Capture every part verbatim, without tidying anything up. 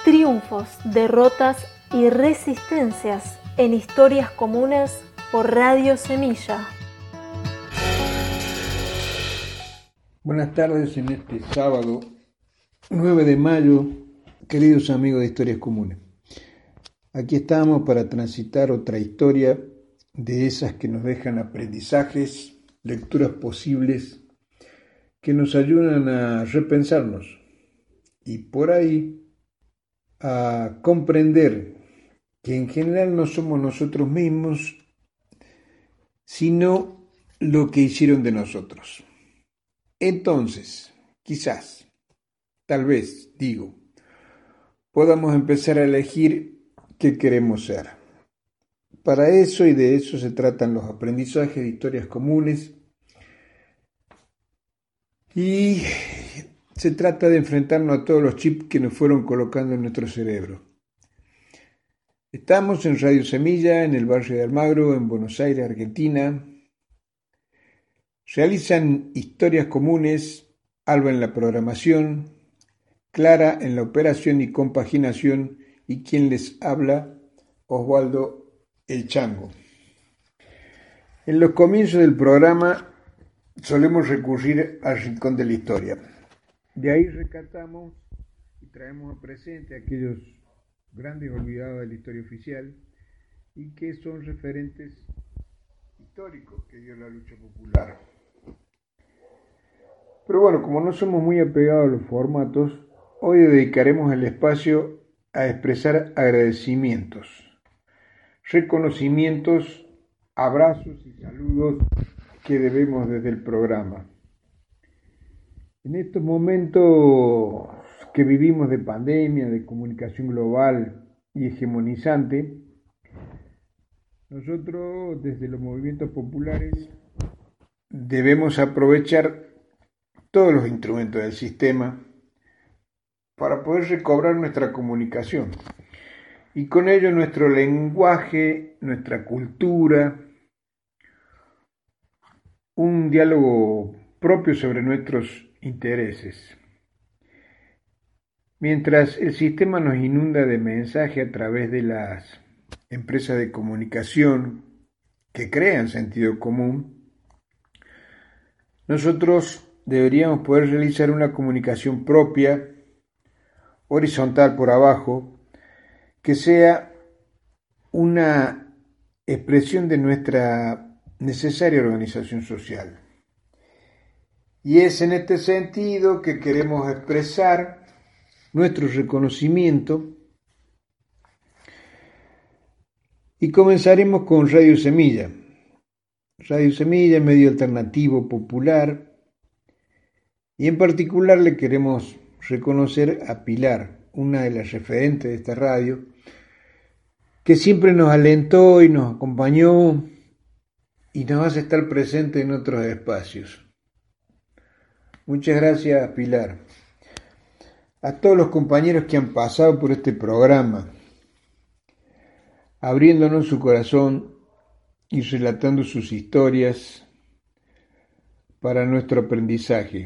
Triunfos, derrotas y resistencias en Historias Comunes por Radio Semilla. Buenas tardes en este sábado nueve de mayo, queridos amigos de Historias Comunes. Aquí estamos para transitar otra historia de esas que nos dejan aprendizajes, lecturas posibles, que nos ayudan a repensarnos y por ahí a comprender que en general no somos nosotros mismos, sino lo que hicieron de nosotros. Entonces, quizás, tal vez, digo, podamos empezar a elegir qué queremos ser. Para eso y de eso se tratan los aprendizajes de historias comunes y se trata de enfrentarnos a todos los chips que nos fueron colocando en nuestro cerebro. Estamos en Radio Semilla, en el barrio de Almagro, en Buenos Aires, Argentina. Realizan Historias Comunes, Alba en la programación, Clara en la operación y compaginación y quien les habla, Osvaldo El Chango. En los comienzos del programa solemos recurrir al rincón de la historia. De ahí rescatamos y traemos a presente a aquellos grandes olvidados de la historia oficial y que son referentes históricos que dio la lucha popular. Pero bueno, como no somos muy apegados a los formatos, hoy dedicaremos el espacio a expresar agradecimientos, reconocimientos, abrazos y saludos que debemos desde el programa. En estos momentos que vivimos de pandemia, de comunicación global y hegemonizante, nosotros desde los movimientos populares debemos aprovechar todos los instrumentos del sistema para poder recobrar nuestra comunicación y con ello nuestro lenguaje, nuestra cultura, un diálogo propio sobre nuestros intereses. Mientras el sistema nos inunda de mensajes a través de las empresas de comunicación que crean sentido común, nosotros deberíamos poder realizar una comunicación propia, horizontal por abajo, que sea una expresión de nuestra necesaria organización social. Y es en este sentido que queremos expresar nuestro reconocimiento y comenzaremos con Radio Semilla. Radio Semilla es medio alternativo popular y en particular le queremos reconocer a Pilar, una de las referentes de esta radio, que siempre nos alentó y nos acompañó y nos hace estar presente en otros espacios. Muchas gracias, Pilar. A todos los compañeros que han pasado por este programa, abriéndonos su corazón y relatando sus historias para nuestro aprendizaje.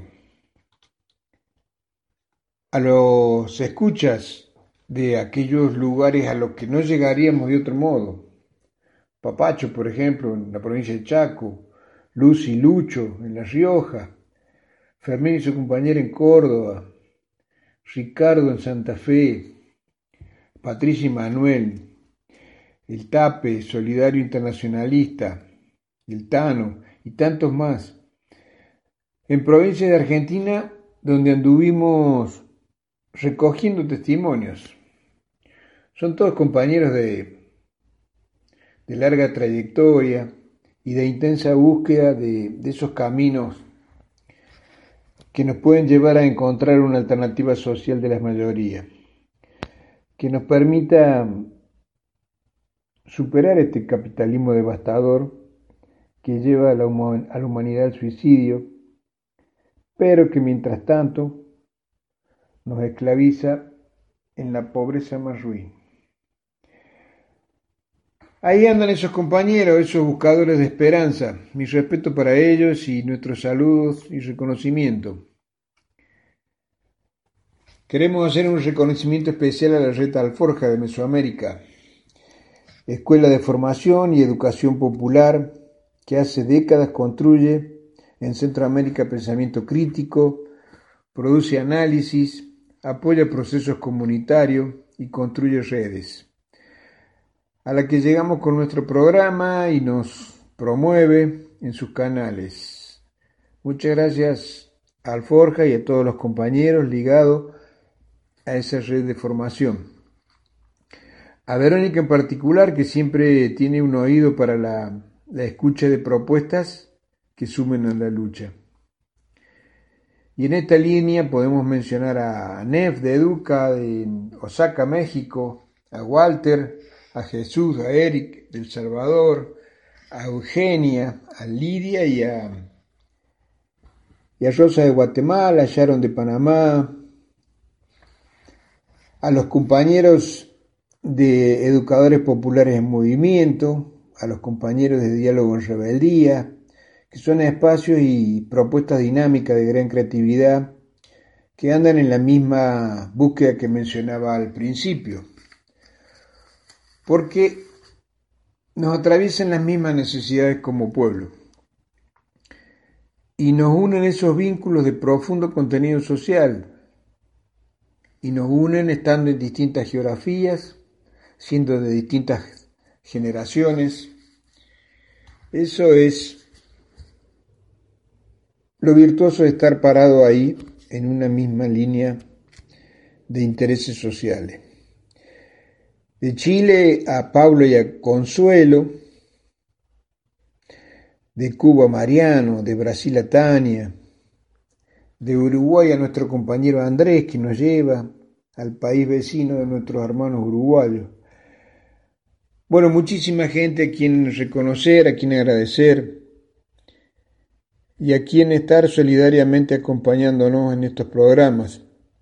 A los escuchas de aquellos lugares a los que no llegaríamos de otro modo. Papacho, por ejemplo, en la provincia de Chaco, Luz y Lucho en La Rioja, Fermín y su compañera en Córdoba, Ricardo en Santa Fe, Patricia y Manuel, el Tape, Solidario Internacionalista, el Tano y tantos más. En provincias de Argentina, donde anduvimos recogiendo testimonios. Son todos compañeros de, de larga trayectoria y de intensa búsqueda de, de esos caminos que nos pueden llevar a encontrar una alternativa social de la mayoría, que nos permita superar este capitalismo devastador que lleva a la, a la humanidad al suicidio, pero que mientras tanto nos esclaviza en la pobreza más ruin. Ahí andan esos compañeros, esos buscadores de esperanza. Mi respeto para ellos y nuestros saludos y reconocimiento. Queremos hacer un reconocimiento especial a la Red Alforja de Mesoamérica, escuela de formación y educación popular que hace décadas construye en Centroamérica pensamiento crítico, produce análisis, apoya procesos comunitarios y construye redes, a la que llegamos con nuestro programa y nos promueve en sus canales. Muchas gracias a Alforja y a todos los compañeros ligados a esa red de formación. A Verónica en particular, que siempre tiene un oído para la, la escucha de propuestas que sumen a la lucha. Y en esta línea podemos mencionar a Nef de Educa de Osaka, México, a Walter, a Jesús, a Eric de El Salvador, a Eugenia, a Lidia y a, y a Rosa de Guatemala, a Sharon de Panamá, a los compañeros de Educadores Populares en Movimiento, a los compañeros de Diálogo en Rebeldía, que son espacios y propuestas dinámicas de gran creatividad que andan en la misma búsqueda que mencionaba al principio, porque nos atraviesan las mismas necesidades como pueblo y nos unen esos vínculos de profundo contenido social y nos unen estando en distintas geografías, siendo de distintas generaciones. Eso es lo virtuoso de estar parado ahí en una misma línea de intereses sociales. De Chile a Pablo y a Consuelo, de Cuba a Mariano, de Brasil a Tania, de Uruguay a nuestro compañero Andrés, que nos lleva al país vecino de nuestros hermanos uruguayos. Bueno, muchísima gente a quien reconocer, a quien agradecer y a quien estar solidariamente acompañándonos en estos programas.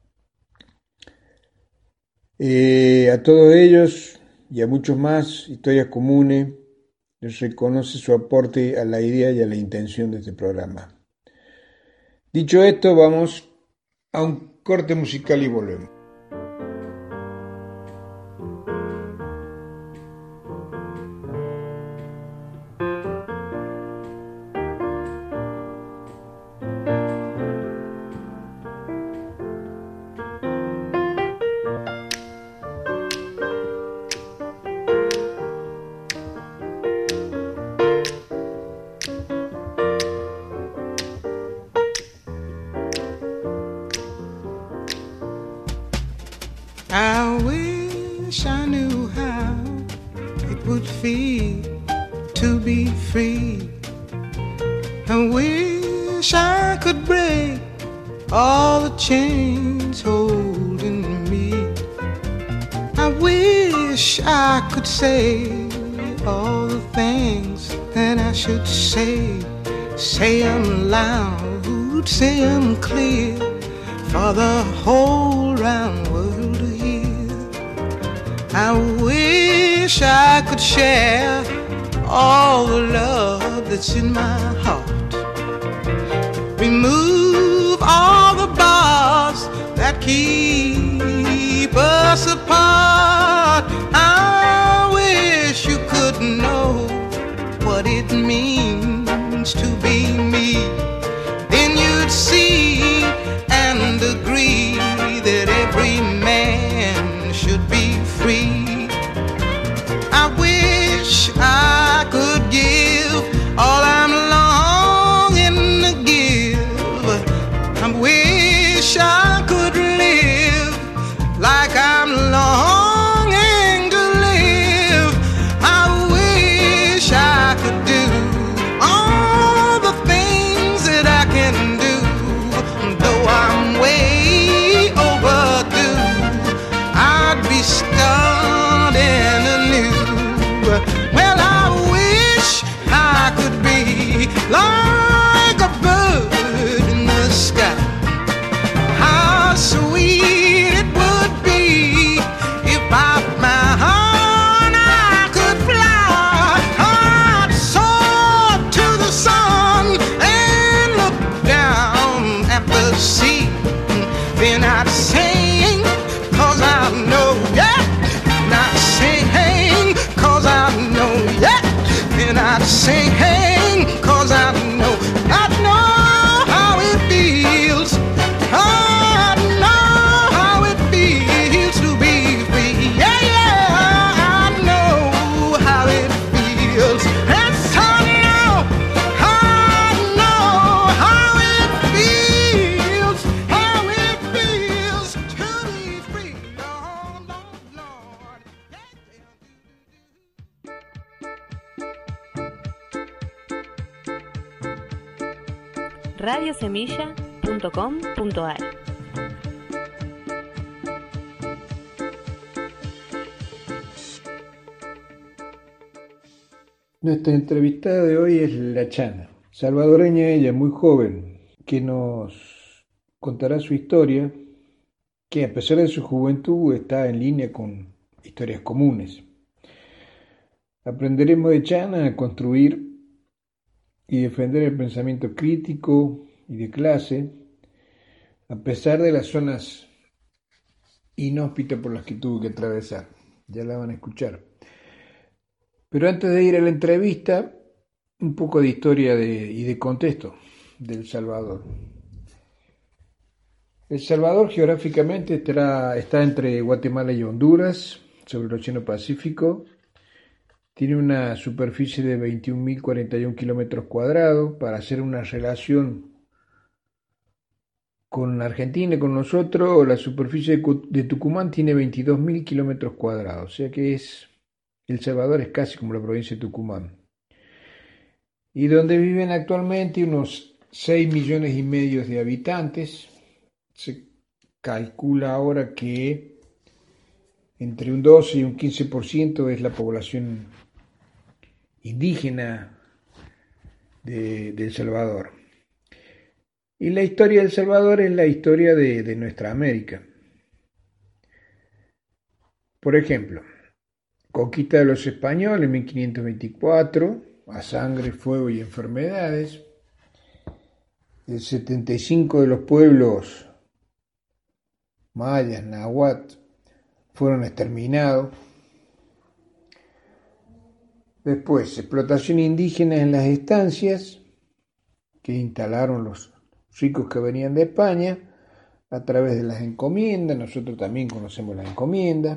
Eh, a todos ellos y a muchos más, Historias Comunes les reconoce su aporte a la idea y a la intención de este programa. Dicho esto, vamos a un corte musical y volvemos. Say all the things that I should say. Say them loud, say them clear, for the whole round world to hear. I wish I could share all the love that's in my heart. Remove all the bars that keep us apart. I wish you could know what it means to be me. Then you'd see and agree that every man should be free. I wish I could give all I'm longing to give. I wish I could live like I'm longing to live. I wish I could do all the things know, yeah. And I sing, cause I know, yeah. And I sing, cause I know, I know how it feels. I know how it feels to be free. Yeah, yeah, I know how it feels. Yes, I know, I know how it feels, how it feels to be free. Lord, Lord, Lord. radio semilla punto com punto a r. Nuestra entrevistada de hoy es la Chana, salvadoreña ella, muy joven, que nos contará su historia, que a pesar de su juventud está en línea con historias comunes. Aprenderemos de Chana a construir y defender el pensamiento crítico y de clase, a pesar de las zonas inhóspitas por las que tuvo que atravesar. Ya la van a escuchar. Pero antes de ir a la entrevista, un poco de historia de, y de contexto de El Salvador. El Salvador geográficamente está, está entre Guatemala y Honduras, sobre el Océano Pacífico. Tiene una superficie de veintiún mil cuarenta y uno kilómetros cuadrados. Para hacer una relación con la Argentina, con nosotros, la superficie de Tucumán tiene veintidós mil kilómetros cuadrados. O sea que es, El Salvador es casi como la provincia de Tucumán. Y donde viven actualmente unos seis millones y medio de habitantes. Se calcula ahora que entre un doce y un quince por ciento es la población indígena de, de El Salvador. Y la historia de El Salvador es la historia de, de nuestra América. Por ejemplo, conquista de los españoles en mil quinientos veinticuatro, a sangre, fuego y enfermedades. El setenta y cinco de los pueblos mayas, náhuatl, fueron exterminados. Después, explotación indígena en las estancias que instalaron los ricos que venían de España a través de las encomiendas. Nosotros también conocemos las encomiendas.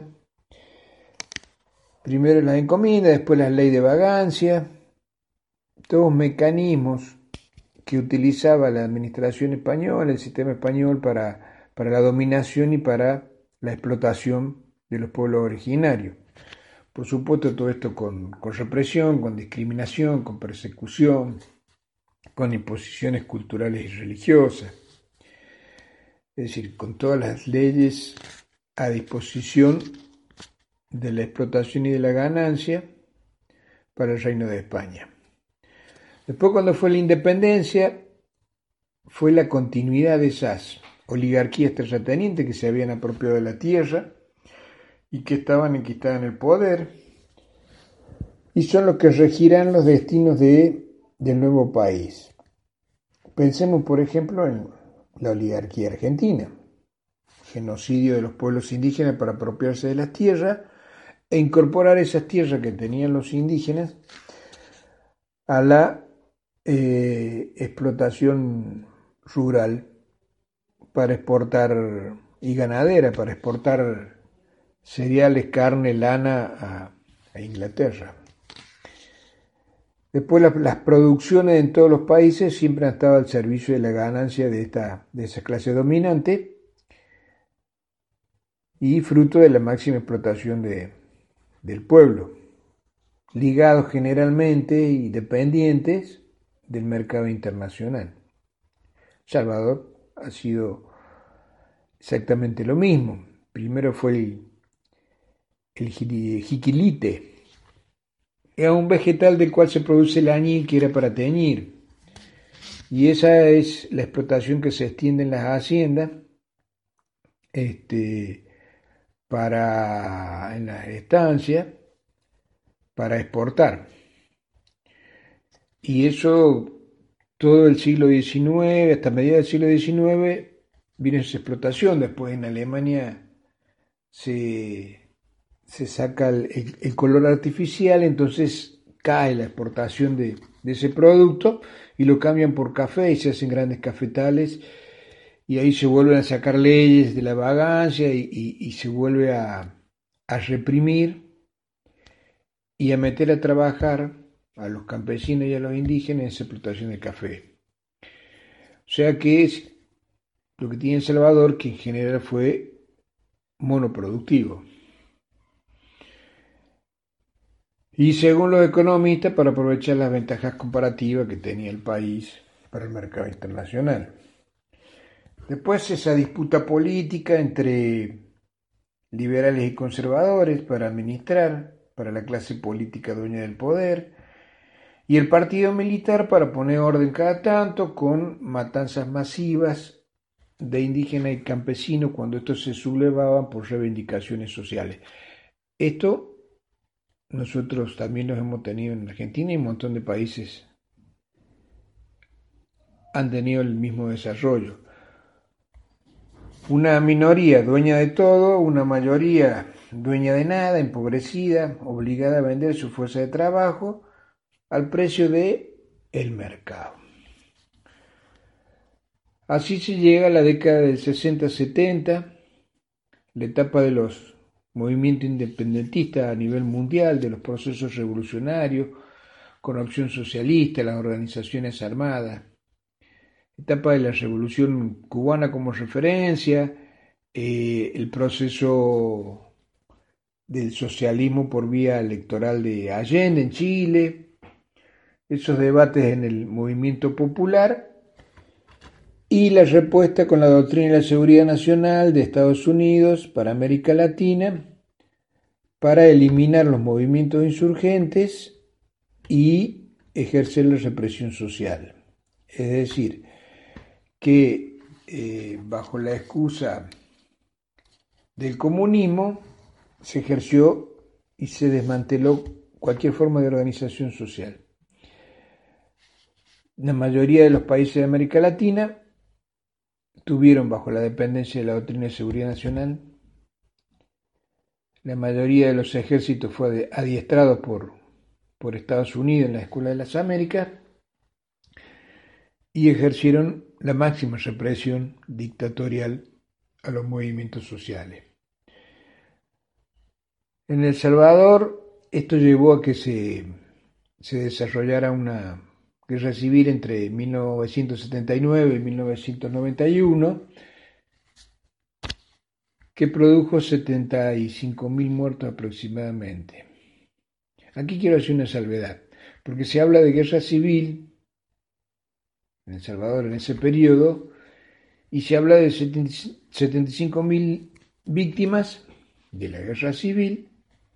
Primero las encomiendas, después la ley de vagancia, todos mecanismos que utilizaba la administración española, el sistema español para, para la dominación y para la explotación de los pueblos originarios. Por supuesto, todo esto con, con represión, con discriminación, con persecución, con imposiciones culturales y religiosas. Es decir, con todas las leyes a disposición de la explotación y de la ganancia para el Reino de España. Después, cuando fue la independencia, fue la continuidad de esas oligarquías terratenientes que se habían apropiado de la tierra y que estaban enquistadas en el poder, y son los que regirán los destinos de, del nuevo país. Pensemos, por ejemplo, en la oligarquía argentina, genocidio de los pueblos indígenas para apropiarse de las tierras e incorporar esas tierras que tenían los indígenas a la eh, explotación rural para exportar, y ganadera, para exportar cereales, carne, lana a, a Inglaterra. Después las, las producciones en todos los países siempre han estado al servicio de la ganancia de, esta, de esa clase dominante y fruto de la máxima explotación de, del pueblo, ligados generalmente y dependientes del mercado internacional. Salvador ha sido exactamente lo mismo. Primero fue el, el jiquilite, era un vegetal del cual se produce el añil que era para teñir, y esa es la explotación que se extiende en las haciendas este, para, en las estancias para exportar, y eso todo el siglo diecinueve, hasta mediados del siglo diecinueve, vino esa explotación. Después en Alemania se, se saca el, el, el color artificial, entonces cae la exportación de, de ese producto y lo cambian por café y se hacen grandes cafetales y ahí se vuelven a sacar leyes de la vagancia y, y, y se vuelve a, a reprimir y a meter a trabajar a los campesinos y a los indígenas en esa explotación del café. O sea que es lo que tiene El Salvador, que en general fue monoproductivo. Y según los economistas, para aprovechar las ventajas comparativas que tenía el país para el mercado internacional. Después esa disputa política entre liberales y conservadores para administrar, para la clase política dueña del poder, y el partido militar para poner orden cada tanto con matanzas masivas de indígenas y campesinos cuando estos se sublevaban por reivindicaciones sociales. Esto nosotros también los hemos tenido en Argentina y un montón de países han tenido el mismo desarrollo. Una minoría dueña de todo, una mayoría dueña de nada, empobrecida, obligada a vender su fuerza de trabajo al precio de el mercado. Así se llega a la década del sesenta setenta, la etapa de los movimientos independentistas a nivel mundial, de los procesos revolucionarios, con opción socialista, las organizaciones armadas, etapa de la revolución cubana como referencia, eh, el proceso del socialismo por vía electoral de Allende en Chile, esos debates en el movimiento popular y la respuesta con la doctrina de la seguridad nacional de Estados Unidos para América Latina para eliminar los movimientos insurgentes y ejercer la represión social. Es decir, que eh, bajo la excusa del comunismo se ejerció y se desmanteló cualquier forma de organización social. La mayoría de los países de América Latina tuvieron bajo la dependencia de la doctrina de seguridad nacional. La mayoría de los ejércitos fue adiestrado por, por Estados Unidos en la Escuela de las Américas y ejercieron la máxima represión dictatorial a los movimientos sociales. En El Salvador esto llevó a que se, se desarrollara una guerra civil entre mil novecientos setenta y nueve y mil novecientos noventa y uno que produjo setenta y cinco mil muertos aproximadamente. Aquí quiero hacer una salvedad, porque se habla de guerra civil en El Salvador en ese periodo y se habla de setenta y cinco mil víctimas de la guerra civil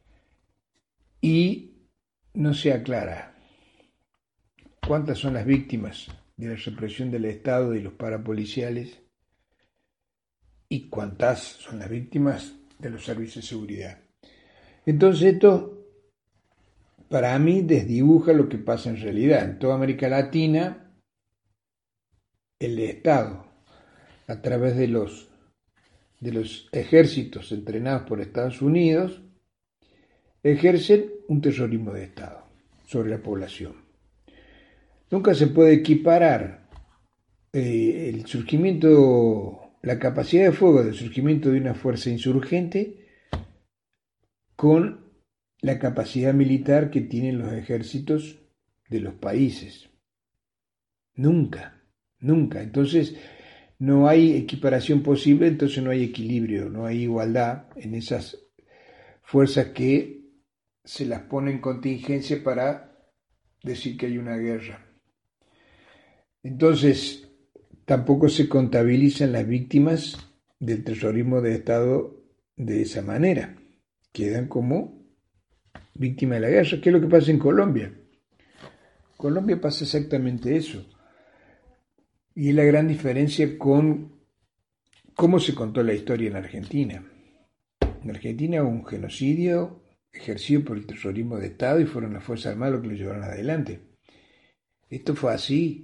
y no se aclara cuántas son las víctimas de la represión del Estado y los parapoliciales y cuántas son las víctimas de los servicios de seguridad. Entonces esto para mí desdibuja lo que pasa en realidad. En toda América Latina el Estado, a través de los, de los ejércitos entrenados por Estados Unidos, ejercen un terrorismo de Estado sobre la población. Nunca se puede equiparar eh, el surgimiento, la capacidad de fuego del surgimiento de una fuerza insurgente con la capacidad militar que tienen los ejércitos de los países. Nunca, nunca. Entonces no hay equiparación posible, entonces no hay equilibrio, no hay igualdad en esas fuerzas que se las pone en contingencia para decir que hay una guerra. Entonces, tampoco se contabilizan las víctimas del terrorismo de Estado de esa manera. Quedan como víctimas de la guerra. ¿Qué es lo que pasa en Colombia? En Colombia pasa exactamente eso. Y es la gran diferencia con cómo se contó la historia en Argentina. En Argentina hubo un genocidio ejercido por el terrorismo de Estado y fueron las Fuerzas Armadas los que lo llevaron adelante. Esto fue así.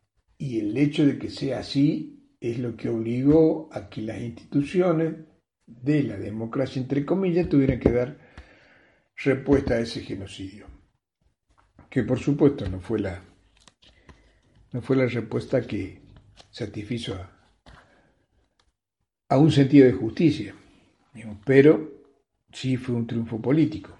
Y el hecho de que sea así es lo que obligó a que las instituciones de la democracia, entre comillas, tuvieran que dar respuesta a ese genocidio. Que por supuesto no fue la, no fue la respuesta que satisfizo a, a un sentido de justicia, digamos, pero sí fue un triunfo político.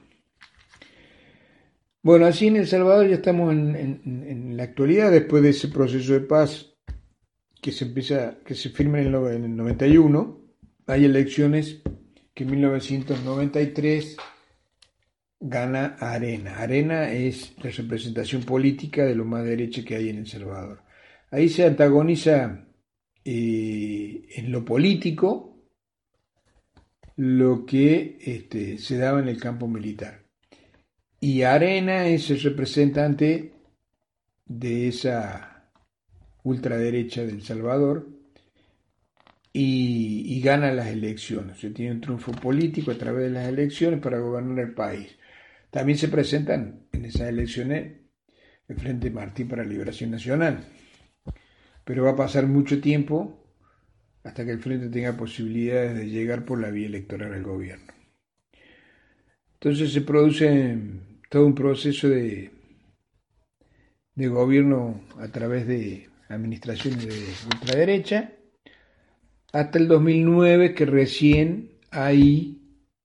Bueno, así en El Salvador ya estamos en, en, en la actualidad, después de ese proceso de paz que se empieza, que se firma en el, en el noventa y uno, hay elecciones que en mil novecientos noventa y tres gana Arena. Arena es la representación política de lo más derecha que hay en El Salvador. Ahí se antagoniza eh, en lo político lo que este, se daba en el campo militar. Y Arena es el representante de esa ultraderecha de El Salvador y, y gana las elecciones. Se tiene un triunfo político a través de las elecciones para gobernar el país. También se presentan en esas elecciones el Frente Martí para la Liberación Nacional. Pero va a pasar mucho tiempo hasta que el Frente tenga posibilidades de llegar por la vía electoral al gobierno. Entonces se produce todo un proceso de, de gobierno a través de administraciones de ultraderecha, hasta el dos mil nueve, que recién ahí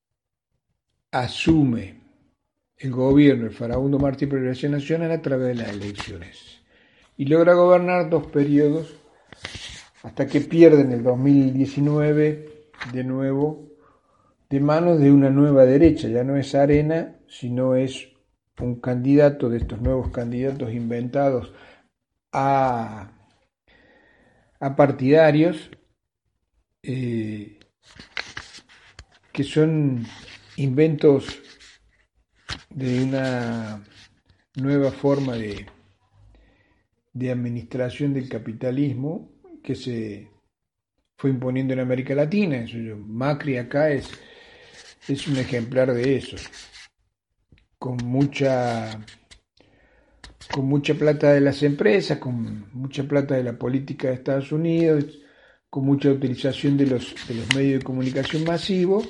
asume el gobierno el Farabundo Martí para la Liberación Nacional a través de las elecciones. Y logra gobernar dos periodos hasta que pierde en el dos mil diecinueve de nuevo de manos de una nueva derecha. Ya no es Arena, sino es un candidato de estos nuevos candidatos inventados a, a partidarios eh, que son inventos de una nueva forma de, de administración del capitalismo que se fue imponiendo en América Latina. Macri acá es, es un ejemplar de eso, con mucha, con mucha plata de las empresas, con mucha plata de la política de Estados Unidos, con mucha utilización de los, de los medios de comunicación masivos.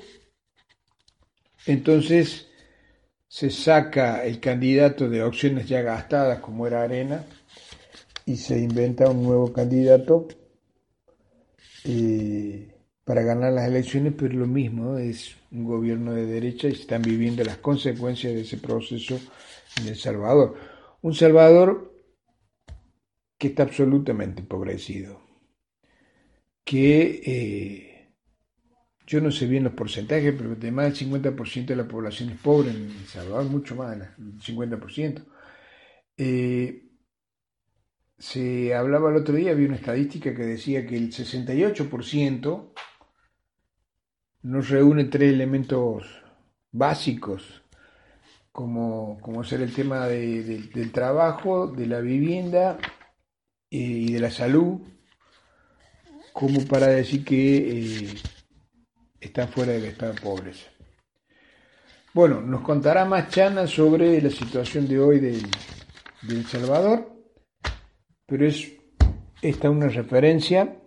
Entonces se saca el candidato de opciones ya gastadas, como era Arena, y se inventa un nuevo candidato eh, para ganar las elecciones, pero lo mismo, ¿no? Es un gobierno de derecha y se están viviendo las consecuencias de ese proceso en El Salvador. Un Salvador que está absolutamente empobrecido, que eh, yo no sé bien los porcentajes, pero de más del cincuenta por ciento de la población es pobre en El Salvador, mucho más del cincuenta por ciento. Eh, se hablaba el otro día, había una estadística que decía que el sesenta y ocho por ciento no reúne tres elementos básicos, como, como ser el tema de, de, del trabajo, de la vivienda eh, y de la salud, como para decir que eh, están fuera del estado de pobreza. Bueno, nos contará más Chana sobre la situación de hoy del, de El Salvador, pero es esta una referencia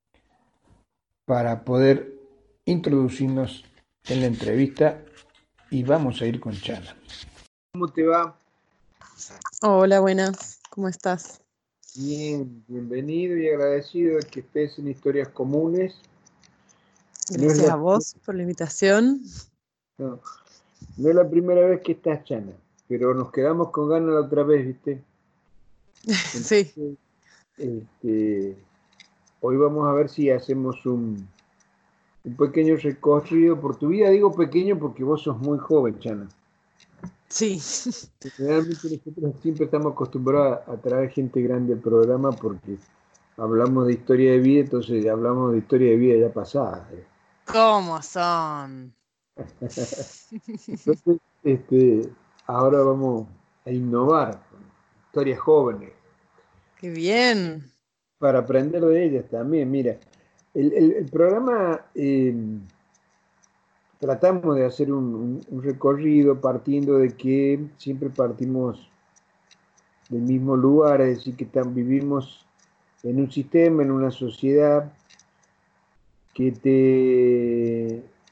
para poder introducirnos en la entrevista y vamos a ir con Chana. ¿Cómo te va? Hola, buenas, ¿cómo estás? Bien, bienvenido y agradecido de que estés en Historias Comunes. Gracias no la, a vos por la invitación. No, no es la primera vez que estás, Chana, pero nos quedamos con ganas la otra vez, ¿viste? Entonces, Sí. Este, hoy vamos a ver si hacemos un, un pequeño recorrido por tu vida. Digo pequeño porque vos sos muy joven, Chana. Sí. Generalmente nosotros siempre estamos acostumbrados a traer gente grande al programa porque hablamos de historia de vida, entonces hablamos de historia de vida ya pasada. ¿Cómo son? Entonces, este, ahora vamos a innovar con historias jóvenes. ¡Qué bien! Para aprender de ellas también. Mira, el, el, el programa eh, tratamos de hacer un, un, un recorrido partiendo de que siempre partimos del mismo lugar, es decir, que tam, vivimos en un sistema, en una sociedad que te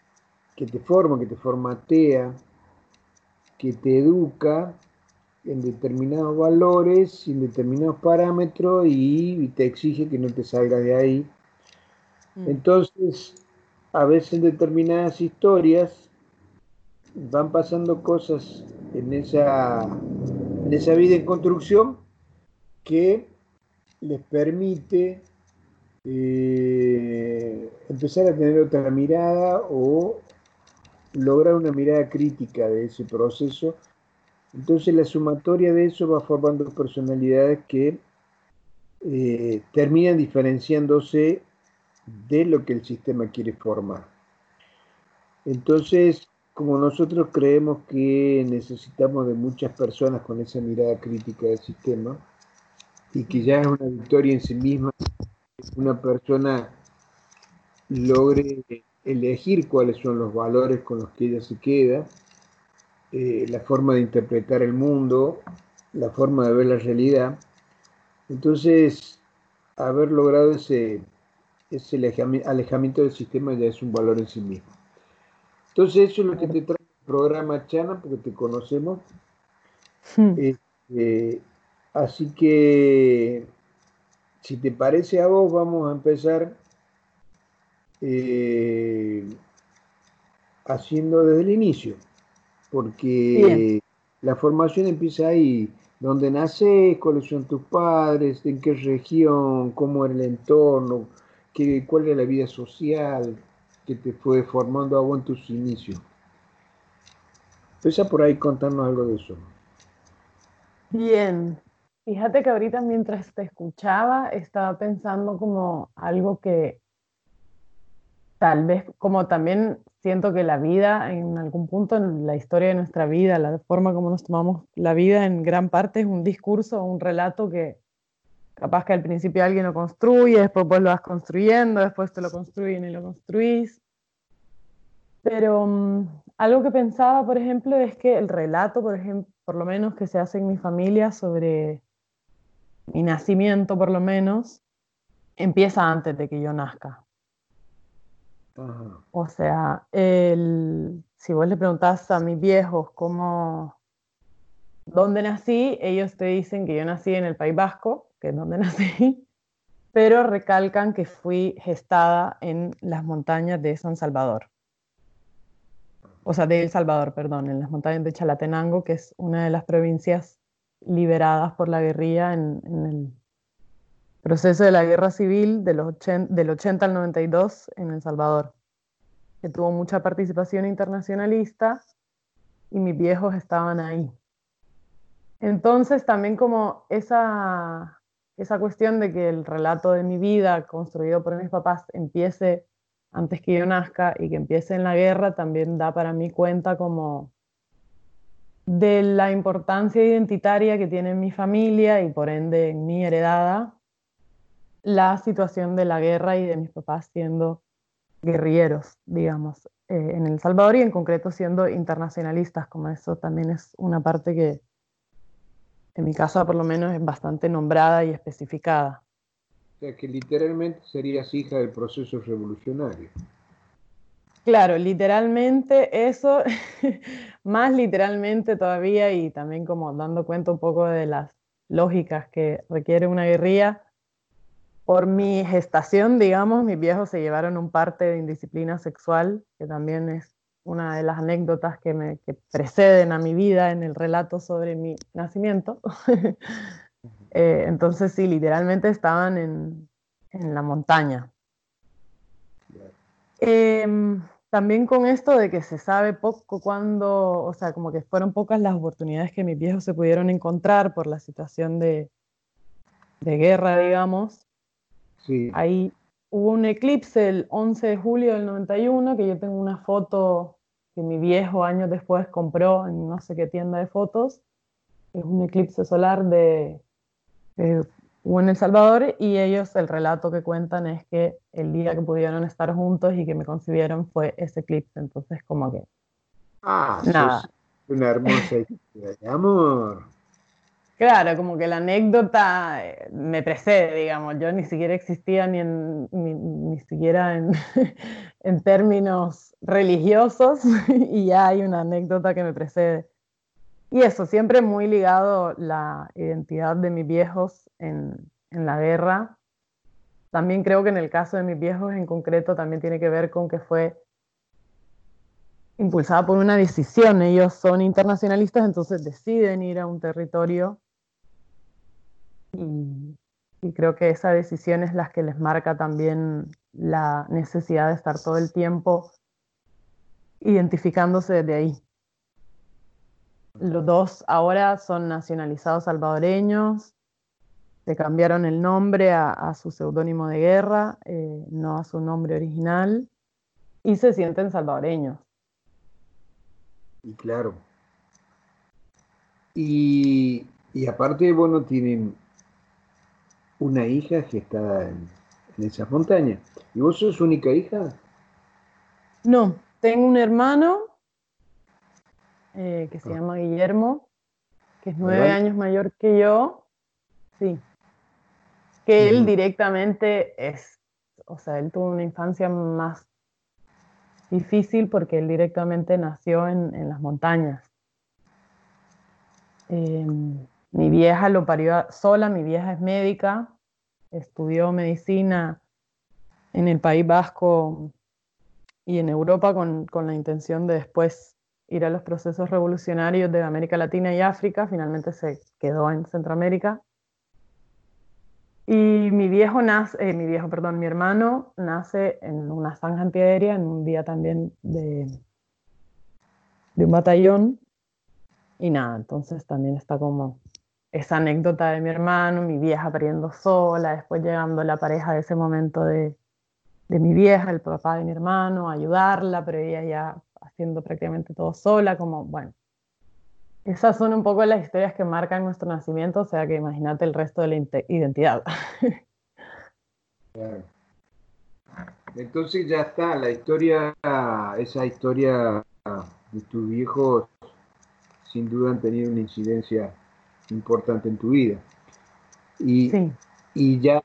que te forma, que te formatea, que te educa en determinados valores, en determinados parámetros y, y te exige que no te salgas de ahí. Mm. Entonces, a veces en determinadas historias van pasando cosas en esa, en esa vida en construcción que les permite eh, empezar a tener otra mirada o lograr una mirada crítica de ese proceso. Entonces la sumatoria de eso va formando personalidades que eh, terminan diferenciándose de lo que el sistema quiere formar. Entonces, como nosotros creemos que necesitamos de muchas personas con esa mirada crítica del sistema, y que ya es una victoria en sí misma, que una persona logre elegir cuáles son los valores con los que ella se queda, eh, la forma de interpretar el mundo, la forma de ver la realidad. Entonces, haber logrado ese, ese alejamiento del sistema ya es un valor en sí mismo. Entonces, eso es lo que te trae el programa Chana, porque te conocemos. Este, así que, si te parece a vos, vamos a empezar eh, haciendo desde el inicio, porque Bien. la formación empieza ahí, donde nacés, cuáles son tus padres, en qué región, cómo era el entorno, qué, cuál era la vida social que te fue formando a vos en tus inicios. Empieza por ahí contarnos algo de eso. Bien. Fíjate que ahorita mientras te escuchaba estaba pensando como algo que tal vez, como también siento que la vida en algún punto en la historia de nuestra vida, la forma como nos tomamos la vida en gran parte es un discurso, un relato que capaz que al principio alguien lo construye, después vos lo vas construyendo, después te lo construyen y lo construís. Pero um, algo que pensaba, por ejemplo, es que el relato, por ejemplo, por lo menos que se hace en mi familia sobre mi nacimiento, por lo menos, empieza antes de que yo nazca. Ajá. O sea, el, si vos le preguntás a mis viejos cómo, dónde nací, ellos te dicen que yo nací en el País Vasco, que es donde nací, pero recalcan que fui gestada en las montañas de San Salvador. O sea, de El Salvador, perdón, en las montañas de Chalatenango, que es una de las provincias liberadas por la guerrilla en, en el proceso de la guerra civil de los ochenta, del ochenta al noventa y dos en El Salvador, que tuvo mucha participación internacionalista y mis viejos estaban ahí. Entonces también como esa, esa cuestión de que el relato de mi vida construido por mis papás empiece antes que yo nazca y que empiece en la guerra, también da para mí cuenta como de la importancia identitaria que tiene en mi familia y por ende en mi heredada la situación de la guerra y de mis papás siendo guerrilleros, digamos, eh, en El Salvador y en concreto siendo internacionalistas, como eso también es una parte que en mi casa por lo menos es bastante nombrada y especificada. O sea que literalmente serías hija del proceso revolucionario. Claro, literalmente eso, más literalmente todavía y también como dando cuenta un poco de las lógicas que requiere una guerrilla. Por mi gestación, digamos, mis viejos se llevaron un parte de indisciplina sexual, que también es una de las anécdotas que, me, que preceden a mi vida en el relato sobre mi nacimiento. eh, entonces sí, literalmente estaban en, en la montaña. Eh, también con esto de que se sabe poco cuando, o sea, como que fueron pocas las oportunidades que mis viejos se pudieron encontrar por la situación de, de guerra, digamos. Sí. Ahí hubo un eclipse el once de julio del noventa y uno, que yo tengo una foto que mi viejo años después compró en no sé qué tienda de fotos. Es un eclipse solar de, eh, hubo en El Salvador y ellos el relato que cuentan es que el día que pudieron estar juntos y que me concibieron fue ese eclipse. Entonces como que Ah, sos nada. una hermosa historia de amor. Claro, como que la anécdota eh, me precede, digamos. Yo ni siquiera existía ni, en, ni, ni siquiera en, en términos religiosos y ya hay una anécdota que me precede. Y eso, siempre muy ligado la identidad de mis viejos en, en la guerra. También creo que en el caso de mis viejos en concreto también tiene que ver con que fue impulsada por una decisión. Ellos son internacionalistas, entonces deciden ir a un territorio y, y creo que esa decisión es la que les marca también la necesidad de estar todo el tiempo identificándose desde ahí. Los dos ahora son nacionalizados salvadoreños, se cambiaron el nombre a, a su seudónimo de guerra, eh, no a su nombre original, y se sienten salvadoreños. Y claro. Y, y aparte, bueno, tienen una hija que está en, en esas montañas. ¿Y vos sos única hija? No, tengo un hermano eh, que se Ah, llama Guillermo, que es nueve ¿verdad? años mayor que yo, sí, que él Ujú. directamente es, o sea, él tuvo una infancia más difícil porque él directamente nació en, en las montañas. Eh, mi vieja lo parió sola, mi vieja es médica, estudió medicina en el País Vasco y en Europa con, con la intención de después ir a los procesos revolucionarios de América Latina y África, finalmente se quedó en Centroamérica. Y mi viejo nace, eh, mi viejo, perdón, mi hermano nace en una zanja antiaérea en un día también de, de un batallón. Y nada, entonces también está como esa anécdota de mi hermano, mi vieja pariendo sola, después llegando la pareja de ese momento de, de mi vieja, el papá de mi hermano, a ayudarla, pero ella ya haciendo prácticamente todo sola, como, bueno, esas son un poco las historias que marcan nuestro nacimiento, o sea que imagínate el resto de la identidad. Claro. Entonces ya está, la historia, esa historia de tus viejos sin duda han tenido una incidencia importante en tu vida. Y, Sí, y ya,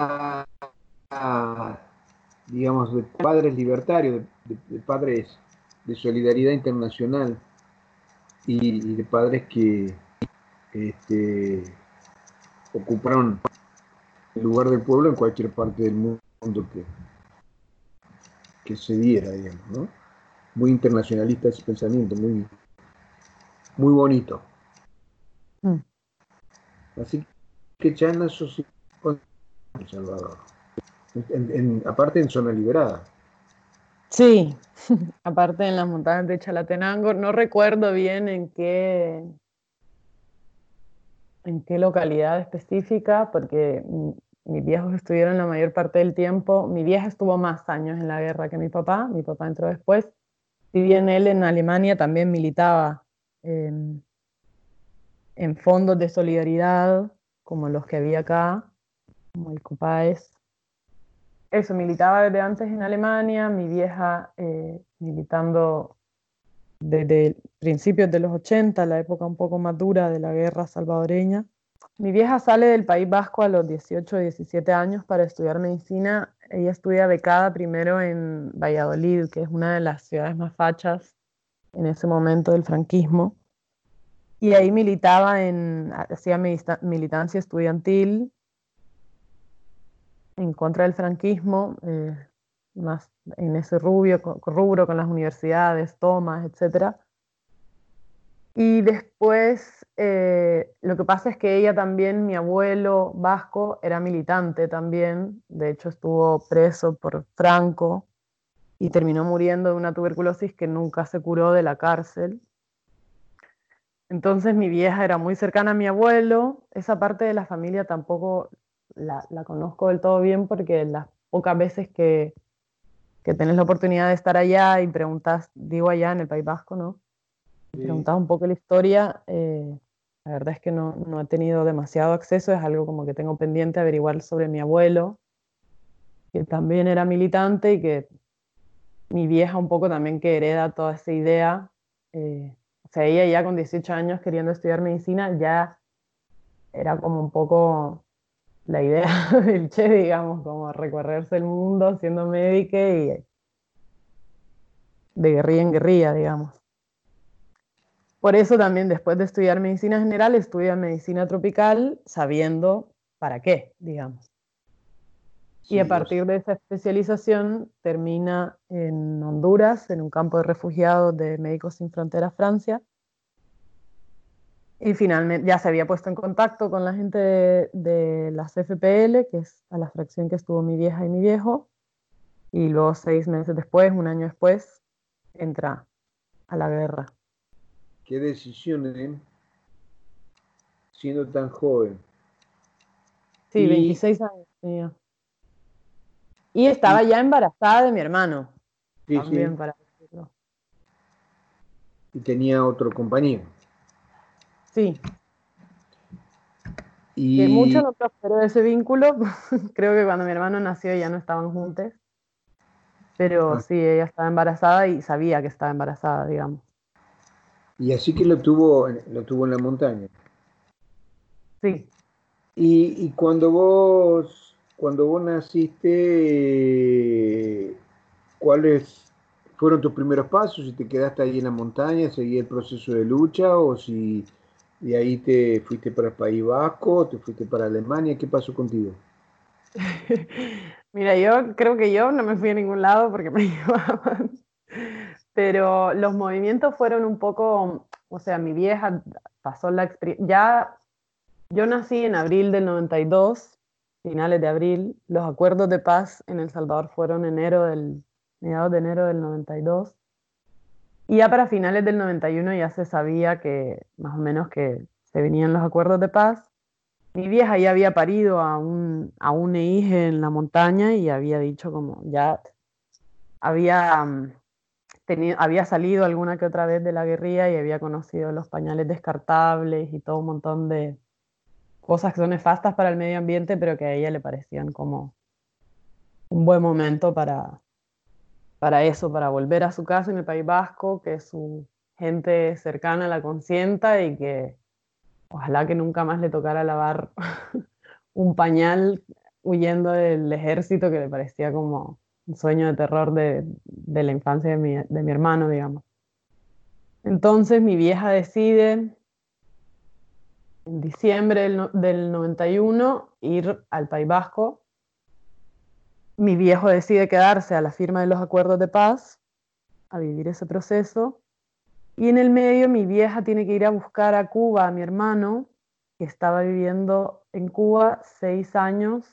digamos, de padres libertarios, de, de- de padres de solidaridad internacional y, y de padres que este, ocuparon el lugar del pueblo en cualquier parte del mundo que, que se diera, digamos, ¿no? Muy internacionalista ese pensamiento, muy, muy bonito. mm, Así que Chana, eso sí, El Salvador. En- en- aparte en zona liberada. sí, aparte en las montañas de Chalatenango, no recuerdo bien en qué, en qué localidad específica, porque mm, mis viejos estuvieron la mayor parte del tiempo. Mi vieja estuvo más años en la guerra que mi papá, mi papá entró después. Si bien él en Alemania también militaba en, en fondos de solidaridad, como los que había acá, como el COPAES. Eso, militaba desde antes en Alemania, mi vieja eh, militando desde principios de los ochenta, la época un poco más dura de la guerra salvadoreña. Mi vieja sale del País Vasco a los dieciocho o diecisiete años para estudiar medicina. Ella estudia becada primero en Valladolid, que es una de las ciudades más fachas en ese momento del franquismo. Y ahí militaba en, hacía militancia estudiantil en contra del franquismo, eh, más en ese rubio, rubro con las universidades, tomas, etcétera. Y después, eh, lo que pasa es que ella también, mi abuelo vasco, era militante también, de hecho estuvo preso por Franco y terminó muriendo de una tuberculosis que nunca se curó de la cárcel. Entonces mi vieja era muy cercana a mi abuelo, esa parte de la familia tampoco la, la conozco del todo bien porque las pocas veces que, que tenés la oportunidad de estar allá y preguntas, digo allá en el País Vasco, ¿no? Sí. Preguntaba un poco la historia, eh, la verdad es que no, no he tenido demasiado acceso, es algo como que tengo pendiente averiguar sobre mi abuelo, que también era militante y que mi vieja un poco también que hereda toda esa idea. Eh, o sea, ella ya con dieciocho años queriendo estudiar medicina, ya era como un poco la idea del Che, digamos, como recorrerse el mundo siendo médica y de guerrilla en guerrilla, digamos. Por eso también después de estudiar medicina general, estudia medicina tropical sabiendo para qué, digamos. Sí, y a o partir de esa especialización termina en Honduras, en un campo de refugiados de Médicos Sin Fronteras Francia. Y finalmente ya se había puesto en contacto con la gente de, de las F P L, que es a la fracción que estuvo mi vieja y mi viejo. Y luego seis meses después, un año después, entra a la guerra. qué decisión, ¿eh? Siendo tan joven. Sí, Y, veintiséis años tenía. Y y estaba ya embarazada de mi hermano, sí, sí, también para decirlo. y tenía otro compañero. Sí, que mucho Y no prosperó ese vínculo. Creo que cuando mi hermano nació ya no estaban juntos. Pero ah, sí, ella estaba embarazada y sabía que estaba embarazada, digamos. y así que lo tuvo, lo tuvo en la montaña. Sí. Y, y cuando vos, cuando vos naciste, ¿cuáles fueron tus primeros pasos? Si te quedaste ahí en la montaña, seguí el proceso de lucha, o si de ahí te fuiste para el País Vasco, te fuiste para Alemania, ¿qué pasó contigo? Mira, yo creo que yo no me fui a ningún lado porque me llevaban. Pero los movimientos fueron un poco, o sea, mi vieja pasó la experiencia. Ya, yo nací en abril del noventa y dos, finales de abril. Los acuerdos de paz en El Salvador fueron enero del, mediados de enero del noventa y dos. Y ya para finales del noventa y uno ya se sabía que más o menos que se venían los acuerdos de paz. Mi vieja ya había parido a un, a un hijo en la montaña y había dicho como ya había, um, tenido, había salido alguna que otra vez de la guerrilla y había conocido los pañales descartables y todo un montón de cosas que son nefastas para el medio ambiente, pero que a ella le parecían como un buen momento para, para eso, para volver a su casa en el País Vasco, que su gente cercana la consienta y que ojalá que nunca más le tocara lavar un pañal huyendo del ejército, que le parecía como un sueño de terror de, de la infancia de mi, de mi hermano, digamos. Entonces mi vieja decide en diciembre del, no- del noventa y uno ir al País Vasco. Mi viejo decide quedarse a la firma de los acuerdos de paz, a vivir ese proceso. Y en el medio mi vieja tiene que ir a buscar a Cuba a mi hermano, que estaba viviendo en Cuba seis años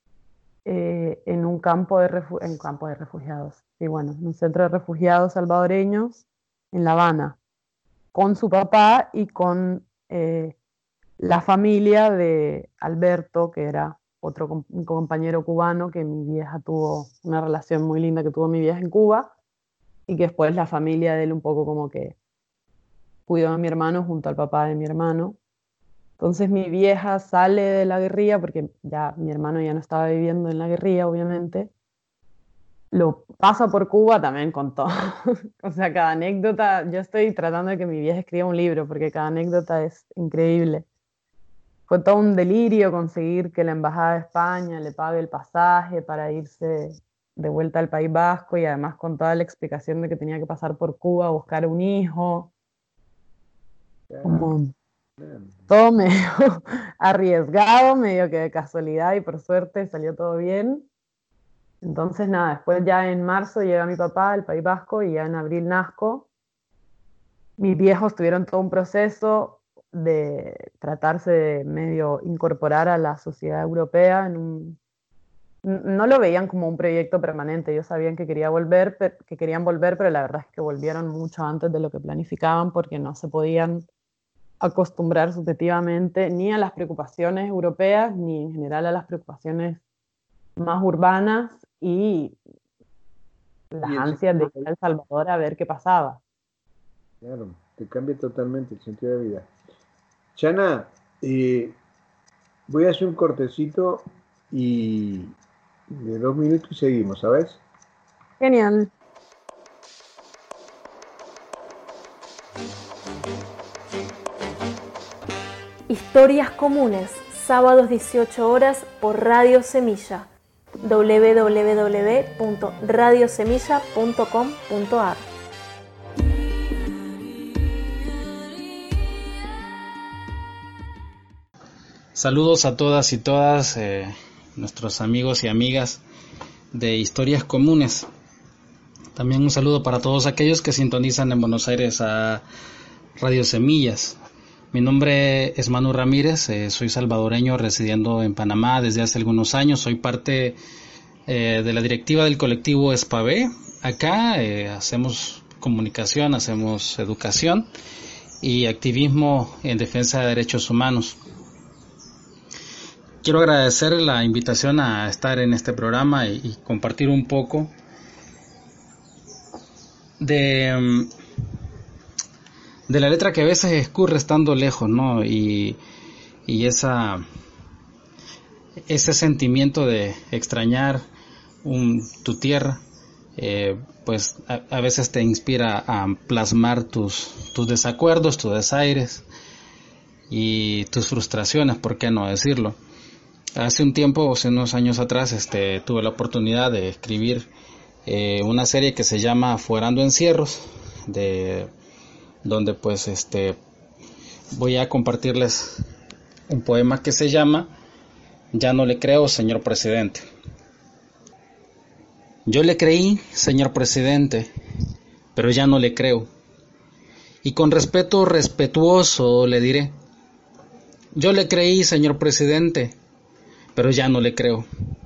eh, en un campo de, refu- en un campo de refugiados, y bueno, en un centro de refugiados salvadoreños en La Habana, con su papá y con eh, la familia de Alberto, que era otro com- un compañero cubano que mi vieja tuvo, una relación muy linda que tuvo mi vieja en Cuba, y que después la familia de él un poco como que cuidó a mi hermano junto al papá de mi hermano. Entonces mi vieja sale de la guerrilla, porque ya mi hermano ya no estaba viviendo en la guerrilla, obviamente. Lo pasa por Cuba también con todo. O sea, cada anécdota, yo estoy tratando de que mi vieja escriba un libro, porque cada anécdota es increíble. Fue todo un delirio conseguir que la Embajada de España le pague el pasaje para irse de vuelta al País Vasco, y además con toda la explicación de que tenía que pasar por Cuba a buscar un hijo. Como todo medio arriesgado, medio que de casualidad, y por suerte salió todo bien. Entonces nada, después ya en marzo llega mi papá al País Vasco y ya en abril nazco. Mis viejos tuvieron todo un proceso de tratarse de medio incorporar a la sociedad europea en un... No lo veían como un proyecto permanente, ellos sabían que, quería volver, que querían volver, pero la verdad es que volvieron mucho antes de lo que planificaban, porque no se podían acostumbrar subjetivamente ni a las preocupaciones europeas, ni en general a las preocupaciones más urbanas y las Y el ansias de sentido, ir a El Salvador a ver qué pasaba. claro, te cambia totalmente el sentido de vida. Chana, eh, voy a hacer un cortecito y de dos minutos y seguimos, ¿sabes? Genial. Historias Comunes, sábados dieciocho horas por Radio Semilla, doble u doble u doble u punto radio semilla punto com punto a r. Saludos a todas y todas, eh, nuestros amigos y amigas de Historias Comunes. También un saludo para todos aquellos que sintonizan en Buenos Aires a Radio Semillas. Mi nombre es Manu Ramírez, eh, soy salvadoreño residiendo en Panamá desde hace algunos años. Soy parte eh, de la directiva del colectivo ESPAVE. Acá eh, hacemos comunicación, hacemos educación y activismo en defensa de derechos humanos. Quiero agradecer la invitación a estar en este programa y, y compartir un poco de, de la letra que a veces escurre estando lejos, ¿no? Y, y esa, ese sentimiento de extrañar un, tu tierra, eh, pues a, a veces te inspira a plasmar tus, tus desacuerdos, tus desaires y tus frustraciones, ¿por qué no decirlo? Hace un tiempo, hace unos años atrás, este, tuve la oportunidad de escribir eh, una serie que se llama Fuerando Encierros, de donde pues este voy a compartirles un poema que se llama Ya no le creo, señor presidente. Yo le creí, señor presidente, pero ya no le creo. Y con respeto respetuoso le diré, yo le creí, señor presidente, pero ya no le creo.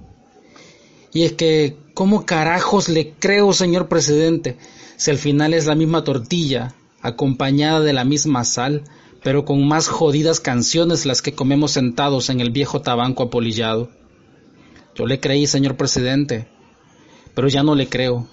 Y es que, ¿cómo carajos le creo, señor presidente, si al final es la misma tortilla, acompañada de la misma sal, pero con más jodidas canciones las que comemos sentados en el viejo tabanco apolillado? Yo le creí, señor presidente, pero ya no le creo.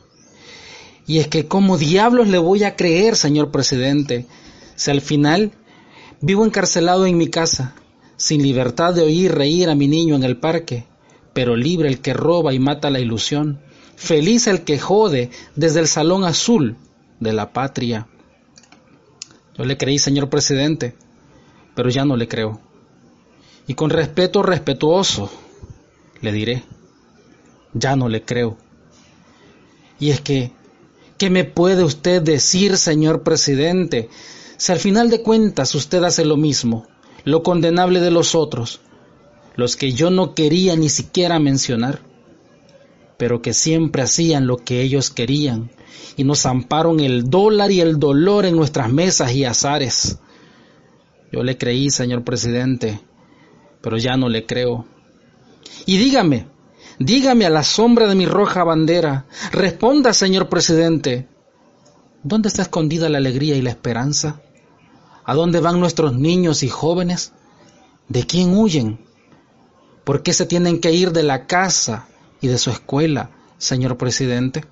Y es que, ¿cómo diablos le voy a creer, señor presidente, si al final vivo encarcelado en mi casa, sin libertad de oír reír a mi niño en el parque, pero libre el que roba y mata la ilusión, feliz el que jode desde el salón azul de la patria? Yo le creí, señor presidente, pero ya no le creo. Y con respeto respetuoso le diré, ya no le creo. Y es que, ¿qué me puede usted decir, señor presidente, si al final de cuentas usted hace lo mismo, lo condenable de los otros, los que yo no quería ni siquiera mencionar, pero que siempre hacían lo que ellos querían y nos amparon el dólar y el dolor en nuestras mesas y azares? Yo le creí, señor presidente, pero ya no le creo. Y dígame, dígame a la sombra de mi roja bandera, responda, señor presidente, ¿dónde está escondida la alegría y la esperanza? ¿A dónde van nuestros niños y jóvenes? ¿De quién huyen? ¿Por qué se tienen que ir de la casa y de su escuela, señor presidente?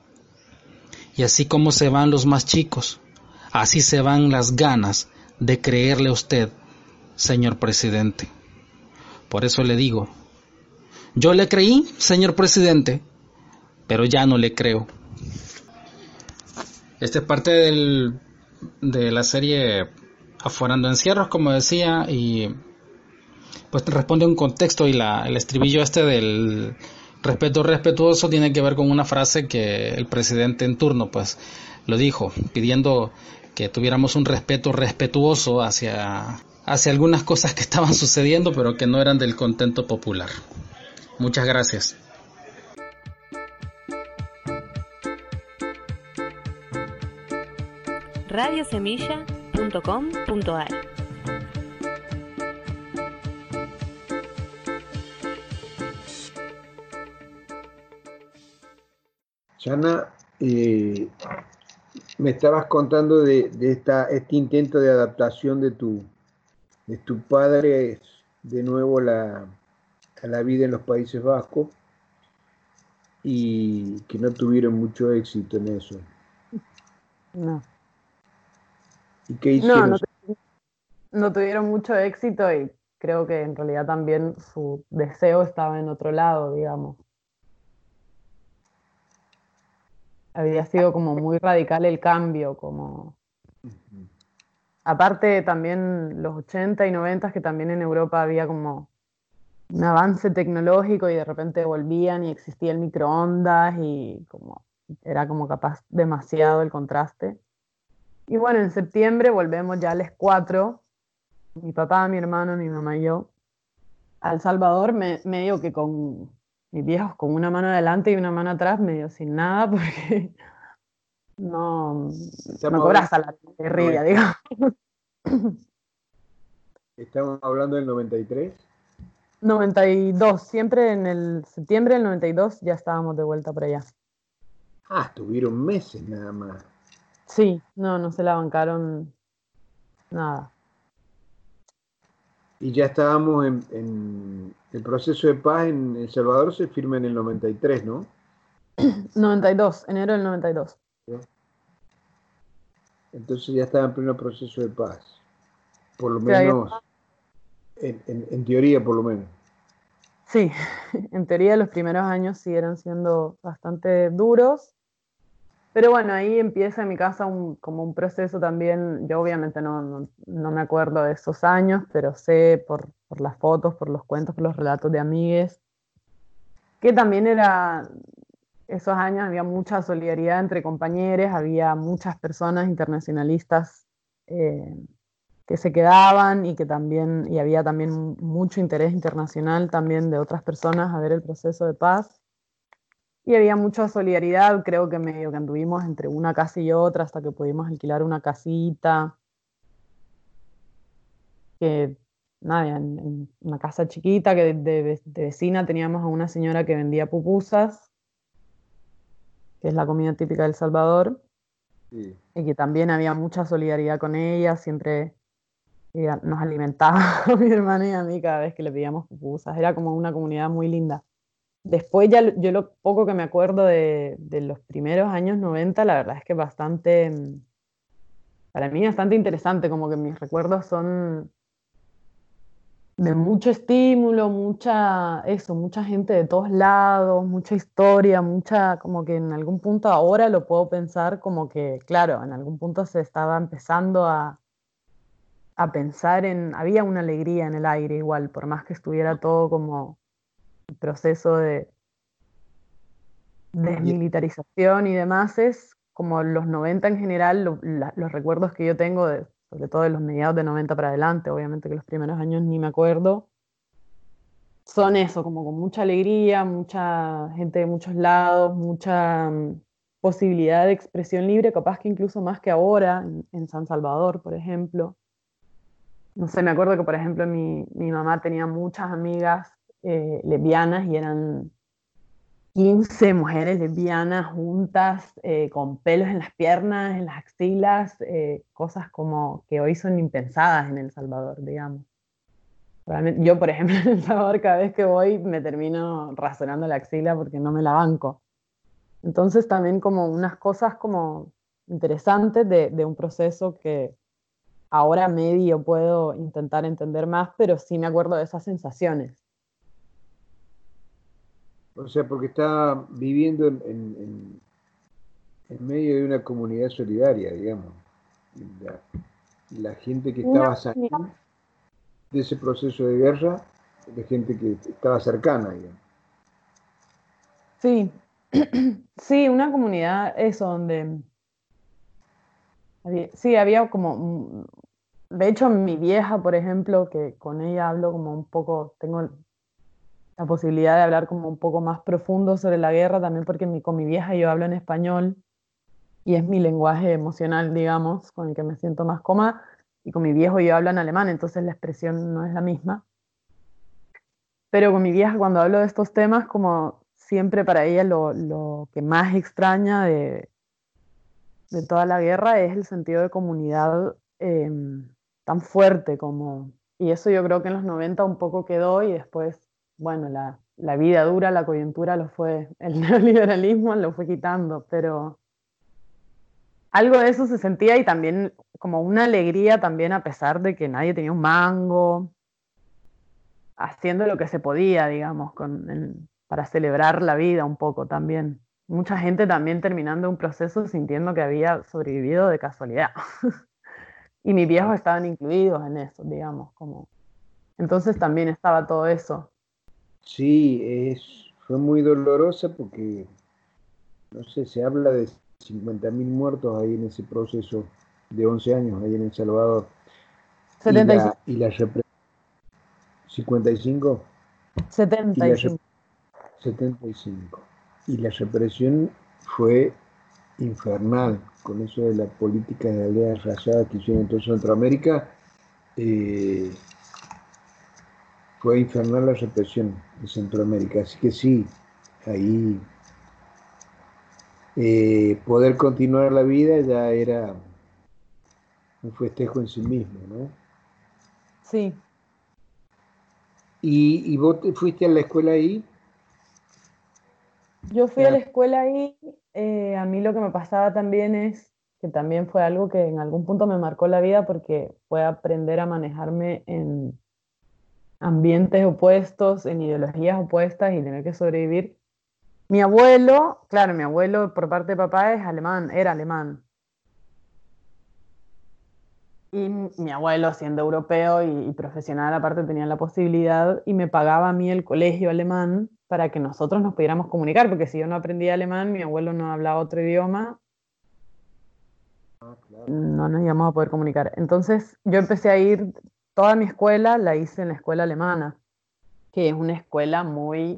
Y así como se van los más chicos, así se van las ganas de creerle a usted, señor presidente. Por eso le digo, yo le creí, señor presidente, pero ya no le creo. Esta es parte del, de la serie Afuerando Encierros, como decía, y pues responde a un contexto, y la, el estribillo este del respeto respetuoso tiene que ver con una frase que el presidente en turno pues lo dijo, pidiendo que tuviéramos un respeto respetuoso hacia, hacia algunas cosas que estaban sucediendo, pero que no eran del contento popular. Muchas gracias. radio semilla punto com punto a r. Yana, eh, me estabas contando de, de esta, este intento de adaptación de tu, de tu padre de nuevo la, a la vida en los Países Bajos, y que no tuvieron mucho éxito en eso. No. ¿Y qué hicieron? No, no, no tuvieron mucho éxito, y creo que en realidad también su deseo estaba en otro lado, digamos. Había sido como muy radical el cambio, como aparte también los ochenta y noventa, que también en Europa había como un avance tecnológico y de repente volvían y existía el microondas y como era como capaz demasiado el contraste. Y bueno, en septiembre volvemos ya a los cuatro, mi papá, mi hermano, mi mamá y yo, a El Salvador, me, medio que con mis viejos con una mano adelante y una mano atrás, medio sin nada, porque no, no Estamos cobras hablando, salario de guerrilla, noventa digamos. estamos hablando del noventa y tres. noventa y dos, siempre en el septiembre del noventa y dos ya estábamos de vuelta por allá. Ah, estuvieron meses nada más. Sí, no, no se la bancaron nada. Y ya estábamos en, en el proceso de paz en El Salvador se firma en el noventa y tres, ¿no? noventa y dos, enero del noventa y dos. Entonces ya estaba en pleno proceso de paz. Por lo Sí, ahí menos, está. en, en- en teoría por lo menos. Sí, en teoría los primeros años siguieron siendo bastante duros, pero bueno, ahí empieza en mi casa un, como un proceso también. Yo obviamente no, no, no me acuerdo de esos años, pero sé por, por las fotos, por los cuentos, por los relatos de amigues, que también era, esos años había mucha solidaridad entre compañeros, había muchas personas internacionalistas eh, que se quedaban y que también, y había también mucho interés internacional también de otras personas a ver el proceso de paz. Y había mucha solidaridad, creo que medio que anduvimos entre una casa y otra hasta que pudimos alquilar una casita, que nada, en, en una casa chiquita que de, de- de vecina teníamos a una señora que vendía pupusas, que es la comida típica de El Salvador, Sí. y que también había mucha solidaridad con ella, siempre ella nos alimentaba a mi hermana y a mí cada vez que le pedíamos pupusas, era como una comunidad muy linda. Después ya lo- yo lo poco que me acuerdo de, de los primeros años noventa, la verdad es que bastante, mm, para mí bastante interesante, como que mis recuerdos son de mucho estímulo, mucha, eso, mucha gente de todos lados, mucha historia, mucha, como que en algún punto ahora lo puedo pensar como que, claro, en algún punto se estaba empezando a, a pensar en, había una alegría en el aire igual, por más que estuviera todo como el proceso de Y, desmilitarización y demás, es como los noventa en general, lo- la- los recuerdos que yo tengo, de, sobre todo de los mediados de noventa para adelante, obviamente que los primeros años ni me acuerdo, son eso, como con mucha alegría, mucha gente de muchos lados, mucha mm, posibilidad de expresión libre, capaz que incluso más que ahora, en, en San Salvador, por ejemplo. No sé, me acuerdo que, por ejemplo, mi, mi mamá tenía muchas amigas eh, lesbianas y eran quince mujeres lesbianas juntas, eh, con pelos en las piernas, en las axilas, eh, cosas como que hoy son impensadas en El Salvador, digamos. Realmente, yo, por ejemplo, en El Salvador, cada vez que voy me termino rasurando la axila porque no me la banco. Entonces también como unas cosas como interesantes de, de un proceso que ahora medio puedo intentar entender más, pero sí me acuerdo de esas sensaciones. o sea, porque está viviendo en, en- en- en medio de una comunidad solidaria, digamos. Y La, la gente que Una estaba saliendo de ese proceso de guerra, de gente que estaba cercana, digamos. Sí, sí, una comunidad, eso, donde había- sí, había como, mm, de hecho, mi vieja, por ejemplo, que con ella hablo como un poco, tengo la posibilidad de hablar como un poco más profundo sobre la guerra, también porque mi, con mi vieja yo hablo en español y es mi lenguaje emocional, digamos, con el que me siento más cómoda, y con mi viejo yo hablo en alemán, entonces la expresión no es la misma. Pero con mi vieja cuando hablo de estos temas, como siempre para ella lo, lo que más extraña de, de toda la guerra es el sentido de comunidad eh, tan fuerte como... Y eso yo creo que en los noventa un poco quedó y después, bueno, la, la vida dura, la coyuntura lo fue, el neoliberalismo lo fue quitando, pero algo de eso se sentía y también como una alegría también a pesar de que nadie tenía un mango, haciendo lo que se podía, digamos, con, en- para celebrar la vida un poco también. Mucha gente también terminando un proceso sintiendo que había sobrevivido de casualidad. Y mis viejos estaban incluidos en eso, digamos, como... Entonces también estaba todo eso. Sí, es, fue muy dolorosa porque, no sé, se habla de cincuenta mil muertos ahí en ese proceso de once años ahí en El Salvador. Y setenta y cinco, la, y la repre- cincuenta y cinco y setenta y la rep- cinco. setenta y cinco. Y la represión fue infernal con eso de la política de aldeas raciadas que hicieron en toda Centroamérica. eh, Fue infernal la represión en Centroamérica. Así que sí, ahí eh, poder continuar la vida ya era un festejo en sí mismo, ¿no? Sí, ¿Y, y vos te fuiste a la escuela ahí? yo fui a la Ah, escuela ahí, eh, a mí lo que me pasaba también es que también fue algo que en algún punto me marcó la vida porque fue aprender a manejarme en ambientes opuestos, en ideologías opuestas y tener que sobrevivir. Mi abuelo, claro, mi abuelo por parte de papá es alemán, era alemán. Y mi abuelo, siendo europeo y, y profesional, aparte tenía la posibilidad y me pagaba a mí el colegio alemán para que nosotros nos pudiéramos comunicar, porque si yo no aprendía alemán, mi abuelo no hablaba otro idioma, ah, claro. no nos íbamos a poder comunicar. Entonces yo empecé a ir, toda mi escuela la hice en la escuela alemana, que es una escuela muy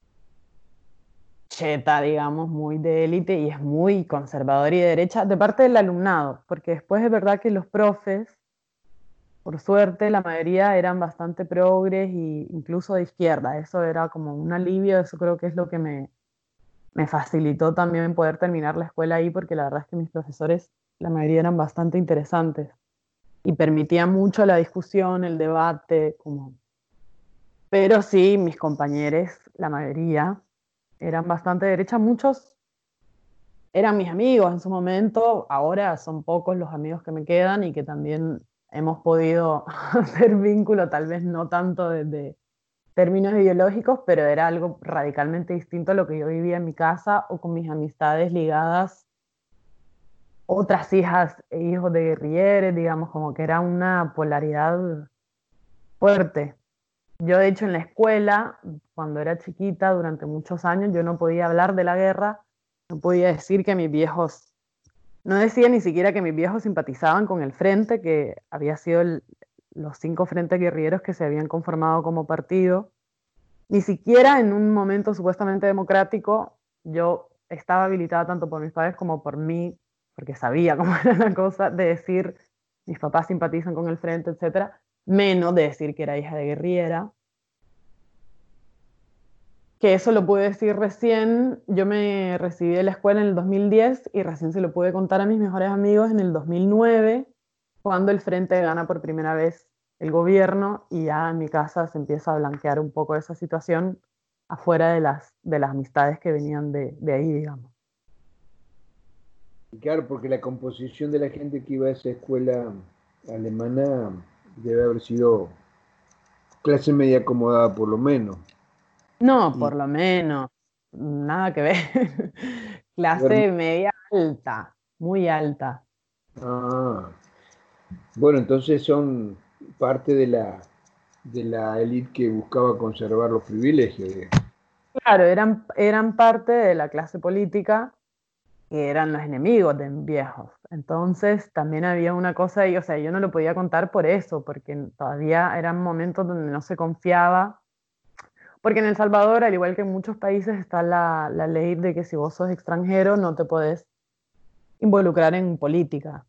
cheta, digamos, muy de élite y es muy conservadora y de derecha de parte del alumnado, porque después es verdad que los profes, por suerte, la mayoría eran bastante progres e incluso de izquierda. Eso era como un alivio, eso creo que es lo que me, me facilitó también poder terminar la escuela ahí, porque la verdad es que mis profesores, la mayoría eran bastante interesantes y permitían mucho la discusión, el debate, como... Pero sí, mis compañeros, la mayoría, eran bastante de derecha. Muchos eran mis amigos en su momento, ahora son pocos los amigos que me quedan y que también hemos podido hacer vínculo, tal vez no tanto desde términos ideológicos, pero era algo radicalmente distinto a lo que yo vivía en mi casa o con mis amistades ligadas, otras hijas e hijos de guerrilleros, digamos, como que era una polaridad fuerte. Yo, de hecho, en la escuela, cuando era chiquita, durante muchos años, yo no podía hablar de la guerra, no podía decir que mis viejos, no decía ni siquiera que mis viejos simpatizaban con el frente, que había sido el- los cinco frentes guerrilleros que se habían conformado como partido. Ni siquiera en un momento supuestamente democrático, yo estaba habilitada tanto por mis padres como por mí, porque sabía cómo era la cosa, de decir mis papás simpatizan con el frente, etcétera, menos de decir que era hija de guerrillera. Que eso lo pude decir recién, yo me recibí de la escuela en el dos mil diez y recién se lo pude contar a mis mejores amigos en el dos mil nueve, cuando el Frente gana por primera vez el gobierno y ya en mi casa se empieza a blanquear un poco esa situación afuera de las, de las amistades que venían de, de ahí, digamos. Y claro, porque la composición de la gente que iba a esa escuela alemana debe haber sido clase media acomodada por lo menos. No, Y por lo menos, nada que ver. bueno, Clase media alta, muy alta. ah, bueno, entonces son parte de la de la élite que buscaba conservar los privilegios, digamos. Claro, eran, eran parte de la clase política que eran los enemigos de mis viejos. Entonces también había una cosa ahí, o sea, yo no lo podía contar por eso, porque todavía eran momentos donde no se confiaba, porque en El Salvador, al igual que en muchos países, está la, la ley de que si vos sos extranjero no te podés involucrar en política.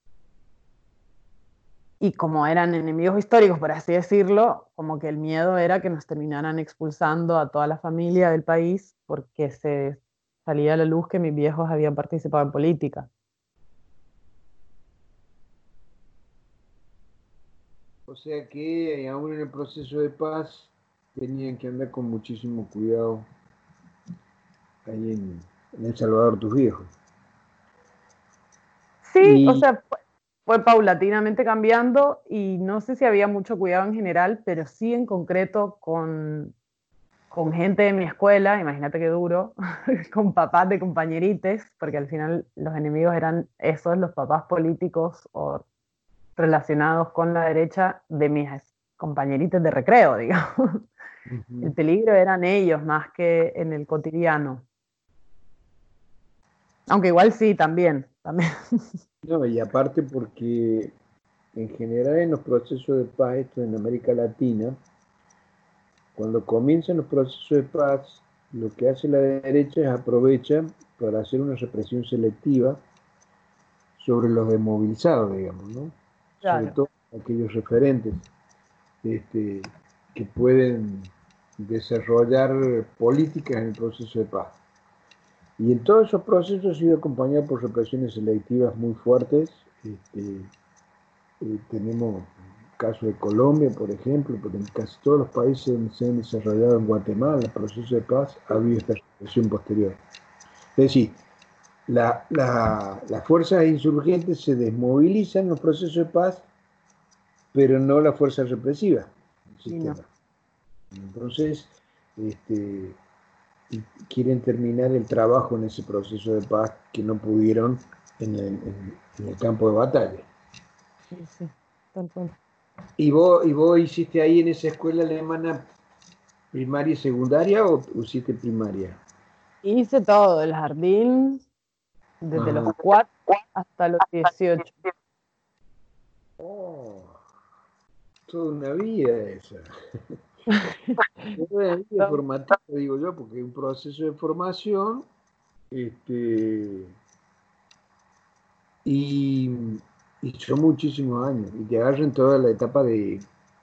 Y como eran enemigos históricos, por así decirlo, como que el miedo era que nos terminaran expulsando a toda la familia del país porque se salía a la luz que mis viejos habían participado en política. O sea que aún en el proceso de paz tenían que andar con muchísimo cuidado ahí en, en El Salvador tus viejos. Sí, o Y sea, fue, fue paulatinamente cambiando y no sé si había mucho cuidado en general, pero sí en concreto con, con gente de mi escuela, imagínate qué duro, con papás de compañerites, porque al final los enemigos eran esos, los papás políticos o relacionados con la derecha de mis compañeritos de recreo, digamos. Uh-huh. El peligro eran ellos más que en el cotidiano. Aunque igual sí, también. también. No, y aparte porque en general en los procesos de paz, esto en América Latina, cuando comienzan los procesos de paz, lo que hace la derecha es aprovecha para hacer una represión selectiva sobre los desmovilizados, digamos, ¿no? Claro. Sobre todo aquellos referentes este, que pueden desarrollar políticas en el proceso de paz. Y en todos esos procesos ha sido acompañado por represiones selectivas muy fuertes. Este, eh, tenemos el caso de Colombia, por ejemplo, porque en casi todos los países donde se han desarrollado en Guatemala el proceso de paz ha habido esta represión posterior. Es decir, la, la, las fuerzas insurgentes se desmovilizan en los procesos de paz, pero no la fuerza represiva del sistema. Sí, no. Entonces, este, y quieren terminar el trabajo en ese proceso de paz que no pudieron en el, en, en el campo de batalla. Sí, sí, tal cual. ¿Y vos, ¿Y vos hiciste ahí en esa escuela alemana primaria y secundaria o hiciste primaria? Hice todo, el jardín, desde Ajá. los cuatro hasta los dieciocho. Oh, toda una vida esa. Toda una vida formativa, digo yo, porque es un proceso de formación, este, y, y son muchísimos años, y te agarran toda la etapa de,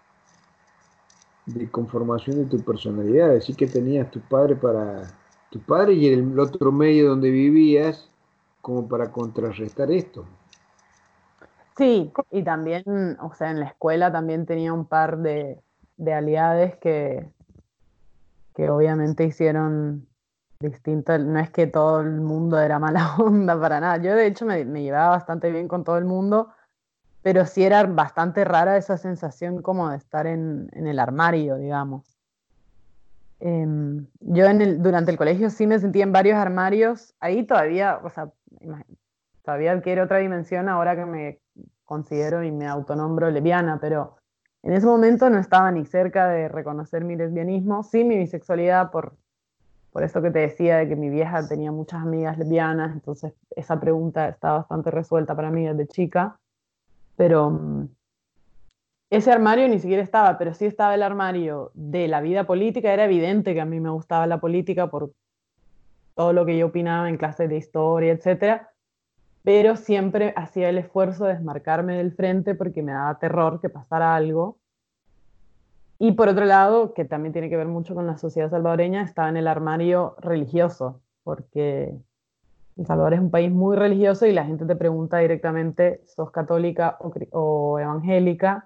de conformación de tu personalidad, decir que tenías tus padres para tu padre y el otro medio donde vivías como para contrarrestar esto. Sí, y también, o sea, en la escuela también tenía un par de, de aliados que, que obviamente hicieron distinto, no es que todo el mundo era mala onda para nada, yo de hecho me, me llevaba bastante bien con todo el mundo, pero sí era bastante rara esa sensación como de estar en, en el armario, digamos. Eh, yo en el, durante el colegio sí me sentí en varios armarios, ahí todavía, o sea, todavía adquiere otra dimensión ahora que me considero y me autonombro lesbiana, pero en ese momento no estaba ni cerca de reconocer mi lesbianismo, sí mi bisexualidad por, por eso que te decía de que mi vieja tenía muchas amigas lesbianas, entonces esa pregunta está bastante resuelta para mí desde chica, pero um, ese armario ni siquiera estaba, pero sí estaba el armario de la vida política. Era evidente que a mí me gustaba la política por todo lo que yo opinaba en clases de historia, etcétera, pero siempre hacía el esfuerzo de desmarcarme del frente porque me daba terror que pasara algo. Y por otro lado, que también tiene que ver mucho con la sociedad salvadoreña, estaba en el armario religioso, porque El Salvador es un país muy religioso y la gente te pregunta directamente, ¿sos católica o, o evangélica?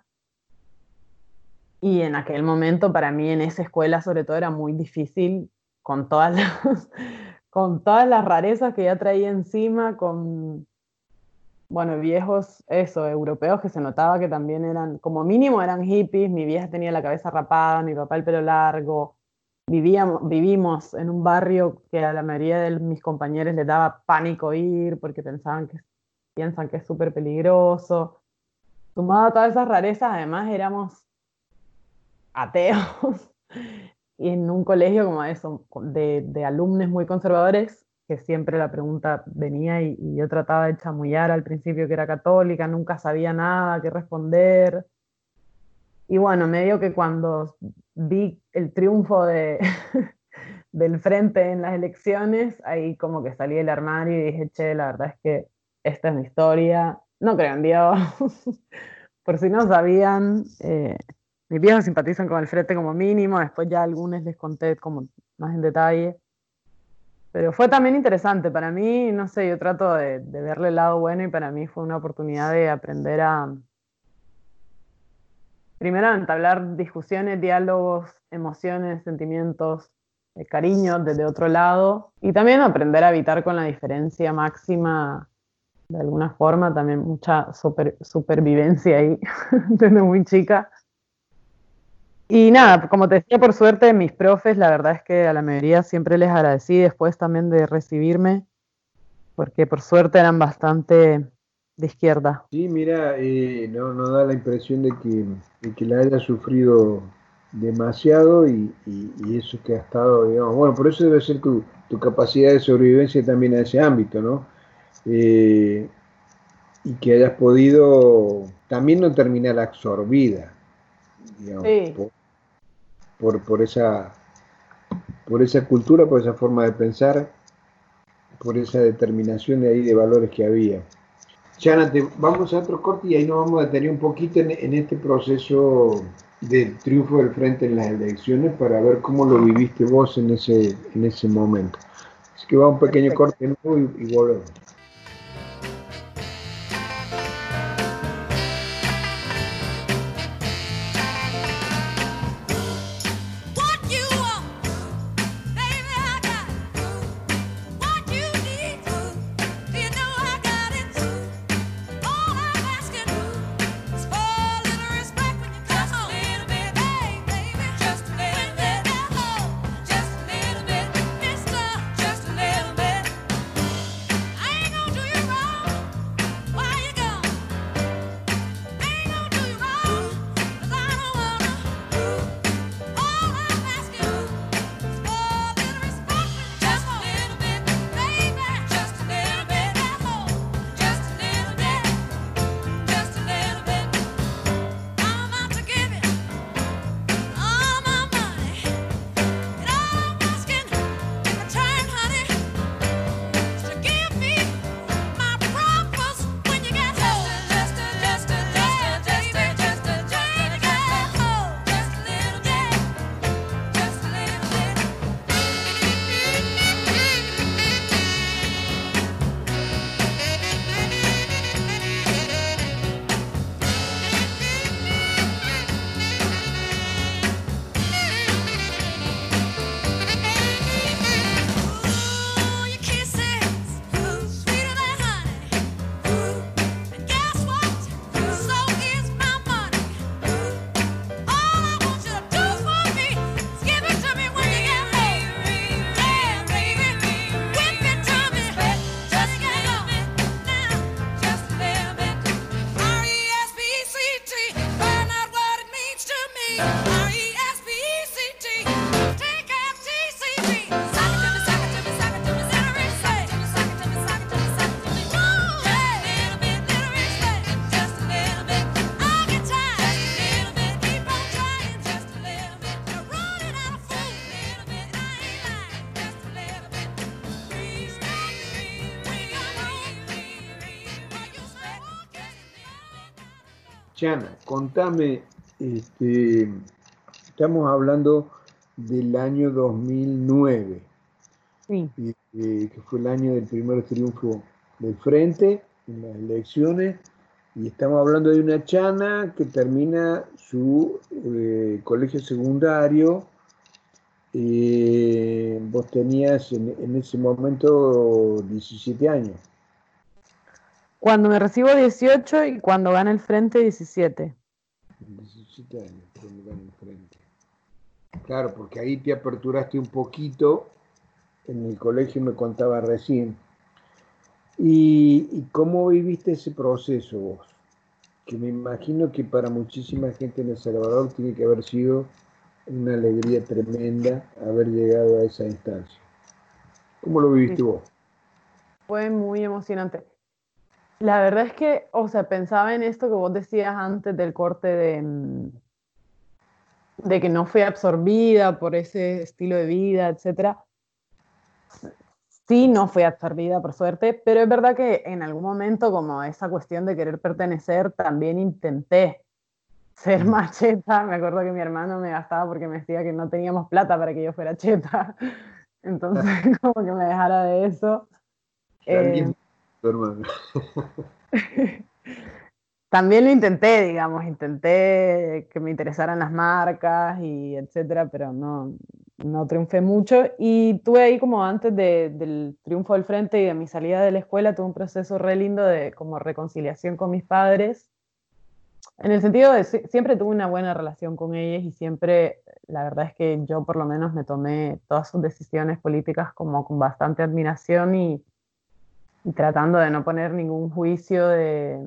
Y en aquel momento, para mí, en esa escuela sobre todo, era muy difícil, con todas las, con todas las rarezas que ya traía encima, con, bueno, viejos, eso, europeos, que se notaba que también eran, como mínimo eran hippies. Mi vieja tenía la cabeza rapada, mi papá el pelo largo. Vivíamos, vivimos en un barrio que a la mayoría de mis compañeros les daba pánico ir, porque pensaban que, piensan que es súper peligroso. Sumado a todas esas rarezas, además éramos ateos, y en un colegio como eso, de, de alumnos muy conservadores, que siempre la pregunta venía y, y yo trataba de chamullar al principio que era católica, nunca sabía nada qué responder. Y bueno, medio que cuando vi el triunfo de, del frente en las elecciones, ahí como que salí del armario y dije, che, la verdad es que esta es mi historia, no creo en Dios. Por si no sabían, eh, mis viejos simpatizan con el frente como mínimo, después ya algunos les conté como más en detalle. Pero fue también interesante para mí, no sé, yo trato de, de verle el lado bueno, y para mí fue una oportunidad de aprender a, primero, a entablar discusiones, diálogos, emociones, sentimientos, eh, cariño desde otro lado, y también aprender a habitar con la diferencia máxima, de alguna forma, también mucha super, supervivencia ahí, desde muy chica. Y nada, como te decía, por suerte, mis profes, la verdad es que a la mayoría siempre les agradecí después también de recibirme, porque por suerte eran bastante de izquierda. Sí, mira, eh, no, no da la impresión de que, de que la haya sufrido demasiado y, y- y eso que ha estado, digamos, bueno, por eso debe ser tu, tu capacidad de sobrevivencia también a ese ámbito, ¿no? Eh, y que hayas podido también no terminar absorbida, digamos, Sí, por, por, por esa, por esa cultura, por esa forma de pensar, por esa determinación de ahí de valores que había. Chana, te- vamos a otro corte y ahí nos vamos a detener un poquito en, en este proceso del triunfo del frente en las elecciones para ver cómo lo viviste vos en ese, en ese momento. Así que va un pequeño perfecto. corte nuevo y, y volvemos. What you want, baby, I got it. What you need, you know I got it. All I'm asking is for a little respect when you come home. Just a little bit, hey, baby, just a little bit. Just a little bit, mister, just a little bit. I ain't gonna do you wrong while you're gone. I ain't gonna do you wrong, 'cause I don't wanna. All I'm asking is for a little respect when you come home. Just a little bit, baby, just a little bit. Just a little bit, just a little bit. I'm out to give you all my money, and all I'm asking in return, honey, is to give me my breakfast when you get home. Just a, just a, just a, just a, just a, just a, when you get home. Just a little bit, just a little bit. Ooh, your kisses, sweeter than honey. And guess what? So is my money. All I want you to do for me is give it to me when you get home. Yeah, baby, whip it to me, just a little bit now, just a little bit. R E S P E C T, find out what it means to me. R E S P E C T, take F T C T. Sock it to me, sock it to me, sock it to me, little respect. Sock it to me, sock it to me, sock it to me. Woo, yeah, little bit, little respect, just a little bit. I get tired, just a little bit. Keep on trying, just a little bit. You're running out of food, little bit. I ain't lying, just a little bit. Please stop me when you're home. Where you stay walking. Chana, contame, este, estamos hablando del año dos mil nueve, Sí. y, eh, que fue el año del primer triunfo del Frente en las elecciones, y estamos hablando de una Chana que termina su eh, colegio secundario. Eh, vos tenías en, en ese momento diecisiete años. Cuando me recibo dieciocho y cuando gana el frente diecisiete. diecisiete años, cuando gana el Frente. Claro, porque ahí te aperturaste un poquito, en el colegio me contaba recién. ¿Y, y cómo viviste ese proceso vos? Que me imagino que para muchísima gente en El Salvador tiene que haber sido una alegría tremenda haber llegado a esa instancia. ¿Cómo lo Sí, viviste vos? fue muy emocionante. La verdad es que, o sea, pensaba en esto que vos decías antes del corte de, mm, de que no fui absorbida por ese estilo de vida, etcétera. Sí, no fui absorbida, por suerte, pero es verdad que en algún momento, como esa cuestión de querer pertenecer, también intenté ser Mm. más cheta. Me acuerdo que mi hermano me gastaba porque me decía que no teníamos plata para que yo fuera cheta. Entonces, como que me dejara de eso. Eh, Alguien, tu hermano. También lo intenté, digamos, intenté que me interesaran las marcas y etcétera, pero no, no triunfé mucho. Y tuve ahí como antes de- del triunfo del frente y de mi salida de la escuela, tuve un proceso re lindo de como reconciliación con mis padres, en el sentido de si- siempre tuve una buena relación con ellos y siempre, la verdad es que yo por lo menos me tomé todas sus decisiones políticas como con bastante admiración y y tratando de no poner ningún juicio de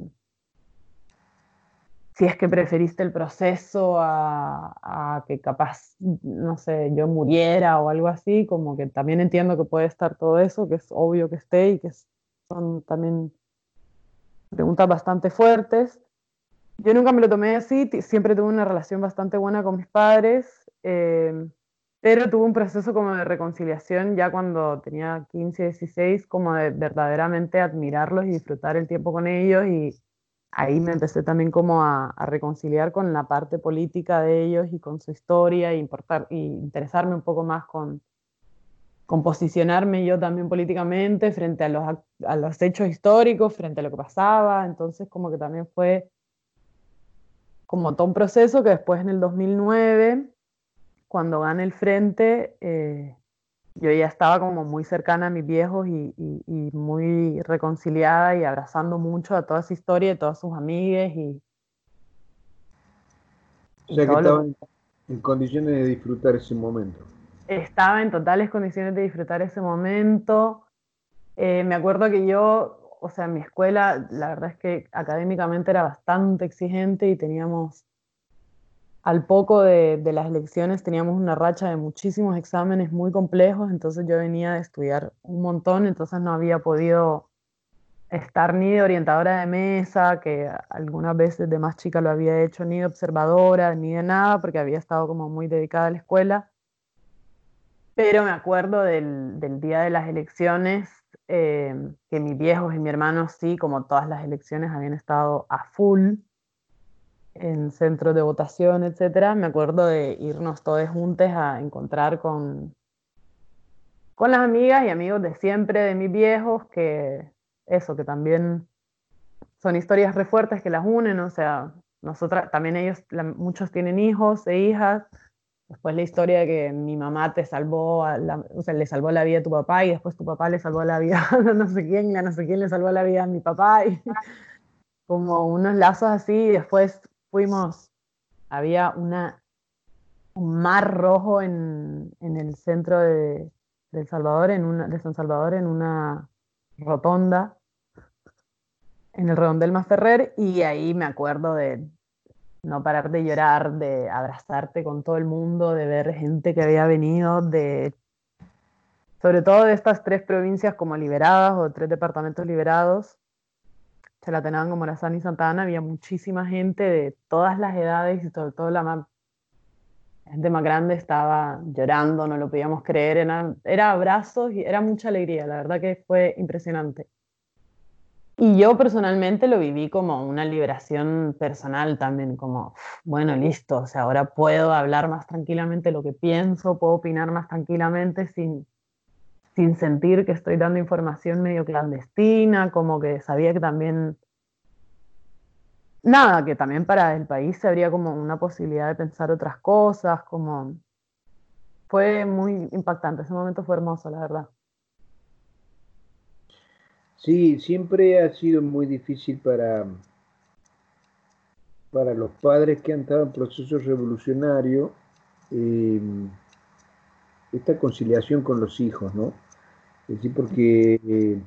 si es que preferiste el proceso a, a que capaz, no sé, yo muriera o algo así, como que también entiendo que puede estar todo eso, que es obvio que esté y que son también preguntas bastante fuertes. Yo nunca me lo tomé así, t- siempre tuve una relación bastante buena con mis padres, eh, pero tuve un proceso como de reconciliación ya cuando tenía quince, dieciséis, como de verdaderamente admirarlos y disfrutar el tiempo con ellos, y ahí me empecé también como a, a reconciliar con la parte política de ellos y con su historia, y, importar, y interesarme un poco más con, con posicionarme yo también políticamente frente a los, ac- a los hechos históricos, frente a lo que pasaba. Entonces como que también fue como todo un proceso que después en el dos mil nueve, cuando gané el frente, eh, yo ya estaba como muy cercana a mis viejos y, y- y muy reconciliada y abrazando mucho a toda esa historia y todas sus amigas y, O y sea que todo lo que estaban en condiciones de disfrutar ese momento. estaba en totales condiciones de disfrutar ese momento. Eh, me acuerdo que yo, o sea, mi escuela, la verdad es que académicamente era bastante exigente y teníamos, al poco de, de las lecciones, teníamos una racha de muchísimos exámenes muy complejos, entonces yo venía de estudiar un montón, entonces no había podido estar ni de orientadora de mesa, que algunas veces de más chica lo había hecho, ni de observadora, ni de nada, porque había estado como muy dedicada a la escuela. Pero me acuerdo del, del día de las elecciones, eh, que mis viejos y mi hermano sí, como todas las elecciones, habían estado a full en centros de votación, etcétera. Me acuerdo de irnos todos juntos a encontrar con, con las amigas y amigos de siempre de mis viejos, que eso, que también son historias re fuertes que las unen, o sea, nosotras, también ellos, la- muchos tienen hijos e hijas. Después la historia de que mi mamá te salvó, a la- o sea, le salvó la vida a tu papá y después tu papá le salvó la vida a no sé quién, y a no sé quién le salvó la vida a mi papá, y como unos lazos así. Y después fuimos, había una, un mar rojo en, en el centro de, de El Salvador, en una, de San Salvador, en una rotonda, en el Redondel Masferrer, y ahí me acuerdo de no parar de llorar, de abrazarte con todo el mundo, de ver gente que había venido de, sobre todo de estas tres provincias como liberadas, o tres departamentos liberados, Chalatenango, Morazán y Santa Ana. Había muchísima gente de todas las edades y sobre todo la más, gente más grande estaba llorando, no lo podíamos creer, era, era abrazos y era mucha alegría, la verdad que fue impresionante. Y yo personalmente lo viví como una liberación personal también, como, bueno, listo, o sea, ahora puedo hablar más tranquilamente lo que pienso, puedo opinar más tranquilamente sin, sin sentir que estoy dando información medio clandestina, como que sabía que también, nada, que también para el país habría como una posibilidad de pensar otras cosas, como fue muy impactante, ese momento fue hermoso, la verdad. Sí, siempre ha sido muy difícil para, para los padres que han estado en proceso revolucionario, eh, esta conciliación con los hijos, ¿no? Es decir, porque eh,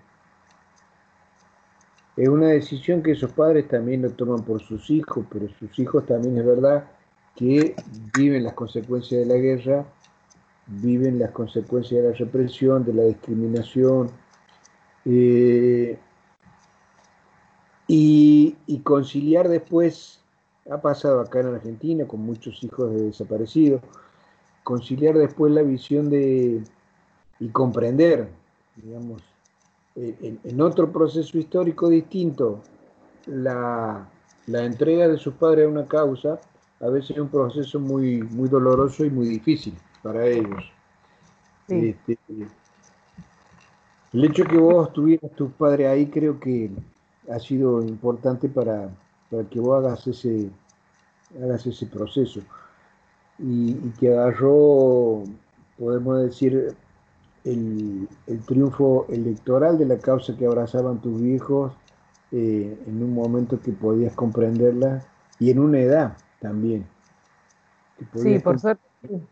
es una decisión que esos padres también lo toman por sus hijos, pero sus hijos también es verdad que viven las consecuencias de la guerra, viven las consecuencias de la represión, de la discriminación, eh, y, y conciliar después, ha pasado acá en Argentina con muchos hijos de desaparecidos, conciliar después la visión de, y comprender, digamos, eh, en, en otro proceso histórico distinto, la, la entrega de sus padres a una causa, a veces es un proceso muy, muy doloroso y muy difícil para ellos. Sí, Este, el hecho que vos tuvieras tus padres ahí creo que ha sido importante para, para que vos hagas ese, hagas ese proceso y, y que agarró, podemos decir, el, el triunfo electoral de la causa que abrazaban tus viejos, eh, en un momento que podías comprenderla y en una edad también, que sí, podías por comprender. suerte, sí.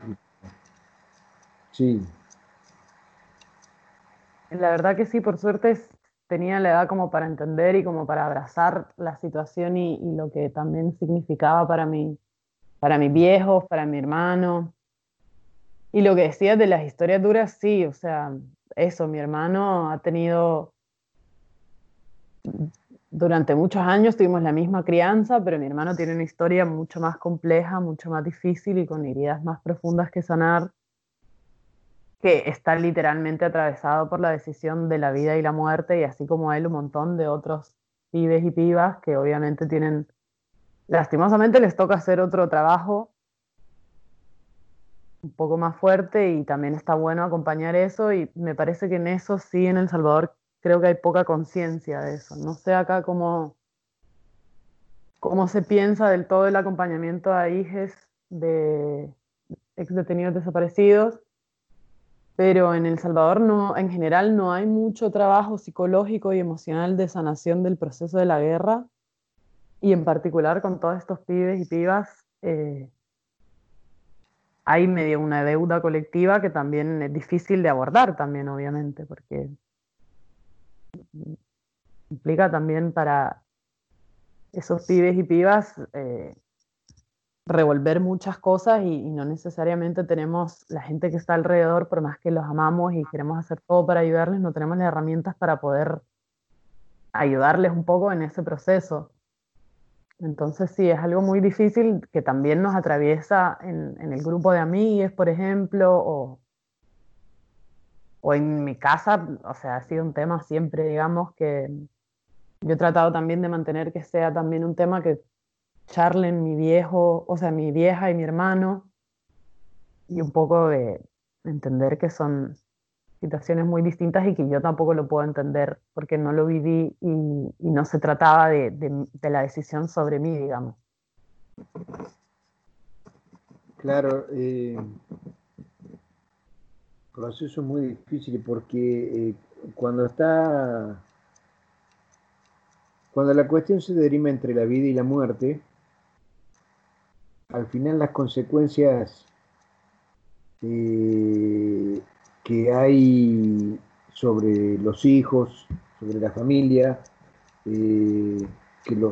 Sí, La verdad que sí, por suerte tenía la edad como para entender y como para abrazar la situación y, y lo que también significaba para mí, para mis viejos, para mi hermano. Y lo que decías de las historias duras, sí, o sea, eso, mi hermano ha tenido, durante muchos años tuvimos la misma crianza, pero mi hermano tiene una historia mucho más compleja, mucho más difícil y con heridas más profundas que sanar, que está literalmente atravesado por la decisión de la vida y la muerte, y así como él, un montón de otros pibes y pibas que obviamente tienen, lastimosamente les toca hacer otro trabajo un poco más fuerte y también está bueno acompañar eso y me parece que en eso sí, en El Salvador creo que hay poca conciencia de eso. No sé acá cómo, cómo se piensa del todo el acompañamiento a hijes de ex detenidos desaparecidos, pero en El Salvador no, en general no hay mucho trabajo psicológico y emocional de sanación del proceso de la guerra y en particular con todos estos pibes y pibas. Eh, hay medio una deuda colectiva que también es difícil de abordar también, obviamente, porque implica también para esos pibes y pibas eh, revolver muchas cosas y, y no necesariamente tenemos la gente que está alrededor, por más que los amamos y queremos hacer todo para ayudarles, no tenemos las herramientas para poder ayudarles un poco en ese proceso. Entonces sí, es algo muy difícil que también nos atraviesa en, en el grupo de amigues, por ejemplo, o, o en mi casa, o sea, ha sido un tema siempre, digamos, que yo he tratado también de mantener que sea también un tema que charlen mi viejo, o sea, mi vieja y mi hermano, y un poco de entender que son situaciones muy distintas y que yo tampoco lo puedo entender porque no lo viví y, y no se trataba de, de, de la decisión sobre mí, digamos. Claro, eh, proceso muy difícil porque eh, cuando está, cuando la cuestión se derima entre la vida y la muerte, al final las consecuencias eh, que hay sobre los hijos, sobre la familia, eh, que los,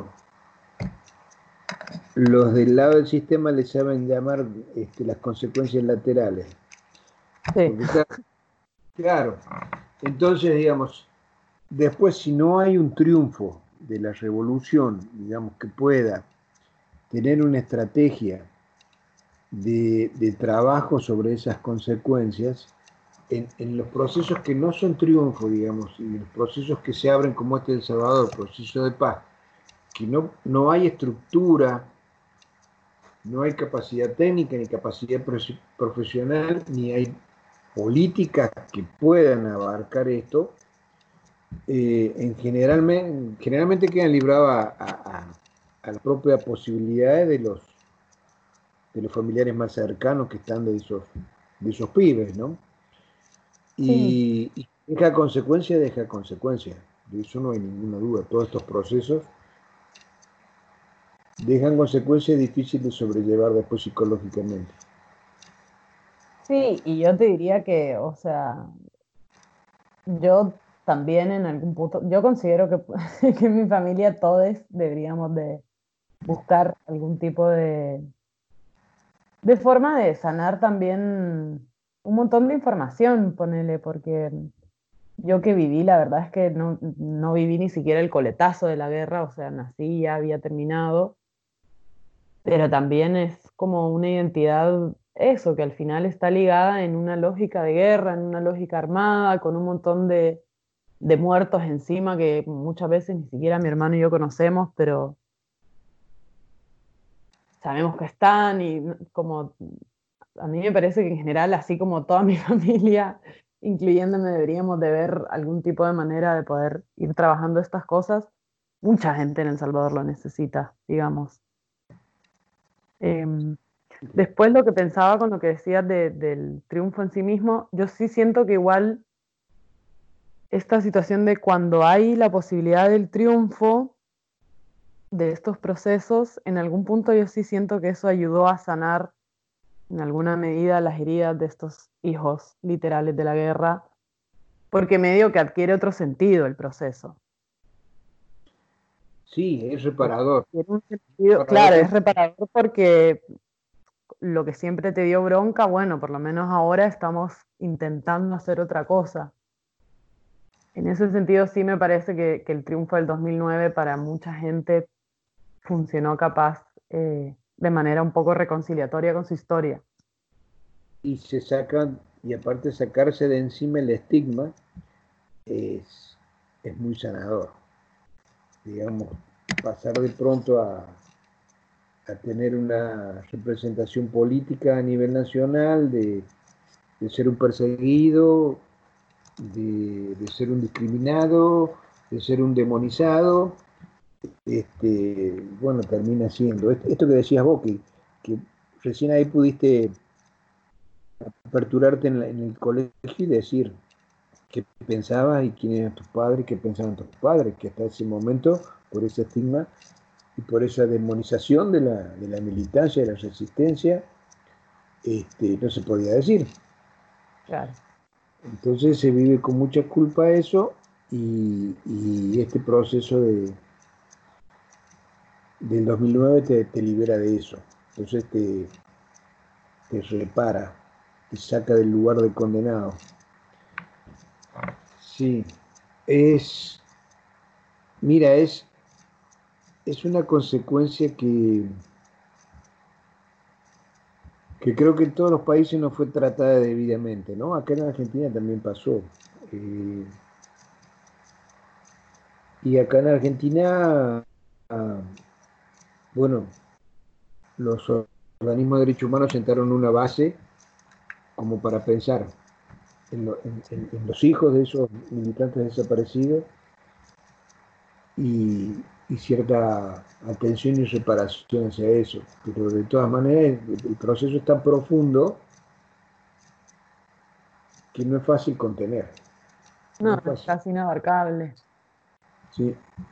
los del lado del sistema le saben llamar este, las consecuencias laterales. Sí. Porque, claro, claro, entonces, digamos, después si no hay un triunfo de la revolución, digamos, que pueda tener una estrategia de, de trabajo sobre esas consecuencias, en, en los procesos que no son triunfo, digamos, y en los procesos que se abren como este de El Salvador, proceso de paz, que no, no hay estructura, no hay capacidad técnica ni capacidad profesional, ni hay políticas que puedan abarcar esto, eh, en generalmente, generalmente quedan librados a, a, a la propia posibilidad de los, de los familiares más cercanos que están de esos, de esos pibes, ¿no? Sí. Y, y deja consecuencia, deja consecuencia. De eso no hay ninguna duda. Todos estos procesos dejan consecuencias difíciles de sobrellevar después psicológicamente. Sí, y yo te diría que, o sea, yo también en algún punto, yo considero que, que en mi familia todos deberíamos de buscar algún tipo de, de forma de sanar también un montón de información, ponele, porque yo que viví, la verdad es que no, no viví ni siquiera el coletazo de la guerra, o sea, nací, ya había terminado, pero también es como una identidad, eso, que al final está ligada en una lógica de guerra, en una lógica armada, con un montón de, de muertos encima que muchas veces ni siquiera mi hermano y yo conocemos, pero sabemos que están y como a mí me parece que en general, así como toda mi familia, incluyéndome, deberíamos de ver algún tipo de manera de poder ir trabajando estas cosas. Mucha gente en El Salvador lo necesita, digamos. Em, Después lo que pensaba con lo que decías de- del triunfo en sí mismo, yo sí siento que igual esta situación de cuando hay la posibilidad del triunfo de estos procesos, en algún punto yo sí siento que eso ayudó a sanar en alguna medida las heridas de estos hijos literales de la guerra, porque medio que adquiere otro sentido el proceso. Sí, es reparador. Tiene un sentido, Reparador. claro, es reparador porque lo que siempre te dio bronca, bueno, por lo menos ahora estamos intentando hacer otra cosa. En ese sentido sí me parece que, que el triunfo del dos mil nueve para mucha gente funcionó capaz eh, de manera un poco reconciliatoria con su historia. Y se sacan, y aparte sacarse de encima el estigma es, es muy sanador. Digamos, pasar de pronto a, a tener una representación política a nivel nacional, de, de ser un perseguido, de, de ser un discriminado, de ser un demonizado, este, bueno, termina siendo. Esto que decías vos, que, que recién ahí pudiste aperturarte en, la, en el colegio y decir qué pensabas y quién eran tus padres, qué pensaban tus padres, que hasta ese momento, por ese estigma y por esa demonización de la, de la militancia, de la resistencia, este, no se podía decir. Claro. Entonces se vive con mucha culpa eso y, y este proceso de, del dos mil nueve te, te libera de eso. Entonces te, te repara, te saca del lugar de condenado. Sí, es, mira, es, es una consecuencia que, que creo que en todos los países no fue tratada debidamente, ¿no? Acá en Argentina también pasó. Eh, y acá en Argentina, ah, bueno, los organismos de derechos humanos sentaron una base como para pensar en, lo, en, en, en los hijos de esos militantes desaparecidos y, y cierta atención y reparación hacia eso. Pero de todas maneras el, el proceso es tan profundo que no es fácil contener. No, No es es fácil. casi inabarcable. Sí.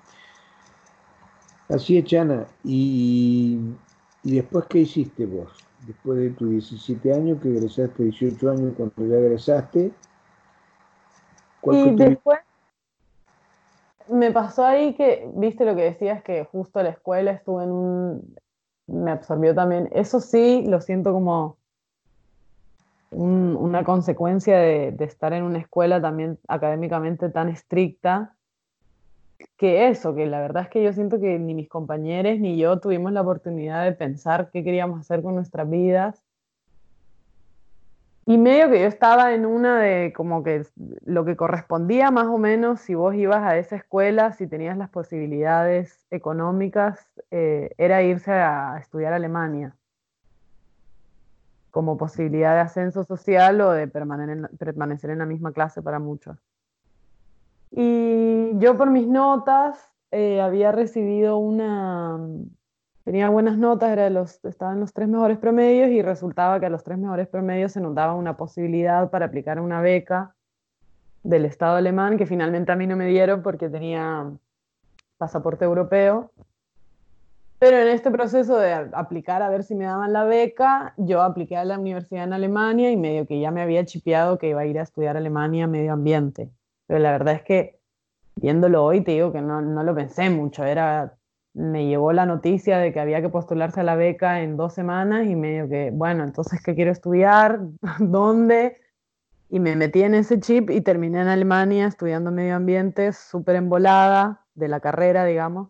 Así es, Chana. Y, y después, ¿qué hiciste vos? Después de tus diecisiete años, que egresaste, dieciocho años cuando ya egresaste, ¿cuál fue Y tu... después me pasó ahí que, viste lo que decías, que justo la escuela estuve en un... me absorbió también. Eso sí, lo siento como un- una consecuencia de, de estar en una escuela también académicamente tan estricta, que eso, que la verdad es que yo siento que ni mis compañeros ni yo tuvimos la oportunidad de pensar qué queríamos hacer con nuestras vidas. Y medio que yo estaba en una de como que lo que correspondía más o menos si vos ibas a esa escuela, si tenías las posibilidades económicas, eh, era irse a estudiar a Alemania como posibilidad de ascenso social o de permanecer en, permanecer en la misma clase para muchos. Y yo por mis notas eh, había recibido una... Tenía buenas notas, era de los, estaba en los tres mejores promedios y resultaba que a los tres mejores promedios se nos daba una posibilidad para aplicar una beca del Estado alemán que finalmente a mí no me dieron porque tenía pasaporte europeo. Pero en este proceso de aplicar a ver si me daban la beca, yo apliqué a la universidad en Alemania y medio que ya me había chipeado que iba a ir a estudiar Alemania medio ambiente. Pero la verdad es que viéndolo hoy te digo que no, no lo pensé mucho. Era, me llegó la noticia de que había que postularse a la beca en dos semanas y medio que, bueno, entonces, ¿qué quiero estudiar? ¿Dónde? Y me metí en ese chip y terminé en Alemania estudiando medio ambiente, súper embolada de la carrera, digamos.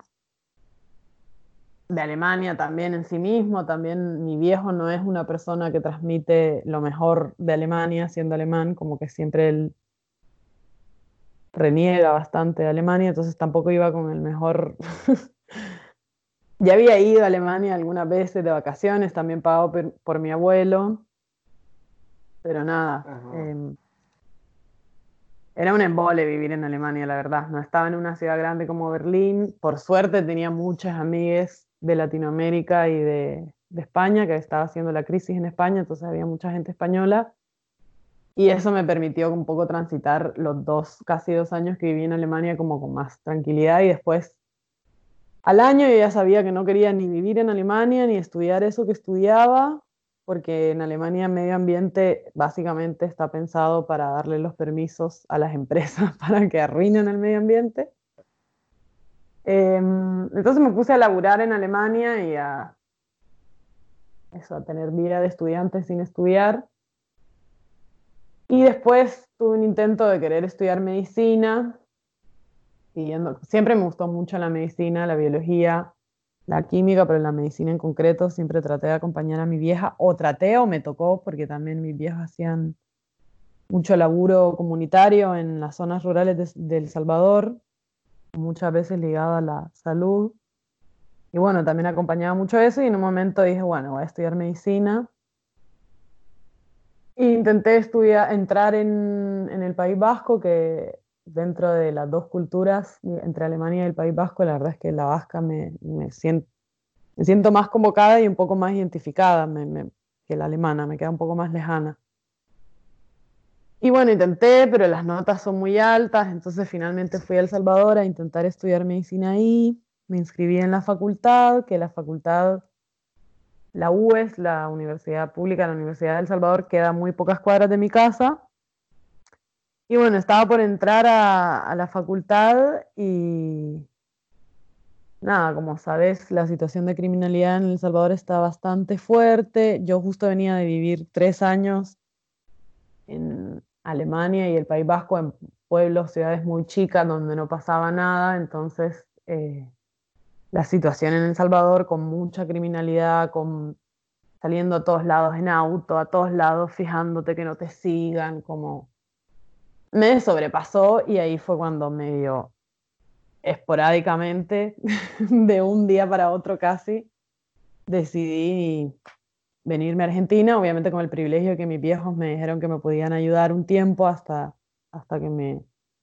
De Alemania también en sí mismo, también mi viejo no es una persona que transmite lo mejor de Alemania siendo alemán, como que siempre él reniega bastante de Alemania, entonces tampoco iba con el mejor... Ya había ido a Alemania algunas veces de vacaciones, también pagado por, por mi abuelo, pero nada, eh, era un embole vivir en Alemania, la verdad. No estaba en una ciudad grande como Berlín. Por suerte tenía muchas amigas de Latinoamérica y de, de España, que estaba haciendo la crisis en España, entonces había mucha gente española. Y eso me permitió un poco transitar los dos, casi dos años que viví en Alemania como con más tranquilidad. Y después, al año, yo ya sabía que no quería ni vivir en Alemania, ni estudiar eso que estudiaba. porque en Alemania medio ambiente básicamente está pensado para darle los permisos a las empresas para que arruinen el medio ambiente. Eh, entonces me puse a laburar en Alemania y a, eso, a tener vida de estudiante sin estudiar. Y después tuve un intento de querer estudiar medicina, siguiendo, siempre me gustó mucho la medicina, la biología, la química, pero la medicina en concreto siempre traté de acompañar a mi vieja, o traté o me tocó, porque también mis viejos hacían mucho laburo comunitario en las zonas rurales de, de El Salvador, muchas veces ligado a la salud. Y bueno, también acompañaba mucho eso y en un momento dije, bueno, voy a estudiar medicina. E intenté estudiar, entrar en, en el País Vasco, que dentro de las dos culturas, entre Alemania y el País Vasco, la verdad es que la vasca me, me, siento, me siento más convocada y un poco más identificada me, me, que la alemana, me queda un poco más lejana. Y bueno, intenté, pero las notas son muy altas, entonces finalmente fui a El Salvador a intentar estudiar medicina ahí, me inscribí en la facultad, que la facultad, la U E S, la Universidad Pública, la Universidad de El Salvador, queda a muy pocas cuadras de mi casa. Y bueno, estaba por entrar a, a la facultad y nada, como sabes, la situación de criminalidad en El Salvador está bastante fuerte. Yo justo venía de vivir tres años en Alemania y el País Vasco, en pueblos, ciudades muy chicas donde no pasaba nada, entonces eh, la situación en El Salvador con mucha criminalidad, con saliendo a todos lados en auto, a todos lados fijándote que no te sigan, como me sobrepasó y ahí fue cuando medio esporádicamente, de un día para otro casi, decidí venirme a Argentina, obviamente con el privilegio de que mis viejos me dijeron que me podían ayudar un tiempo hasta, hasta que me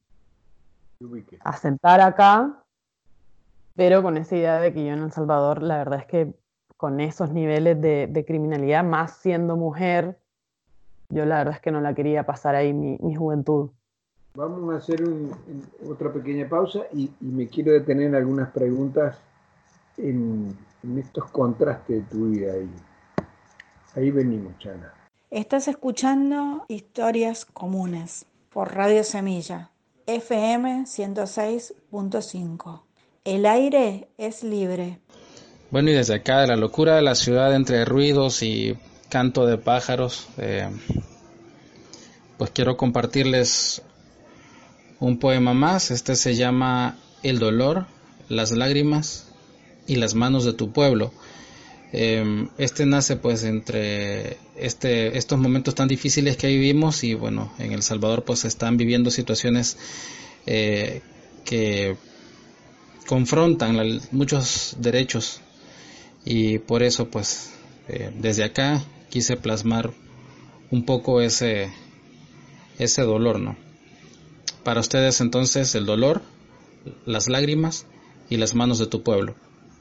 asentara acá, pero con esa idea de que yo en El Salvador, la verdad es que con esos niveles de, de criminalidad, más siendo mujer, yo la verdad es que no la quería pasar ahí mi, mi juventud. Vamos a hacer un, otra pequeña pausa y, y me quiero detener en algunas preguntas en, en estos contrastes de tu vida. Ahí, ahí venimos, Chana. Estás escuchando Historias Comunes por Radio Semilla, F M ciento seis punto cinco. El aire es libre. Bueno, y desde acá, de la locura de la ciudad entre ruidos y canto de pájaros, eh, pues quiero compartirles un poema más. Este se llama El dolor, las lágrimas y las manos de tu pueblo. Eh, este nace pues entre este, estos momentos tan difíciles que vivimos y bueno, en El Salvador pues están viviendo situaciones eh, que confrontan la, muchos derechos y por eso pues eh, desde acá quise plasmar un poco ese, ese dolor, ¿no? Para ustedes entonces el dolor, las lágrimas y las manos de tu pueblo.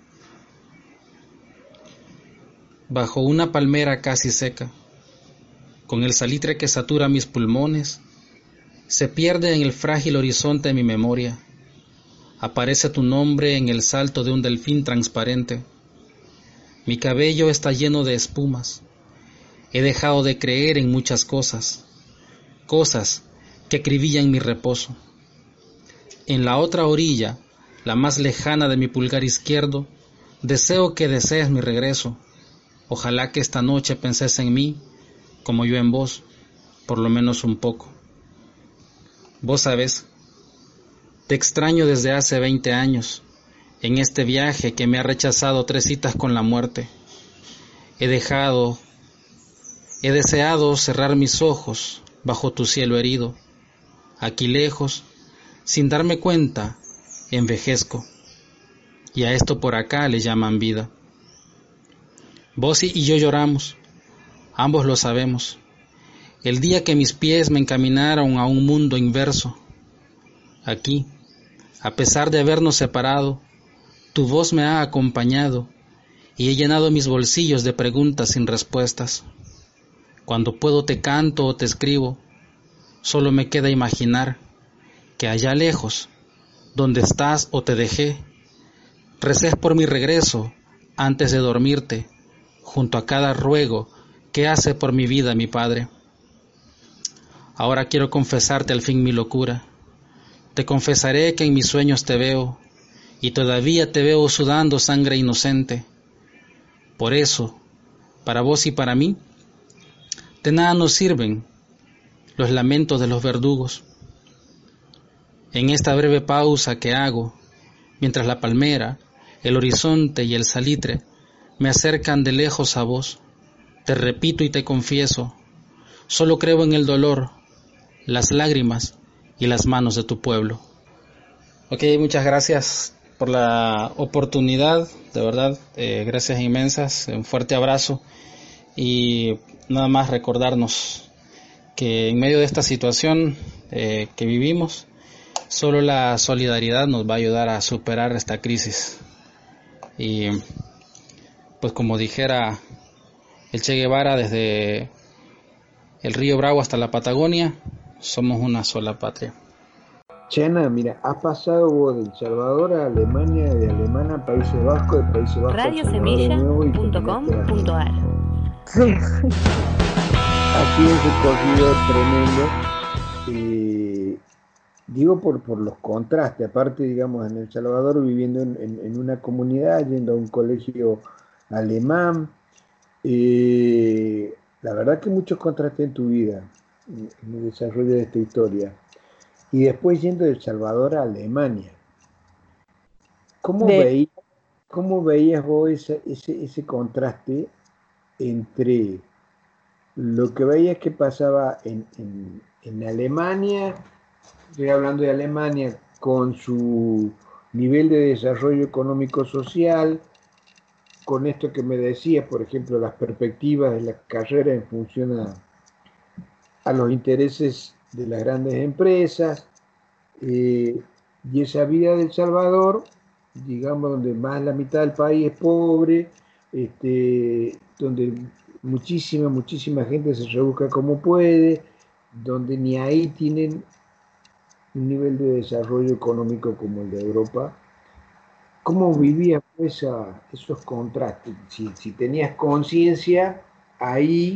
Bajo una palmera casi seca, con el salitre que satura mis pulmones, se pierde en el frágil horizonte de mi memoria. Aparece tu nombre en el salto de un delfín transparente. Mi cabello está lleno de espumas. He dejado de creer en muchas cosas, cosas que acribillan mi reposo. En la otra orilla, la más lejana de mi pulgar izquierdo, deseo que desees mi regreso. Ojalá que esta noche penses en mí, como yo en vos, por lo menos un poco. Vos sabés, te extraño desde hace veinte años, en este viaje que me ha rechazado tres citas con la muerte. He dejado, he deseado cerrar mis ojos bajo tu cielo herido. Aquí lejos, sin darme cuenta, envejezco, y a esto por acá le llaman vida. Vos y yo lloramos, ambos lo sabemos, el día que mis pies me encaminaron a un mundo inverso. Aquí, a pesar de habernos separado, tu voz me ha acompañado y he llenado mis bolsillos de preguntas sin respuestas. Cuando puedo te canto o te escribo, solo me queda imaginar que allá lejos, donde estás o te dejé, reces por mi regreso antes de dormirte, junto a cada ruego ¿qué hace por mi vida mi padre? Ahora quiero confesarte al fin mi locura. Te confesaré que en mis sueños te veo, y todavía te veo sudando sangre inocente. Por eso, para vos y para mí, de nada nos sirven los lamentos de los verdugos. En esta breve pausa que hago, mientras la palmera, el horizonte y el salitre me acercan de lejos a vos, te repito y te confieso, solo creo en el dolor, las lágrimas y las manos de tu pueblo. Ok, muchas gracias por la oportunidad, de verdad, eh, gracias inmensas, un fuerte abrazo y nada más recordarnos que en medio de esta situación eh, que vivimos, solo la solidaridad nos va a ayudar a superar esta crisis. Y pues como dijera el Che Guevara, desde el río Bravo hasta la Patagonia, somos una sola patria. Chana, mira, has pasado vos de El Salvador a Alemania, de Alemania a Países Bajos, de Países Bajos a El Salvador de nuevo y radio semilla punto com punto a r. Sí. Así es un recorrido tremendo. Eh, digo por, por los contrastes, aparte, digamos, en El Salvador viviendo en, en, en una comunidad, yendo a un colegio alemán. Eh, la verdad que muchos contrastes en tu vida, en, en el desarrollo de esta historia. Y después yendo de El Salvador a Alemania. ¿Cómo, De- veías, cómo veías vos ese, ese, ese contraste entre lo que veías que pasaba en, en, en Alemania, estoy hablando de Alemania, con su nivel de desarrollo económico-social, con esto que me decías, por ejemplo, las perspectivas de la carrera en función a, a los intereses de las grandes empresas, eh, y esa vida de El Salvador, digamos, donde más la mitad del país es pobre, este, donde muchísima, muchísima gente se rebusca como puede, donde ni ahí tienen un nivel de desarrollo económico como el de Europa. ¿Cómo vivías esa, esos contrastes? Si, si tenías conciencia ahí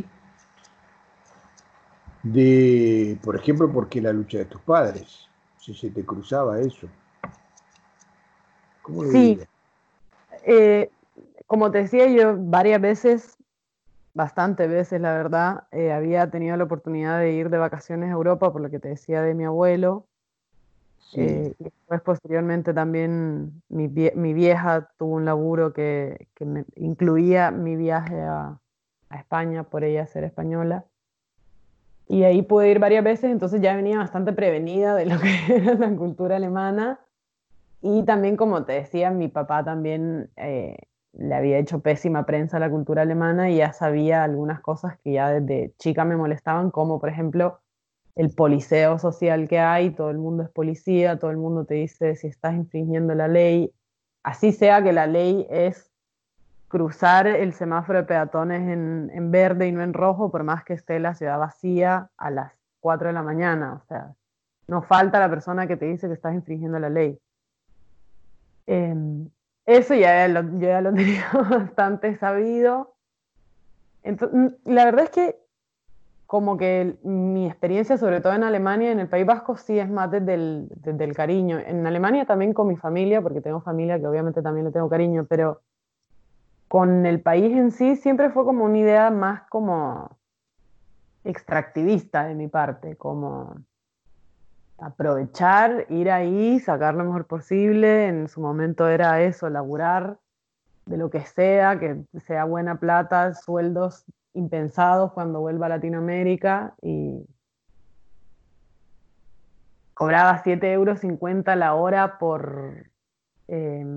de, por ejemplo, por qué la lucha de tus padres, si se te cruzaba eso. ¿Cómo lo Sí, vivías? eh, como te decía yo varias veces, bastante veces la verdad, eh, había tenido la oportunidad de ir de vacaciones a Europa, por lo que te decía de mi abuelo. Sí, Eh, y después posteriormente también mi, vie- mi vieja tuvo un laburo que, que me incluía mi viaje a, a España por ella ser española. Y ahí pude ir varias veces, entonces ya venía bastante prevenida de lo que era la cultura alemana. Y también, como te decía, mi papá también eh, le había hecho pésima prensa a la cultura alemana y ya sabía algunas cosas que ya desde chica me molestaban, como por ejemplo el policeo social que hay, todo el mundo es policía, todo el mundo te dice si estás infringiendo la ley, así sea que la ley es cruzar el semáforo de peatones en, en verde y no en rojo, por más que esté la ciudad vacía a las cuatro de la mañana, o sea, no falta la persona que te dice que estás infringiendo la ley. Eh, Eso ya lo, yo ya lo tenía bastante sabido. Entonces, la verdad es que como que mi experiencia, sobre todo en Alemania, en el País Vasco, sí es más desde el, desde el cariño. En Alemania también con mi familia, porque tengo familia que obviamente también le tengo cariño, pero con el país en sí siempre fue como una idea más como extractivista de mi parte, como aprovechar, ir ahí, sacar lo mejor posible. En su momento era eso, laburar de lo que sea, que sea buena plata, sueldos impensados cuando vuelva a Latinoamérica, y cobraba siete euros cincuenta la hora por, eh,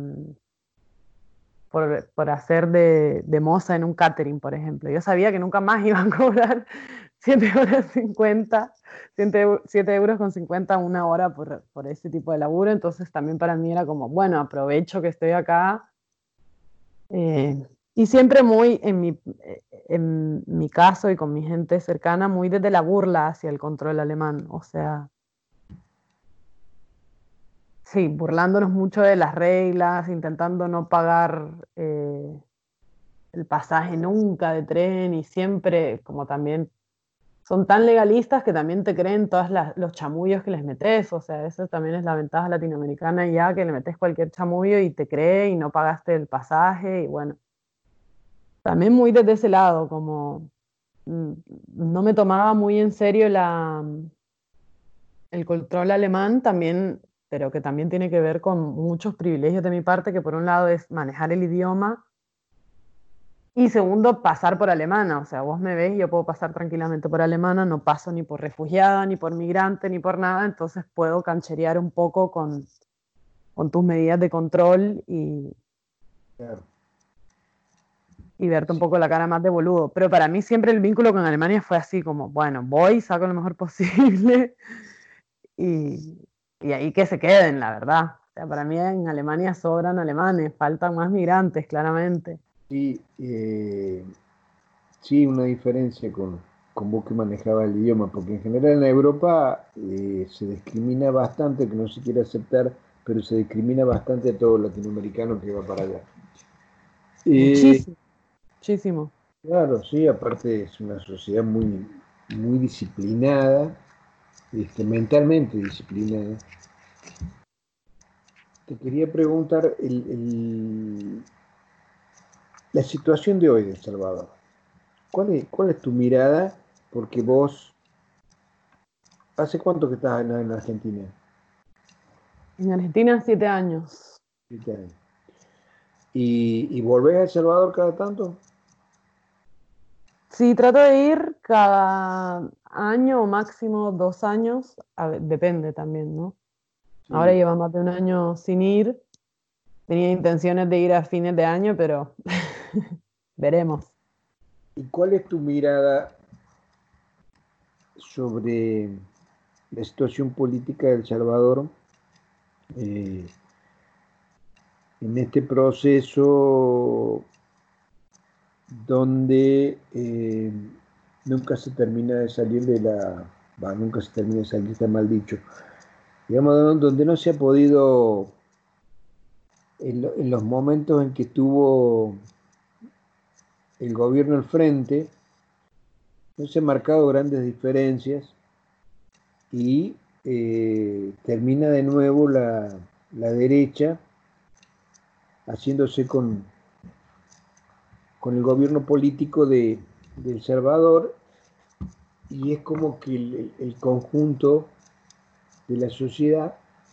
por, por hacer de, de moza en un catering, por ejemplo. Yo sabía que nunca más iban a cobrar siete horas cincuenta, siete euros con cincuenta una hora por, por ese tipo de laburo, entonces también para mí era como, bueno, aprovecho que estoy acá. Eh, y siempre muy, en mi, en mi caso y con mi gente cercana, muy desde la burla hacia el control alemán. O sea, sí, burlándonos mucho de las reglas, intentando no pagar eh, el pasaje nunca de tren y siempre, como también son tan legalistas que también te creen todos los chamullos que les metes, o sea, eso también es la ventaja latinoamericana ya, que le metes cualquier chamullo y te cree y no pagaste el pasaje y bueno, también muy desde ese lado, como mm, no me tomaba muy en serio la, el control alemán también, pero que también tiene que ver con muchos privilegios de mi parte, que por un lado es manejar el idioma y segundo, pasar por alemana. O sea, vos me ves y yo puedo pasar tranquilamente por alemana, no paso ni por refugiada, ni por migrante, ni por nada, entonces puedo cancherear un poco con, con tus medidas de control y, Claro. y verte un Sí, poco la cara más de boludo. Pero para mí siempre el vínculo con Alemania fue así como, bueno, voy, saco lo mejor posible y, y ahí que se queden, la verdad. O sea, para mí en Alemania sobran alemanes, faltan más migrantes, claramente. sí, eh, sí, una diferencia con, con vos que manejaba el idioma, porque en general en Europa eh, se discrimina bastante, que no se quiere aceptar, pero se discrimina bastante a todo latinoamericano que va para allá. Eh, Muchísimo, muchísimo. claro, sí, aparte es una sociedad muy, muy disciplinada, este, mentalmente disciplinada. Te quería preguntar el- el- la situación de hoy de El Salvador. ¿Cuál es, cuál es tu mirada? Porque vos, ¿hace cuánto que estás en, en Argentina? En Argentina, siete años. Siete años. ¿Y, y volvés a El Salvador cada tanto? Sí, trato de ir cada año o máximo dos años, a ver, depende también, ¿no? Ahora Sí. llevo más de un año sin ir, tenía intenciones de ir a fines de año, pero veremos. ¿Y cuál es tu mirada sobre la situación política de El Salvador eh, en este proceso donde eh, nunca se termina de salir de la, bah, nunca se termina de salir, está mal dicho, digamos, don- donde no se ha podido, en, lo- en los momentos en que estuvo el gobierno al frente, no se han marcado grandes diferencias y eh, termina de nuevo la, la derecha haciéndose con, con el gobierno político de, de El Salvador y es como que el, el conjunto de la sociedad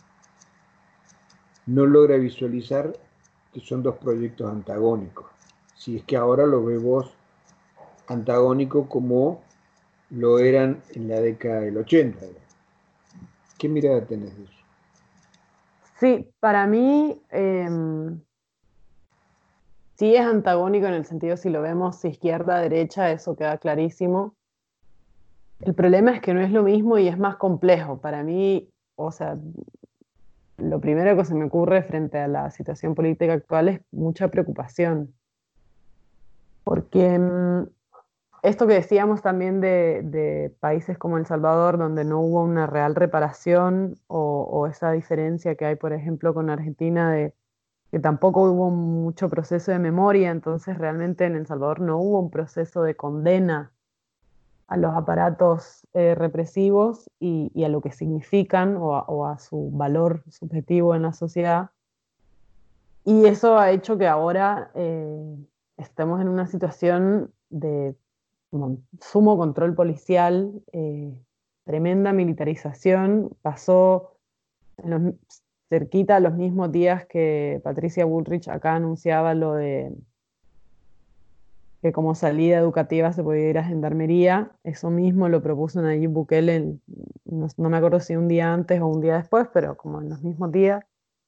no logra visualizar que son dos proyectos antagónicos. Si es que ahora lo ve vos antagónico como lo eran en la década del ochenta. ¿Qué mirada tenés de eso? Sí, para mí em, sí es antagónico en el sentido si lo vemos izquierda-derecha, eso queda clarísimo. El problema es que no es lo mismo y es más complejo. Para mí, o sea, lo primero que se me ocurre frente a la situación política actual es mucha preocupación, porque mm, esto que decíamos también de, de países como El Salvador, donde no hubo una real reparación, o, o esa diferencia que hay, por ejemplo, con Argentina, de que tampoco hubo mucho proceso de memoria, entonces realmente en El Salvador no hubo un proceso de condena a los aparatos eh, represivos y, y a lo que significan o a, o a su valor subjetivo en la sociedad. Y eso ha hecho que ahora eh, estemos en una situación de como sumo control policial, eh, tremenda militarización. Pasó en los, cerquita a los mismos días que Patricia Bullrich acá anunciaba lo de que como salida educativa se podía ir a gendarmería. Eso mismo lo propuso Nayib Bukele, en- no, no me acuerdo si un día antes o un día después, pero como en los mismos días.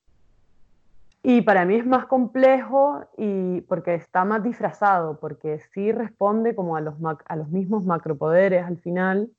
Y para mí es más complejo y porque está más disfrazado, porque sí responde como a los, mac- a los mismos macropoderes al final,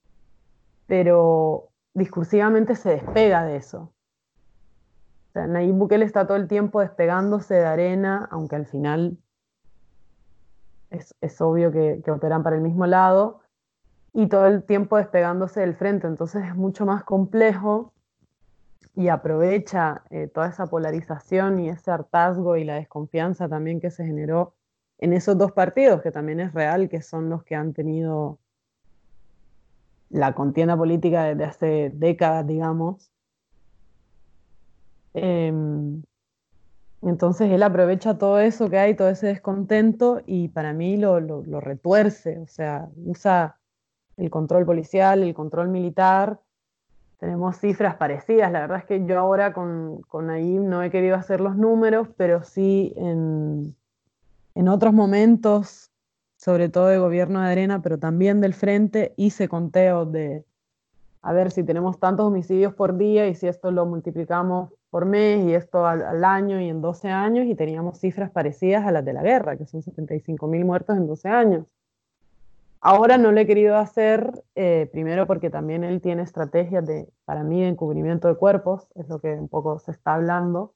pero discursivamente se despega de eso. O sea, Nayib Bukele está todo el tiempo despegándose de arena, aunque al final es, es obvio que, que operan para el mismo lado, y todo el tiempo despegándose del frente. Entonces es mucho más complejo y aprovecha eh, toda esa polarización y ese hartazgo y la desconfianza también que se generó en esos dos partidos, que también es real, que son los que han tenido la contienda política desde hace décadas, digamos. Eh, entonces él aprovecha todo eso que hay, todo ese descontento, y para mí lo, lo, lo retuerce, o sea, usa el control policial, el control militar. Tenemos cifras parecidas. La verdad es que yo ahora con, con Nayib no he querido hacer los números, pero sí en, en otros momentos, sobre todo de gobierno de Arena, pero también del Frente, hice conteos de, a ver, si tenemos tantos homicidios por día y si esto lo multiplicamos por mes y esto al, al año y en doce años, y teníamos cifras parecidas a las de la guerra, que son setenta y cinco mil muertos en doce años. Ahora no lo he querido hacer, eh, primero porque también él tiene estrategias de, para mí, de encubrimiento de cuerpos, es lo que un poco se está hablando.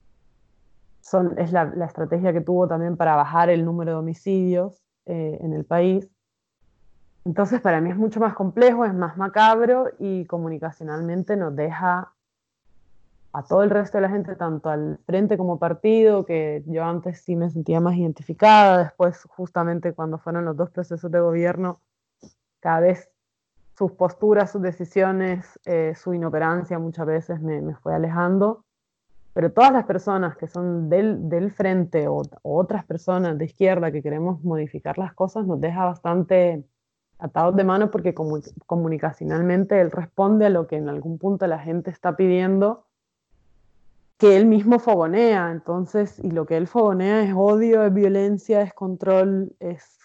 Son, es la, la estrategia que tuvo también para bajar el número de homicidios eh, en el país. Entonces para mí es mucho más complejo, es más macabro, y comunicacionalmente nos deja a todo el resto de la gente, tanto al Frente como partido, que yo antes sí me sentía más identificada, después justamente cuando fueron los dos procesos de gobierno, cada vez sus posturas, sus decisiones, eh, su inoperancia muchas veces me, me fue alejando, pero todas las personas que son del, del Frente o, o otras personas de izquierda que queremos modificar las cosas, nos deja bastante atados de manos, porque comu comunicacionalmente él responde a lo que en algún punto la gente está pidiendo, que él mismo fogonea. Entonces, y lo que él fogonea es odio, es violencia, es control, es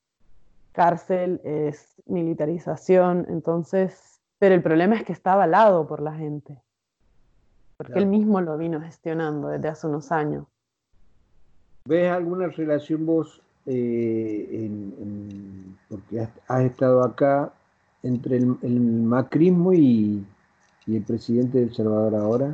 cárcel, es militarización. Entonces, pero el problema es que está avalado por la gente, porque Claro. él mismo lo vino gestionando desde hace unos años. ¿Ves alguna relación vos, eh, en, en, porque has, has estado acá, entre el, el macrismo y, y el presidente de El Salvador ahora?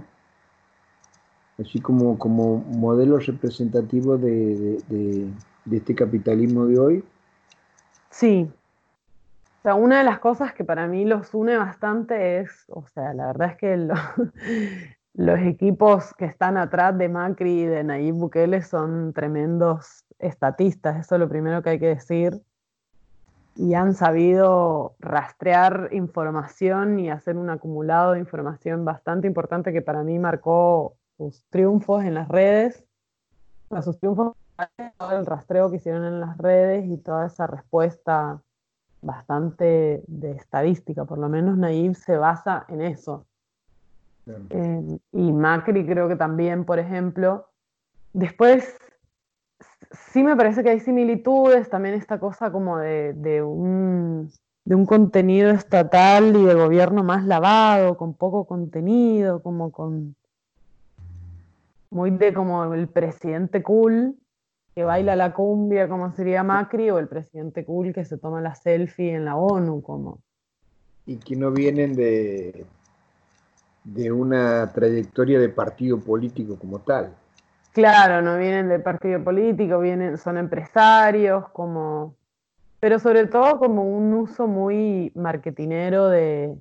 Así como, como modelo representativo de, de, de, de este capitalismo de hoy. Sí. O sea, una de las cosas que para mí los une bastante es, o sea, la verdad es que lo, los equipos que están atrás de Macri y de Nayib Bukele son tremendos estatistas, eso es lo primero que hay que decir, y han sabido rastrear información y hacer un acumulado de información bastante importante que para mí marcó sus triunfos en las redes, o sea, sus triunfos, todo el rastreo que hicieron en las redes y toda esa respuesta bastante de estadística, por lo menos Nayib se basa en eso. Claro. Eh, y Macri creo que también, por ejemplo. Después, sí me parece que hay similitudes, también esta cosa como de, de, un, de un contenido estatal y de gobierno más lavado, con poco contenido, como con muy de como el presidente cool que baila la cumbia, como sería Macri, o el presidente cool que se toma la selfie en la ONU, como. Y que no vienen de, de una trayectoria de partido político como tal. Claro, no vienen del partido político, vienen, son empresarios, como, pero sobre todo como un uso muy marketinero de,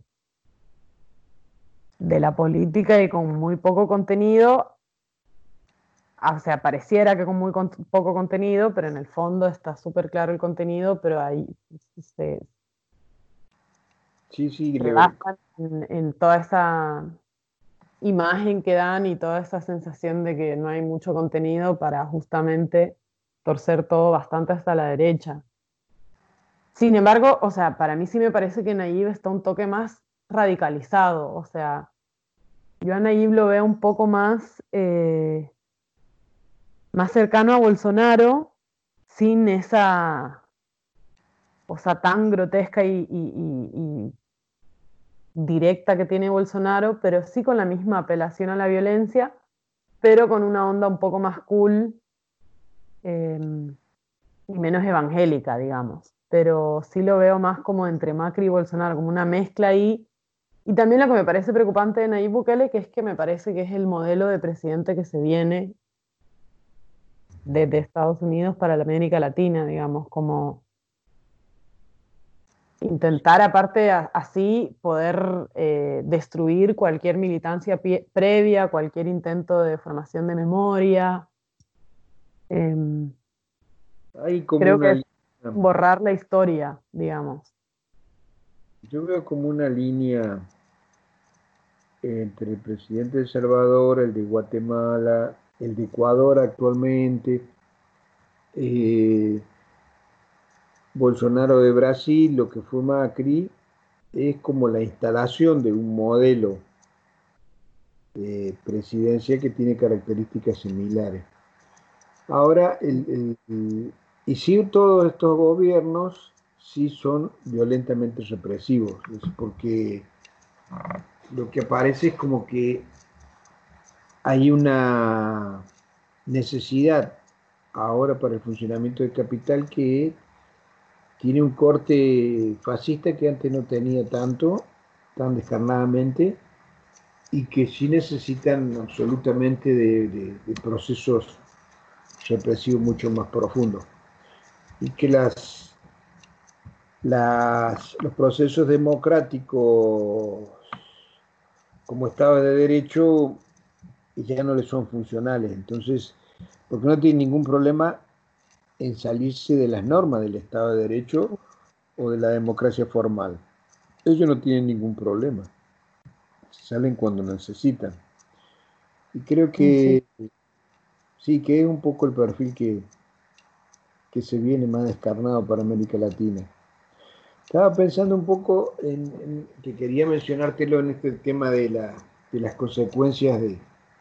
de la política y con muy poco contenido. O sea, pareciera que con muy con, poco contenido, pero en el fondo está súper claro el contenido, pero ahí se, Sí, sí, se le, basan en, en toda esa imagen que dan y toda esa sensación de que no hay mucho contenido para justamente torcer todo bastante hasta la derecha. Sin embargo, o sea, para mí sí me parece que Nayib está un toque más radicalizado, o sea, yo a Nayib lo veo un poco más, eh, más cercano a Bolsonaro, sin esa cosa tan grotesca y, y, y, y directa que tiene Bolsonaro, pero sí con la misma apelación a la violencia, pero con una onda un poco más cool eh, y menos evangélica, digamos. Pero sí lo veo más como entre Macri y Bolsonaro, como una mezcla ahí. Y también lo que me parece preocupante de Nayib Bukele, que es que me parece que es el modelo de presidente que se viene desde Estados Unidos para la América Latina, digamos, como intentar aparte a, así poder eh, destruir cualquier militancia pie, previa, cualquier intento de formación de memoria. Eh, Hay como Creo una que es línea, borrar la historia, digamos. yo veo como una línea entre el presidente de El Salvador, el de Guatemala, el de Ecuador actualmente, eh, Bolsonaro de Brasil, lo que fue Macri, es como la instalación de un modelo de presidencia que tiene características similares. Ahora, el, el- el- y sí, todos estos gobiernos sí son violentamente represivos, es porque lo que aparece es como que hay una necesidad ahora para el funcionamiento del capital que tiene un corte fascista que antes no tenía tanto, tan descarnadamente, y que sí necesitan absolutamente de, de- de procesos represivos mucho más profundos. Y que las, las, los procesos democráticos como Estado de Derecho ya no les son funcionales. Entonces, porque no tienen ningún problema en salirse de las normas del Estado de Derecho o de la democracia formal. Ellos no tienen ningún problema. Salen cuando necesitan. Y creo Y sí. que sí, que es un poco el perfil que, que se viene más descarnado para América Latina. Estaba pensando un poco en, en que quería mencionártelo en este tema de, la, de las consecuencias de,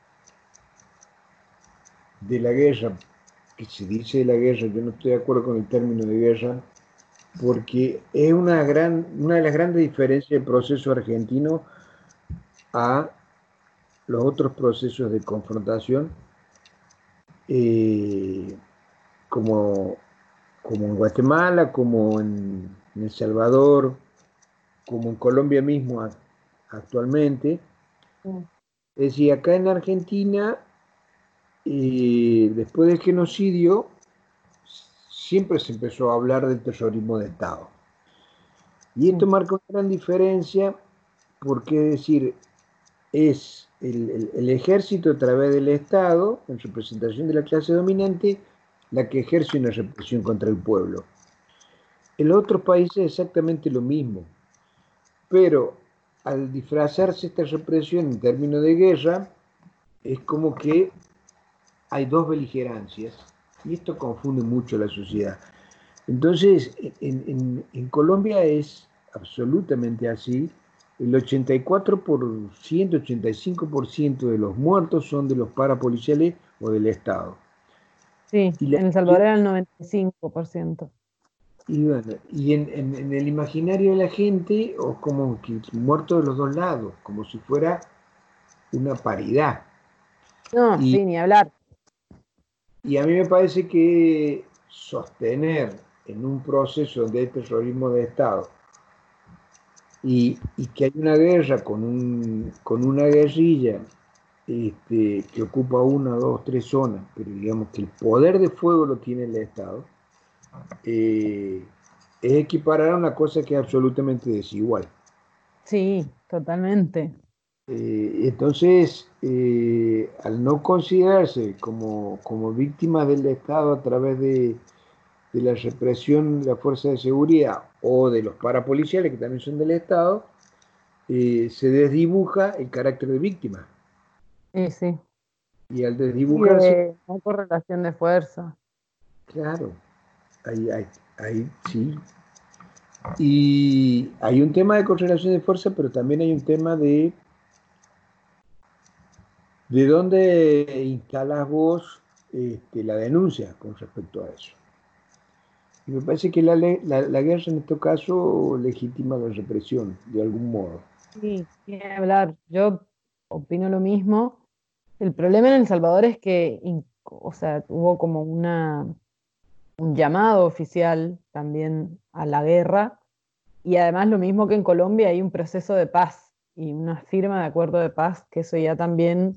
de la guerra, que se dice de la guerra, yo no estoy de acuerdo con el término de guerra, porque es una, gran, una de las grandes diferencias del proceso argentino a los otros procesos de confrontación, eh, como, como en Guatemala, como en, en El Salvador, como en Colombia mismo a- actualmente. Mm. Es decir, acá en Argentina, eh, después del genocidio, siempre se empezó a hablar del terrorismo de Estado. Y esto Sí. marca una gran diferencia porque, es decir, es el, el- el ejército a través del Estado, en representación de la clase dominante, la que ejerce una represión contra el pueblo. En los otros países es exactamente lo mismo, pero al disfrazarse esta represión en términos de guerra, es como que hay dos beligerancias y esto confunde mucho a la sociedad. Entonces, en, en- en Colombia es absolutamente así. El ochenta y cuatro por ciento, ochenta y cinco por ciento de los muertos son de los parapoliciales o del Estado. Sí, Y, la- en El Salvador era el noventa y cinco por ciento. y bueno, y en, en- en el imaginario de la gente, o como que muertos de los dos lados, como si fuera una paridad. No, Y, sí, ni hablar. y a mí me parece que sostener en un proceso de terrorismo de Estado y, y que hay una guerra con, un, con una guerrilla este, que ocupa una, dos, tres zonas, pero digamos que el poder de fuego lo tiene el Estado, eh, es equiparar a una cosa que es absolutamente desigual. Sí, totalmente. Eh, entonces, eh, al no considerarse como, como víctima del Estado a través de, de la represión de la fuerza de seguridad o de los parapoliciales, que también son del Estado, eh, se desdibuja el carácter de víctima. Sí, sí. Y al Y desdibujarse, de no correlación de fuerza. claro, ahí, ahí, ahí sí. Y hay un tema de correlación de fuerza, pero también hay un tema de de dónde instalas vos este, la denuncia con respecto a eso. Y me parece que la, le- la, la guerra en este caso legitima la represión, de algún modo. Sí, ni hablar. Yo opino lo mismo. El problema en El Salvador es que, in- o sea, hubo como una, un llamado oficial también a la guerra y además lo mismo que en Colombia hay un proceso de paz y una firma de acuerdo de paz, que eso ya también,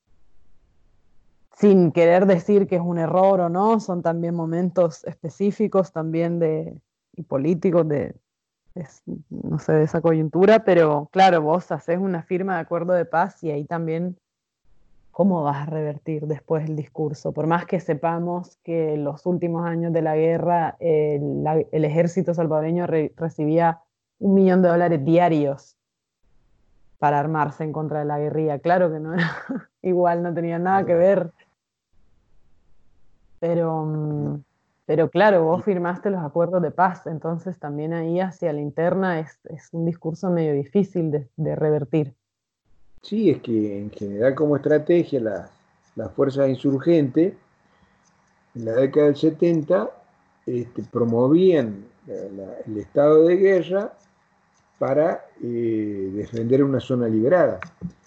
sin querer decir que es un error o no, son también momentos específicos también de, y políticos de, es- no sé, de esa coyuntura, pero claro, vos haces una firma de acuerdo de paz y ahí también ¿cómo vas a revertir después el discurso? Por más que sepamos que en los últimos años de la guerra el, la, el ejército salvadoreño re, recibía un millón de dólares diarios para armarse en contra de la guerrilla. Claro que no era igual, no tenía nada que ver. Pero, pero claro, vos firmaste los acuerdos de paz, entonces también ahí hacia la interna es, es un discurso medio difícil de, de revertir. Sí, es que en general como estrategia las, las fuerzas insurgentes en la década del setenta este, promovían la, la, el estado de guerra para eh, defender una zona liberada.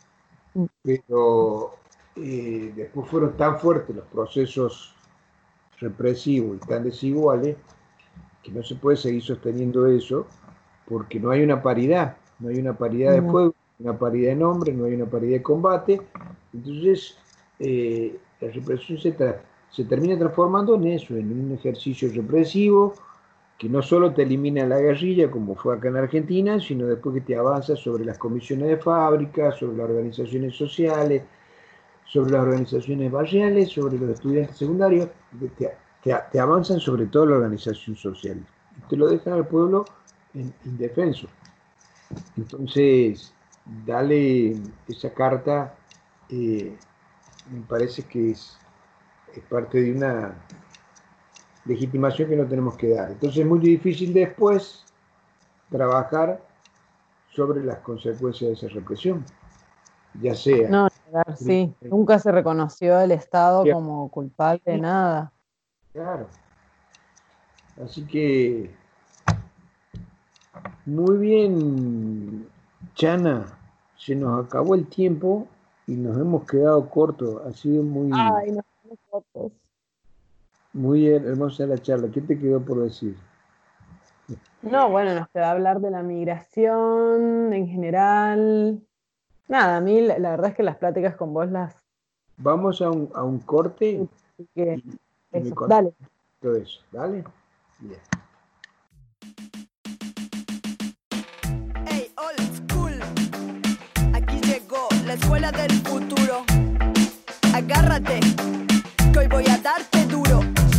Pero eh, después fueron tan fuertes los procesos represivos y tan desiguales que no se puede seguir sosteniendo eso porque no hay una paridad, no hay una paridad de fuego, una paridad de nombre, no hay una paridad de combate. Entonces eh, la represión se, tra se termina transformando en eso, en un ejercicio represivo que no solo te elimina la guerrilla, como fue acá en Argentina, sino después que te avanza sobre las comisiones de fábrica, sobre las organizaciones sociales, sobre las organizaciones barriales, sobre los estudiantes secundarios, te, te, te avanzan sobre todo la organización social. Y te lo dejan al pueblo en, indefenso. Entonces, dale esa carta, eh, me parece que es, es parte de una legitimación que no tenemos que dar. Entonces es muy difícil después trabajar sobre las consecuencias de esa represión, ya sea... No, sí, nunca se reconoció el Estado sí. como culpable de nada. Claro. Así que, muy bien, Chana, se nos acabó el tiempo y nos hemos quedado cortos. Ha sido muy... Ay, nos quedamos cortos. Muy hermosa la charla. ¿Qué te quedó por decir? No, bueno, nos queda hablar de la migración en general. Nada, a mí la, la verdad es que las pláticas con vos las... Vamos a un, a un corte. Así que, y, eso, y dale. Todo eso, ¿dale? Bien. Hey, old school. Aquí llegó la escuela del futuro. Agárrate, que hoy voy a darte duro.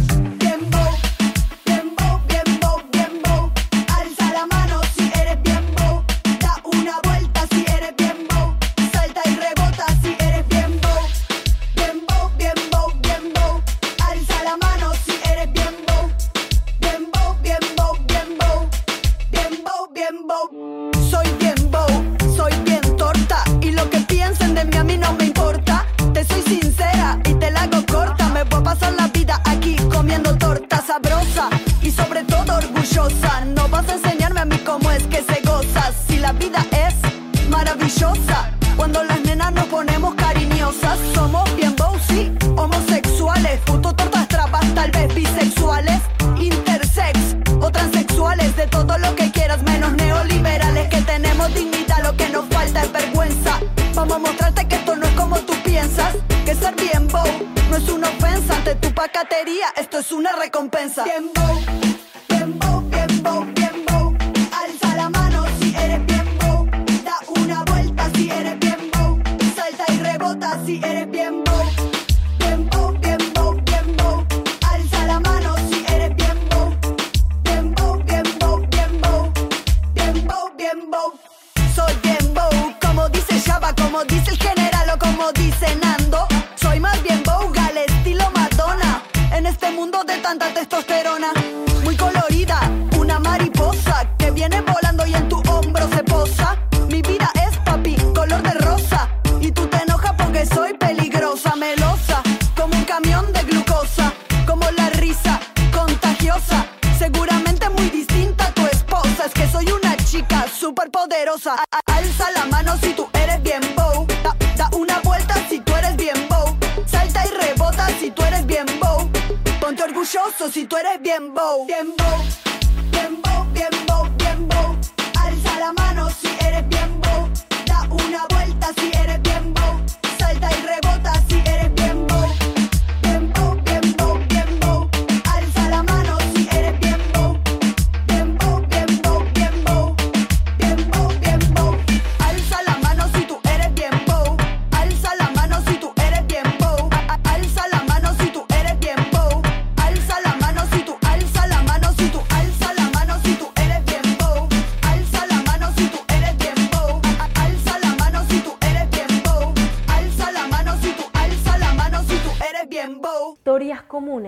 Soy bien bow, soy bien torta, y lo que piensen de mí a mí no me importa. Te soy sincera y te la hago corta. Me voy a pasar la vida aquí comiendo torta sabrosa y sobre todo orgullosa. No vas a enseñarme a mí cómo es que se goza. Si la vida es maravillosa, cuando las nenas nos ponemos cariñosas. Somos bien bow, sí, homosexuales, puto, tortas, trapas, tal vez bisexuales, intersex o transexuales, de todo lo que quieras menos neoliberales, que tenemos dignidad, lo que nos falta es vergüenza. Vamos a mostrarte que esto no es como tú piensas, que ser bien bow no es una ofensa. Ante tu pacatería esto es una recompensa. Bien bow, bien bow, bien bow, bien bow. Alza la mano si eres bien bow. Da una vuelta si eres bien bow. Salta y rebota si eres bien bow. Bien bow, bien bow, bien bow. Alza la mano si eres bien bow. Bien bow, bien bow, bien bow. Bien bow, bien bow. Soy bien bow, como dice Java, como dice el general o como dice Nando. Soy más bien boga al estilo Madonna, en este mundo de tanta testosterona. Muy colorida, una mariposa que viene volando y en tu hombro se posa. Mi vida es, papi, color de rosa, y tú te enojas porque soy peligrosa. Melosa, como un camión de glucosa, como la risa contagiosa. Seguramente muy distinta a tu esposa. Es que soy una chica súper poderosa. Alza la mano si tú eres bien bow. Da, da una vuelta si tú eres bien bow. Salta y rebota si tú eres bien bow. Ponte orgulloso si tú eres bien bow. Bien bow, bien bow, bien bow, bien bow. Alza la mano si eres bien bow. Da una vuelta si eres bien bow. Salta y rebota si eres bien bow. Bien bow, bien bow, bien bow. Alza la mano si eres bien bow. Bien bow, bien bow, bien bow. Bien bow, bien bow. Alza la mano si tú eres bien bow. Alza la mano si tú eres bien bow.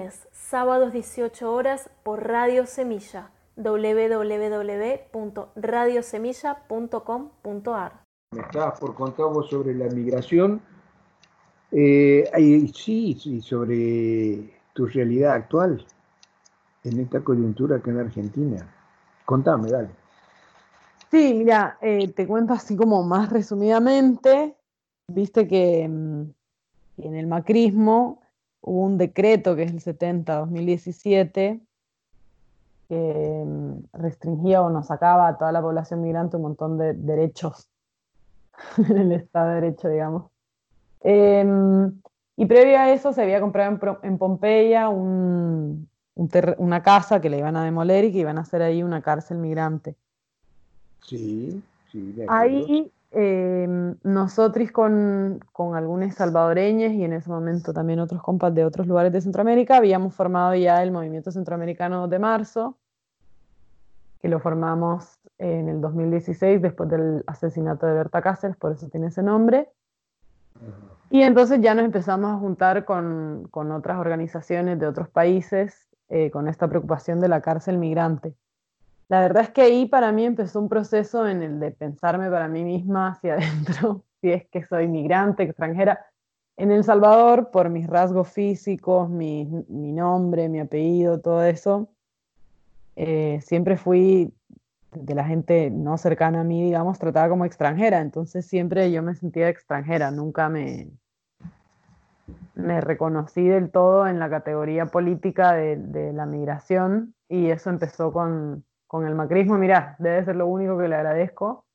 lunes, sábados dieciocho horas por Radio Semilla, doble u doble u doble u punto radio semilla punto com punto a r. Me estabas por contar vos sobre la migración, eh, y sí, sí, sobre tu realidad actual en esta coyuntura acá en Argentina. Contame, dale. Sí, mira, eh, te cuento así como más resumidamente. Viste que mm, en el macrismo hubo un decreto que es el setenta dos mil diecisiete que mm, restringía o nos sacaba a toda la población migrante un montón de derechos en el Estado de Derecho, digamos. Eh, y previo a eso se había comprado en, Pro- en Pompeya un, un ter- una casa que la iban a demoler y que iban a hacer ahí una cárcel migrante. Sí, sí, de acuerdo. Ahí eh, nosotros con, con algunos salvadoreños y en ese momento también otros compas de otros lugares de Centroamérica habíamos formado ya el Movimiento Centroamericano de Marzo, que lo formamos en el dos mil dieciséis después del asesinato de Berta Cáceres, por eso tiene ese nombre. Y entonces ya nos empezamos a juntar con, con otras organizaciones de otros países eh, con esta preocupación de la cárcel migrante. La verdad es que ahí para mí empezó un proceso en el de pensarme para mí misma hacia adentro, si es que soy migrante, extranjera. En El Salvador, por mis rasgos físicos, mi, mi nombre, mi apellido, todo eso, eh, siempre fui de la gente no cercana a mí, digamos, tratada como extranjera. Entonces siempre yo me sentía extranjera, nunca me, me reconocí del todo en la categoría política de, de la migración y eso empezó con, con el macrismo. Mirá, debe ser lo único que le agradezco.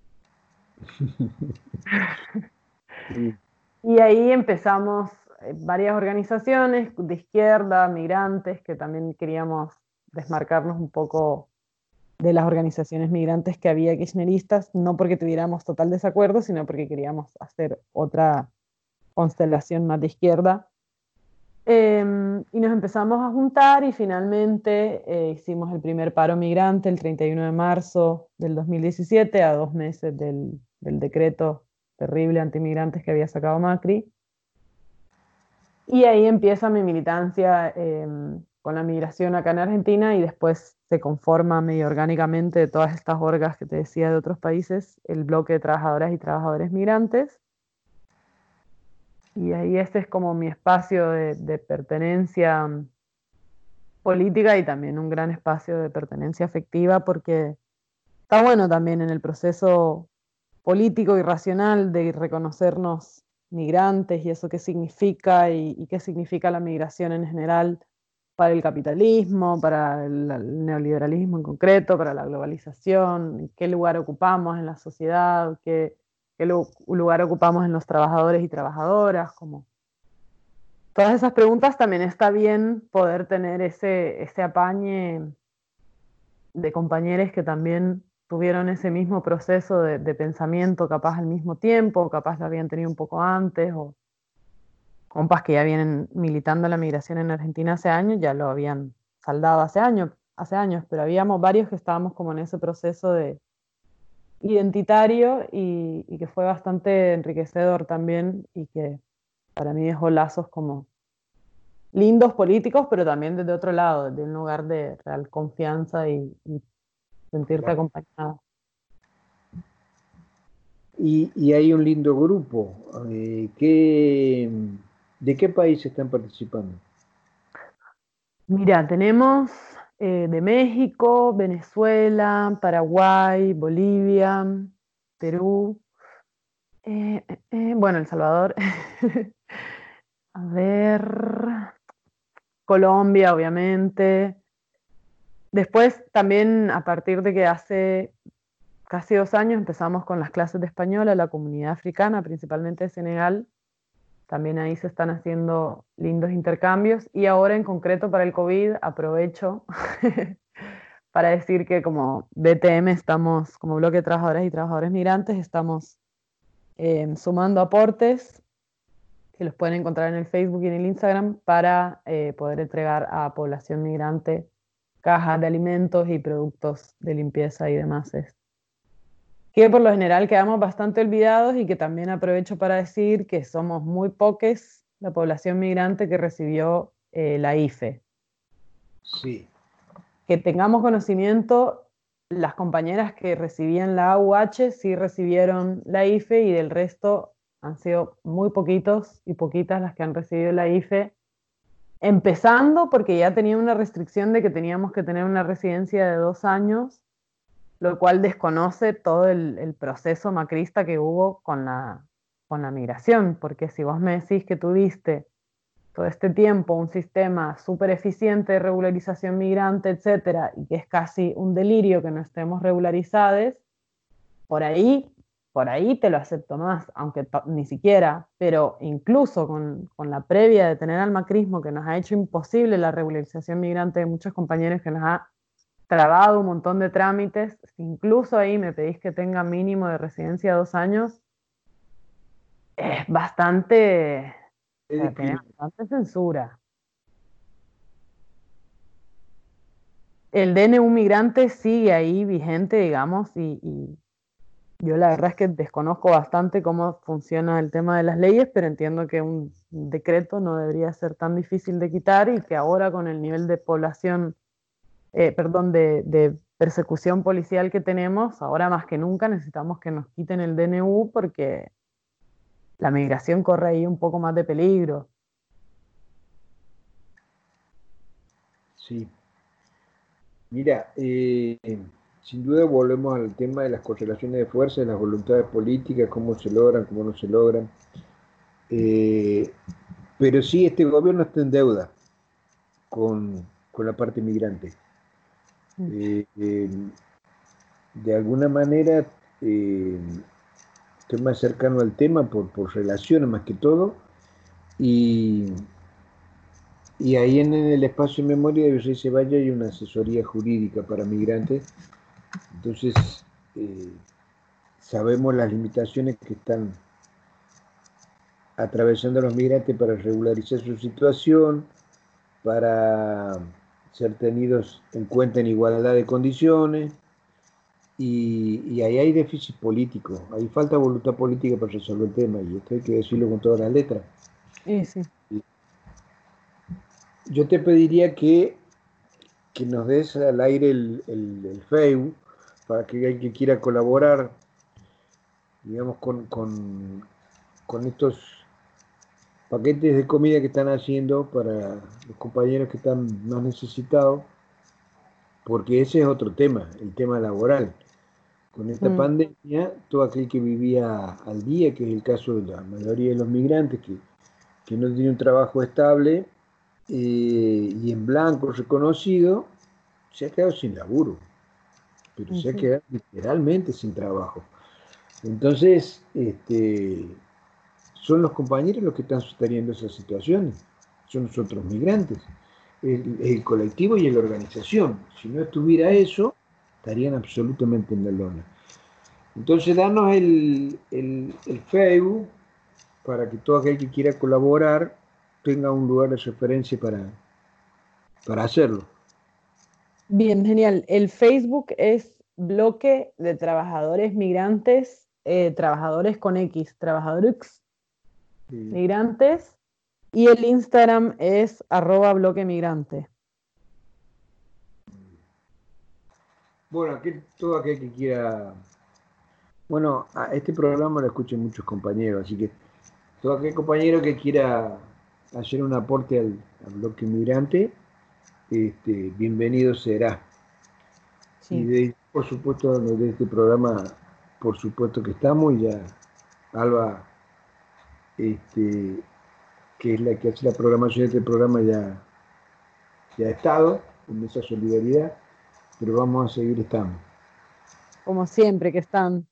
Sí. Y ahí empezamos eh, varias organizaciones de izquierda, migrantes, que también queríamos desmarcarnos un poco de las organizaciones migrantes que había kirchneristas, no porque tuviéramos total desacuerdo, sino porque queríamos hacer otra constelación más de izquierda. Eh, y nos empezamos a juntar y finalmente eh, hicimos el primer paro migrante el treinta y uno de marzo del dos mil diecisiete, a dos meses del, del decreto terrible antimigrantes que había sacado Macri. Y ahí empieza mi militancia eh, con la migración acá en Argentina y después se conforma medio orgánicamente de todas estas orgas que te decía de otros países, el bloque de trabajadoras y trabajadores migrantes. Y ahí este es como mi espacio de, de pertenencia política y también un gran espacio de pertenencia afectiva porque está bueno también en el proceso político y racional de reconocernos migrantes y eso qué significa y, y qué significa la migración en general para el capitalismo, para el, el neoliberalismo en concreto, para la globalización, qué lugar ocupamos en la sociedad, qué, qué lugar ocupamos en los trabajadores y trabajadoras, como todas esas preguntas. También está bien poder tener ese, ese apañe de compañeros que también tuvieron ese mismo proceso de, de pensamiento, capaz al mismo tiempo, capaz lo habían tenido un poco antes, o compas que ya vienen militando la migración en Argentina hace años, ya lo habían saldado hace años, hace años, pero habíamos varios que estábamos como en ese proceso de identitario y, y que fue bastante enriquecedor también y que para mí dejó lazos como lindos políticos, pero también desde otro lado, desde un lugar de real confianza y, y sentirte Claro. acompañada. Y, y hay un lindo grupo. Eh, ¿qué, ¿de qué país están participando? Mira, tenemos eh, de México, Venezuela, Paraguay, Bolivia, Perú, eh, eh, eh, bueno, El Salvador, a ver, Colombia, obviamente. Después también, a partir de que hace casi dos años empezamos con las clases de español a la comunidad africana, principalmente de Senegal. También ahí se están haciendo lindos intercambios y ahora en concreto para el COVID aprovecho para decir que como B T M estamos, como Bloque de Trabajadoras y Trabajadores Migrantes, estamos eh, sumando aportes que los pueden encontrar en el Facebook y en el Instagram para eh, poder entregar a población migrante cajas de alimentos y productos de limpieza y demás. Que por lo general quedamos bastante olvidados y que también aprovecho para decir que somos muy pocos la población migrante que recibió eh, la I F E. Sí. Que tengamos conocimiento, las compañeras que recibían la A U H sí recibieron la I F E y del resto han sido muy poquitos y poquitas las que han recibido la I F E. Empezando porque ya tenía una restricción de que teníamos que tener una residencia de dos años, lo cual desconoce todo el, el proceso macrista que hubo con la, con la migración, porque si vos me decís que tuviste todo este tiempo un sistema súper eficiente de regularización migrante, etcétera, y que es casi un delirio que no estemos regularizados, por ahí, por ahí te lo acepto más, aunque ni siquiera, pero incluso con, con la previa de tener al macrismo que nos ha hecho imposible la regularización migrante de muchos compañeros, que nos ha trabado un montón de trámites, si incluso ahí me pedís que tenga mínimo de residencia dos años, es bastante, o sea, tiene bastante censura. El D N U migrante sigue ahí vigente, digamos, y, y yo la verdad es que desconozco bastante cómo funciona el tema de las leyes, pero entiendo que un decreto no debería ser tan difícil de quitar y que ahora con el nivel de población, eh, perdón, de, de persecución policial que tenemos, ahora más que nunca necesitamos que nos quiten el D N U porque la migración corre ahí un poco más de peligro. Sí. Mira, eh, sin duda volvemos al tema de las correlaciones de fuerza, de las voluntades políticas, cómo se logran, cómo no se logran. Eh, pero sí, este gobierno está en deuda con, con la parte migrante. Eh, eh, de alguna manera, eh, estoy más cercano al tema por, por relaciones más que todo, y, y ahí en el espacio de memoria de Virrey Ceballos hay una asesoría jurídica para migrantes. Entonces, eh, sabemos las limitaciones que están atravesando los migrantes para regularizar su situación, para ser tenidos en cuenta en igualdad de condiciones, y, y ahí hay déficit político, ahí falta voluntad política para resolver el tema, y esto hay que decirlo con todas las letras. Sí, sí. Yo te pediría que, que nos des al aire el, el, el Facebook, para que alguien que quiera colaborar, digamos, con, con, con estos paquetes de comida que están haciendo para los compañeros que están más necesitados, porque ese es otro tema, el tema laboral. Con esta Mm. pandemia, todo aquel que vivía al día, que es el caso de la mayoría de los migrantes, que, que no tiene un trabajo estable eh, y en blanco reconocido, se ha quedado sin laburo, pero se ha Sí. quedado literalmente sin trabajo. Entonces, este, son los compañeros los que están sosteniendo esas situaciones, son los otros migrantes, el, el colectivo y la organización. Si no estuviera eso, estarían absolutamente en la lona. Entonces, danos el, el, el Facebook para que todo aquel que quiera colaborar tenga un lugar de referencia para, para hacerlo. Bien, genial. El Facebook es Bloque de Trabajadores Migrantes, eh, Trabajadores con X, Trabajadores Sí. Migrantes, y el Instagram es arroba bloque migrante. Bueno, aquel, todo aquel que quiera... Bueno, a este programa lo escuchan muchos compañeros, así que todo aquel compañero que quiera hacer un aporte al, al bloque migrante, este, bienvenido será. Sí. Y de, por supuesto, de este programa, por supuesto que estamos, y ya Alba, este, que es la que hace la programación de este programa, ya, ya ha estado en esa solidaridad, pero vamos a seguir estando. Como siempre que están.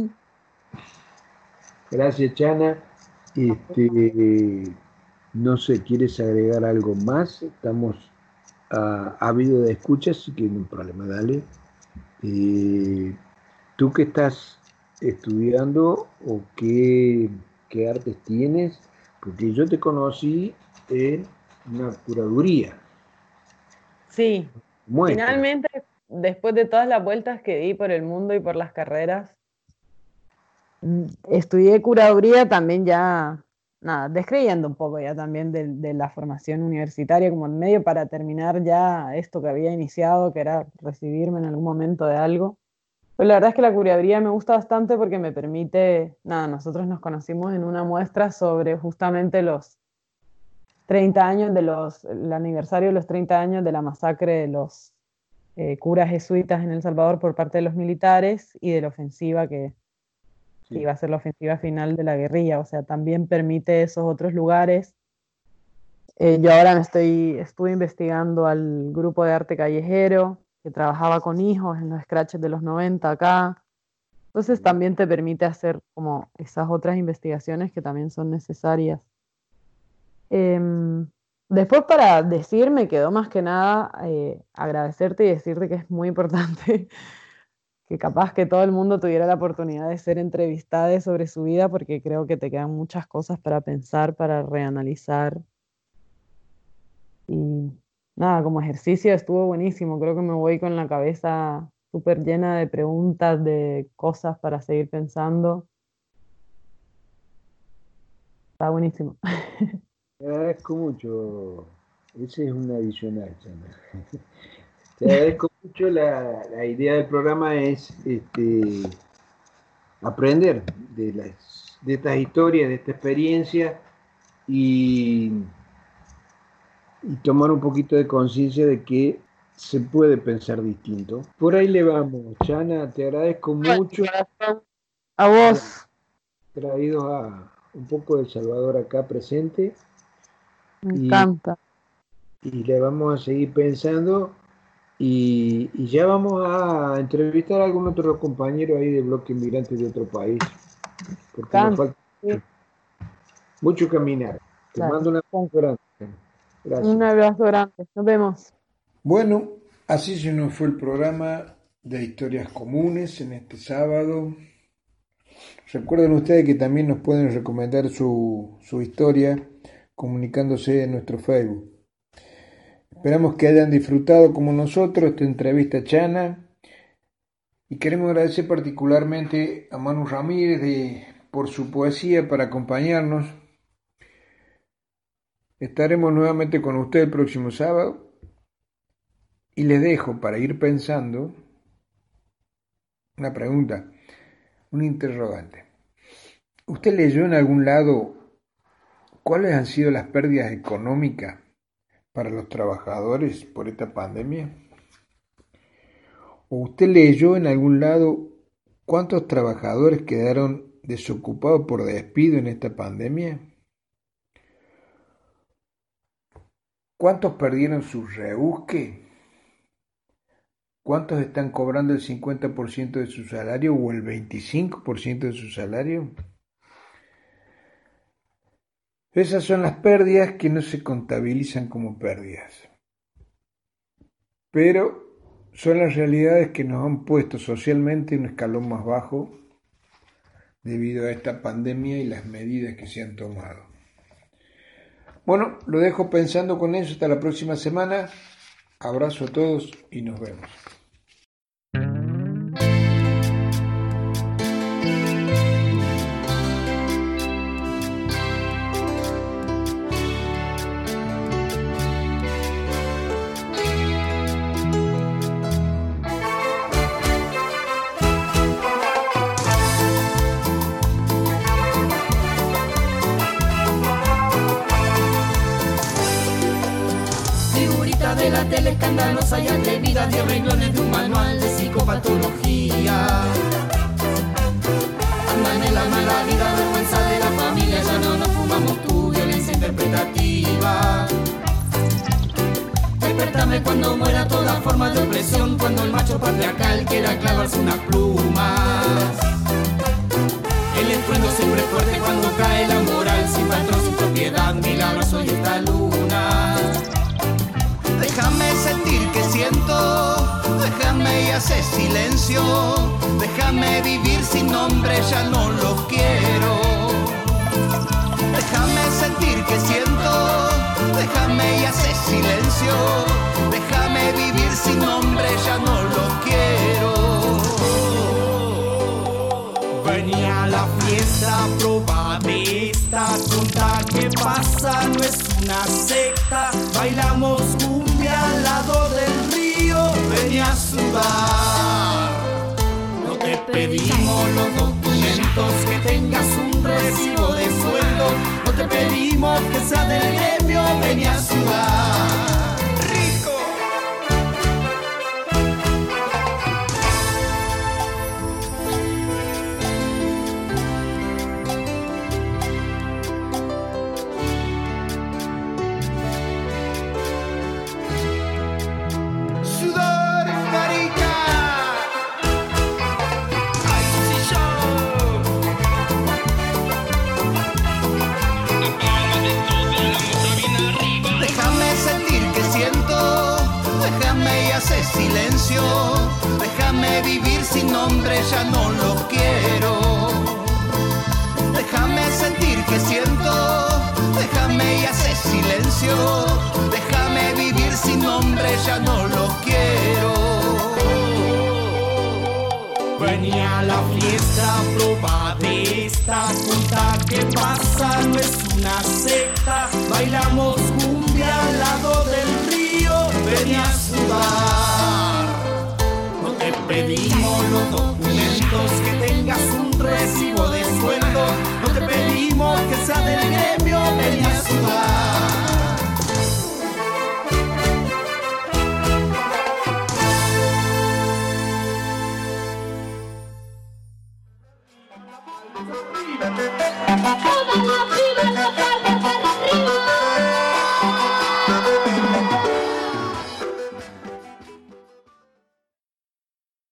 Gracias, Chana. Este, no sé, ¿quieres agregar algo más? Estamos uh, ávidos de escuchas, así que no hay problema, dale. Eh, ¿Tú qué estás estudiando o qué, qué artes tienes? Porque yo te conocí en una curaduría. Sí, Muestra. finalmente, después de todas las vueltas que di por el mundo y por las carreras, estudié curaduría también ya nada, descreyendo un poco ya también de, de la formación universitaria como medio para terminar ya esto que había iniciado, que era recibirme en algún momento de algo. Pero la verdad es que la curaduría me gusta bastante porque me permite, nada, nosotros nos conocimos en una muestra sobre justamente los treinta años de los, el aniversario de los treinta años de la masacre de los eh, curas jesuitas en El Salvador por parte de los militares y de la ofensiva que, sí. que iba a ser la ofensiva final de la guerrilla. O sea, también permite esos otros lugares. Eh, yo ahora me estoy, estuve investigando al grupo de arte callejero que trabajaba con hijos en los scratches de los noventa acá. Entonces también te permite hacer como esas otras investigaciones que también son necesarias. Eh, después para decir me quedó más que nada eh, agradecerte y decirte que es muy importante que capaz que todo el mundo tuviera la oportunidad de ser entrevistada sobre su vida, porque creo que te quedan muchas cosas para pensar, para reanalizar. Y nada, como ejercicio estuvo buenísimo. Creo que me voy con la cabeza súper llena de preguntas, de cosas para seguir pensando. Está buenísimo. Te agradezco mucho. Ese es un adicional, Chana. Te agradezco mucho. La, la idea del programa es este, aprender de, las, de estas historias, de esta experiencia y, y tomar un poquito de conciencia de que se puede pensar distinto. Por ahí le vamos, Chana. Te agradezco mucho. A vos. Traídos a un poco de El Salvador acá presente. Me encanta. Y, y le vamos a seguir pensando y, y ya vamos a entrevistar a algún otro compañero ahí de Bloque Inmigrantes de otro país, porque nos falta sí. mucho caminar. Te claro. mando un abrazo grande. Gracias. Un abrazo grande. Nos vemos. Bueno, así se nos fue el programa de Historias Comunes en este sábado. Recuerden ustedes que también nos pueden recomendar su, su historia comunicándose en nuestro Facebook. Esperamos que hayan disfrutado como nosotros esta entrevista Chana y queremos agradecer particularmente a Manu Ramírez de, por su poesía para acompañarnos. Estaremos nuevamente con usted el próximo sábado y les dejo para ir pensando una pregunta, un interrogante. ¿Usted leyó en algún lado cuáles han sido las pérdidas económicas para los trabajadores por esta pandemia? ¿O usted leyó en algún lado cuántos trabajadores quedaron desocupados por despido en esta pandemia? ¿Cuántos perdieron su rebusque? ¿Cuántos están cobrando el cincuenta por ciento de su salario o el veinticinco por ciento de su salario? Esas son las pérdidas que no se contabilizan como pérdidas, pero son las realidades que nos han puesto socialmente en un escalón más bajo debido a esta pandemia y las medidas que se han tomado. Bueno, lo dejo pensando con eso. Hasta la próxima semana. Abrazo a todos y nos vemos. De la tele escandalosa y atrevidas de renglones de un manual de psicopatología. Andan en la mala vida, vergüenza de la familia, ya no nos fumamos tu violencia interpretativa. Despertame cuando muera toda forma de opresión, cuando el macho patriarcal quiera clavarse unas plumas. El estruendo siempre fuerte cuando cae la moral, sin patrón, sin propiedad, milagroso y esta luna. Déjame sentir que siento, déjame y hacer silencio, déjame vivir sin nombre, ya no lo quiero. Déjame sentir que siento, déjame y hacer silencio, déjame vivir sin nombre, ya no lo quiero. Venía a la fiesta, probame esta tonta pasa no es una secta. Bailamos cumbia al lado del río, ven a sudar. No te pedimos los documentos, que tengas un recibo de sueldo. No te pedimos que seas del gremio, ven a sudar. Silencio, déjame vivir sin nombre, ya no lo quiero. Déjame sentir que siento, déjame y hacer silencio. Déjame vivir sin nombre, ya no lo quiero. Vení a la fiesta, proba de esta, contá que pasa, no es una secta. Bailamos cumbia al lado del río, vení a sudar. No te pedimos los documentos, que tengas un recibo de sueldo. No te pedimos que seas